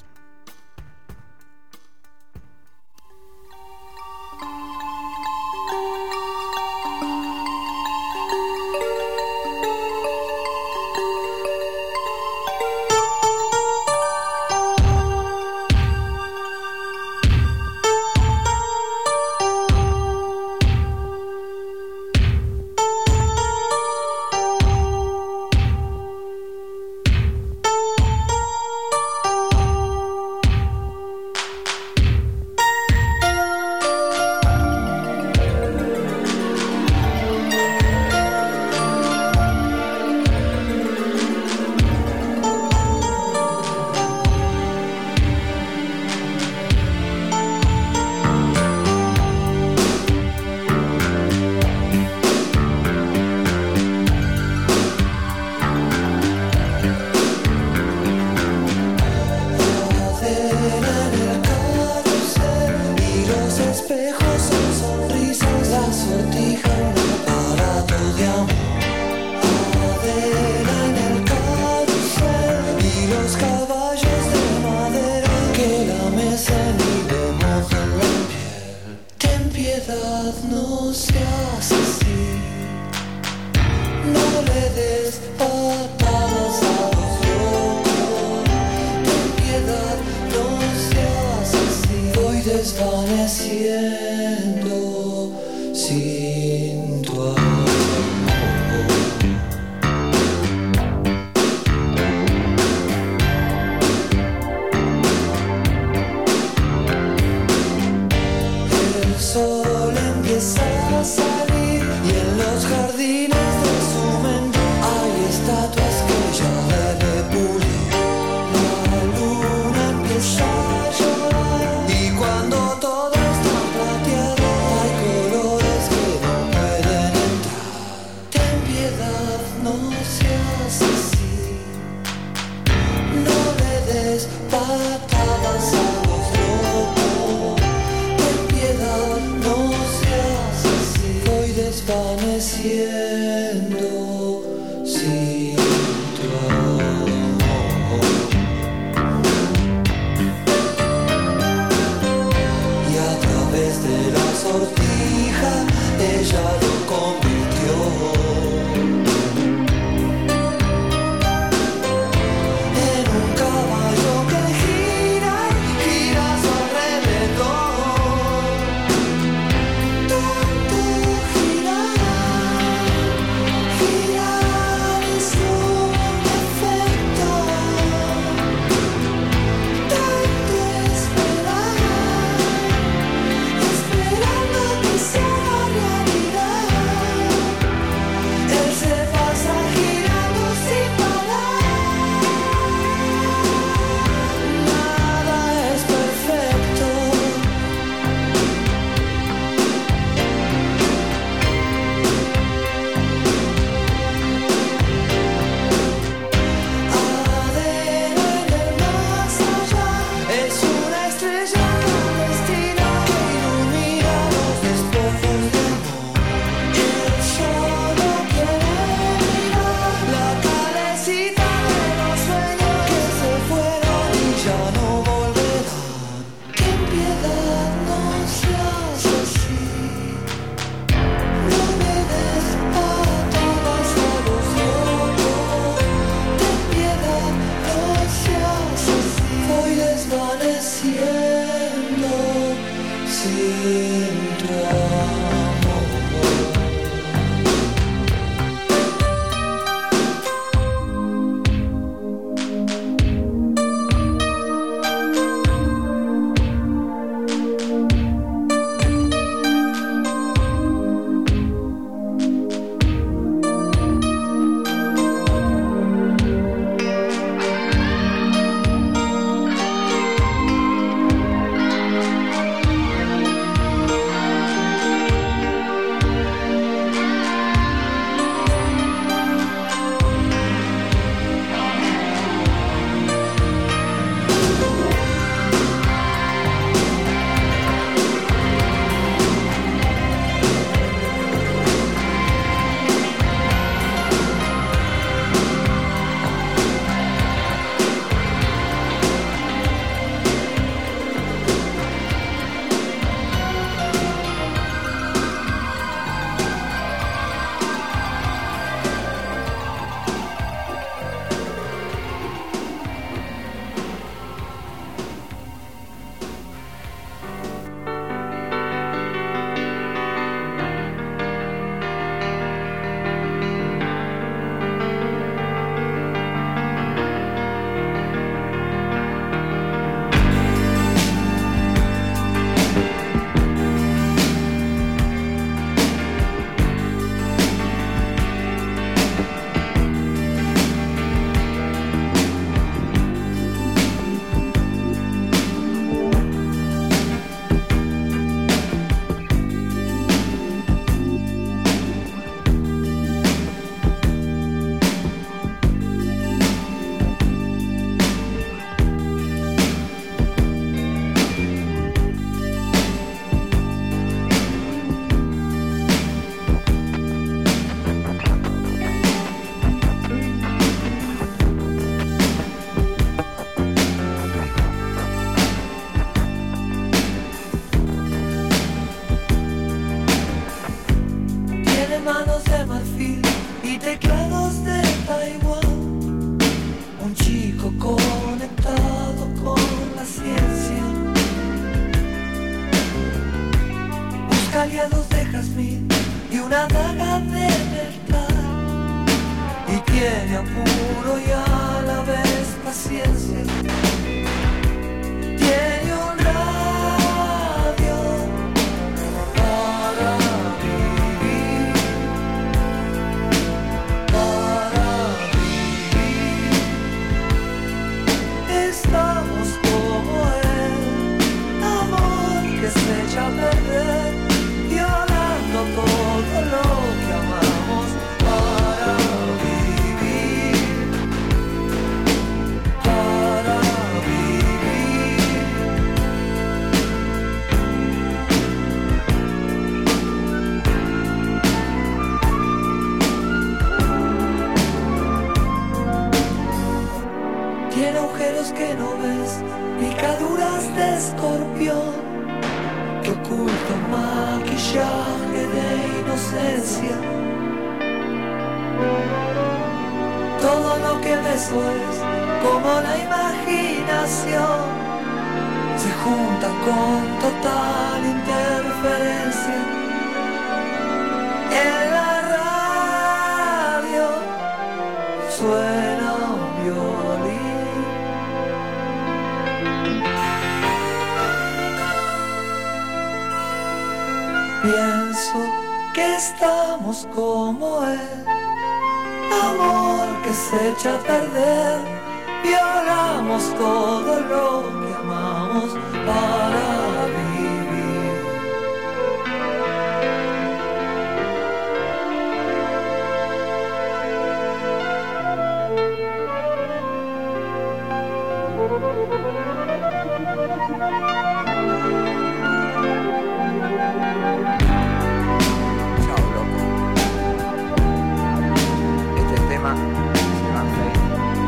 No seas así, no le des patadas a desvaneciendo sin tu amor. El sol empieza a salir y en los jardines de Sumen hay estatuas que ya debe pulir. La luna empieza a llorar y cuando todo está plateado hay colores que no pueden entrar. Ten piedad, no seas así, no le des patadas a los lobos. Ten piedad, no seas así, voy desvaneciendo sin tu amor. Y a través de la sortija ella lo convirtió en un caballo que gira, gira a su alrededor. Tanto girará dedos de jazmín y una daga de metal. Y tiene apuro y a la vez paciencia. Tiene un radio para vivir, para vivir. Estamos como él, amor que se echa a perder, violando todo lo que amamos para vivir, para vivir. Tiene agujeros que no ves, picaduras de escorpión que ocultan maquillaje de inocencia. Todo lo que ves es como la imaginación se junta con total interferencia. En la radio suena un violín. Pienso que estamos como él, amor que se echa a perder, violamos todo lo que amamos para vivir. Chao, loco. Este tema se va a reír.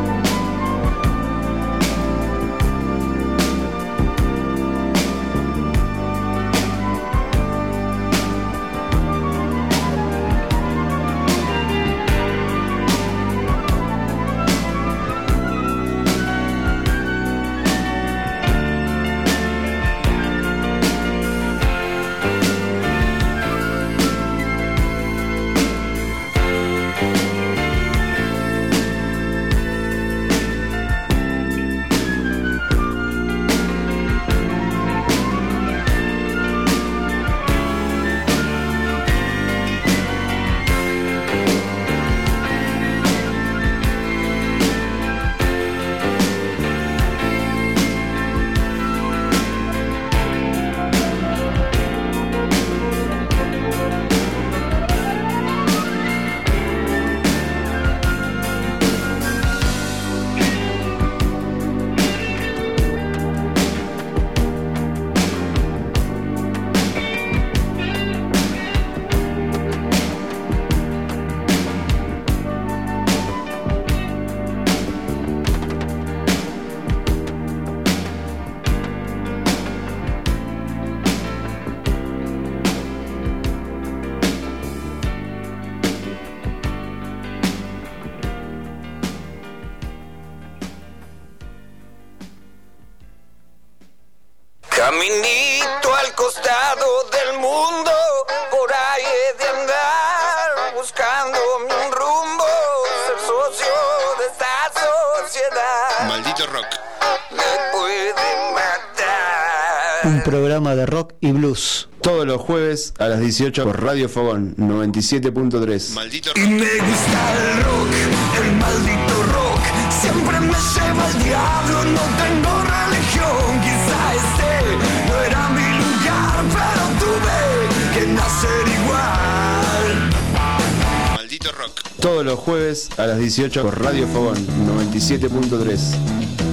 Caminito al costado del mundo, por ahí he de andar, buscándome un rumbo, ser socio de esta sociedad. Maldito rock. Me puede matar. Un programa de rock y blues. Todos los jueves a las 18 por Radio Fogón 97.3. Maldito Y me gusta el rock, el maldito rock. Siempre me lleva el diablo, no tengo religión. Quizá este no era mi lugar, pero tuve que nacer igual. Maldito rock. Todos los jueves a las 18 por Radio Fogón 97.3.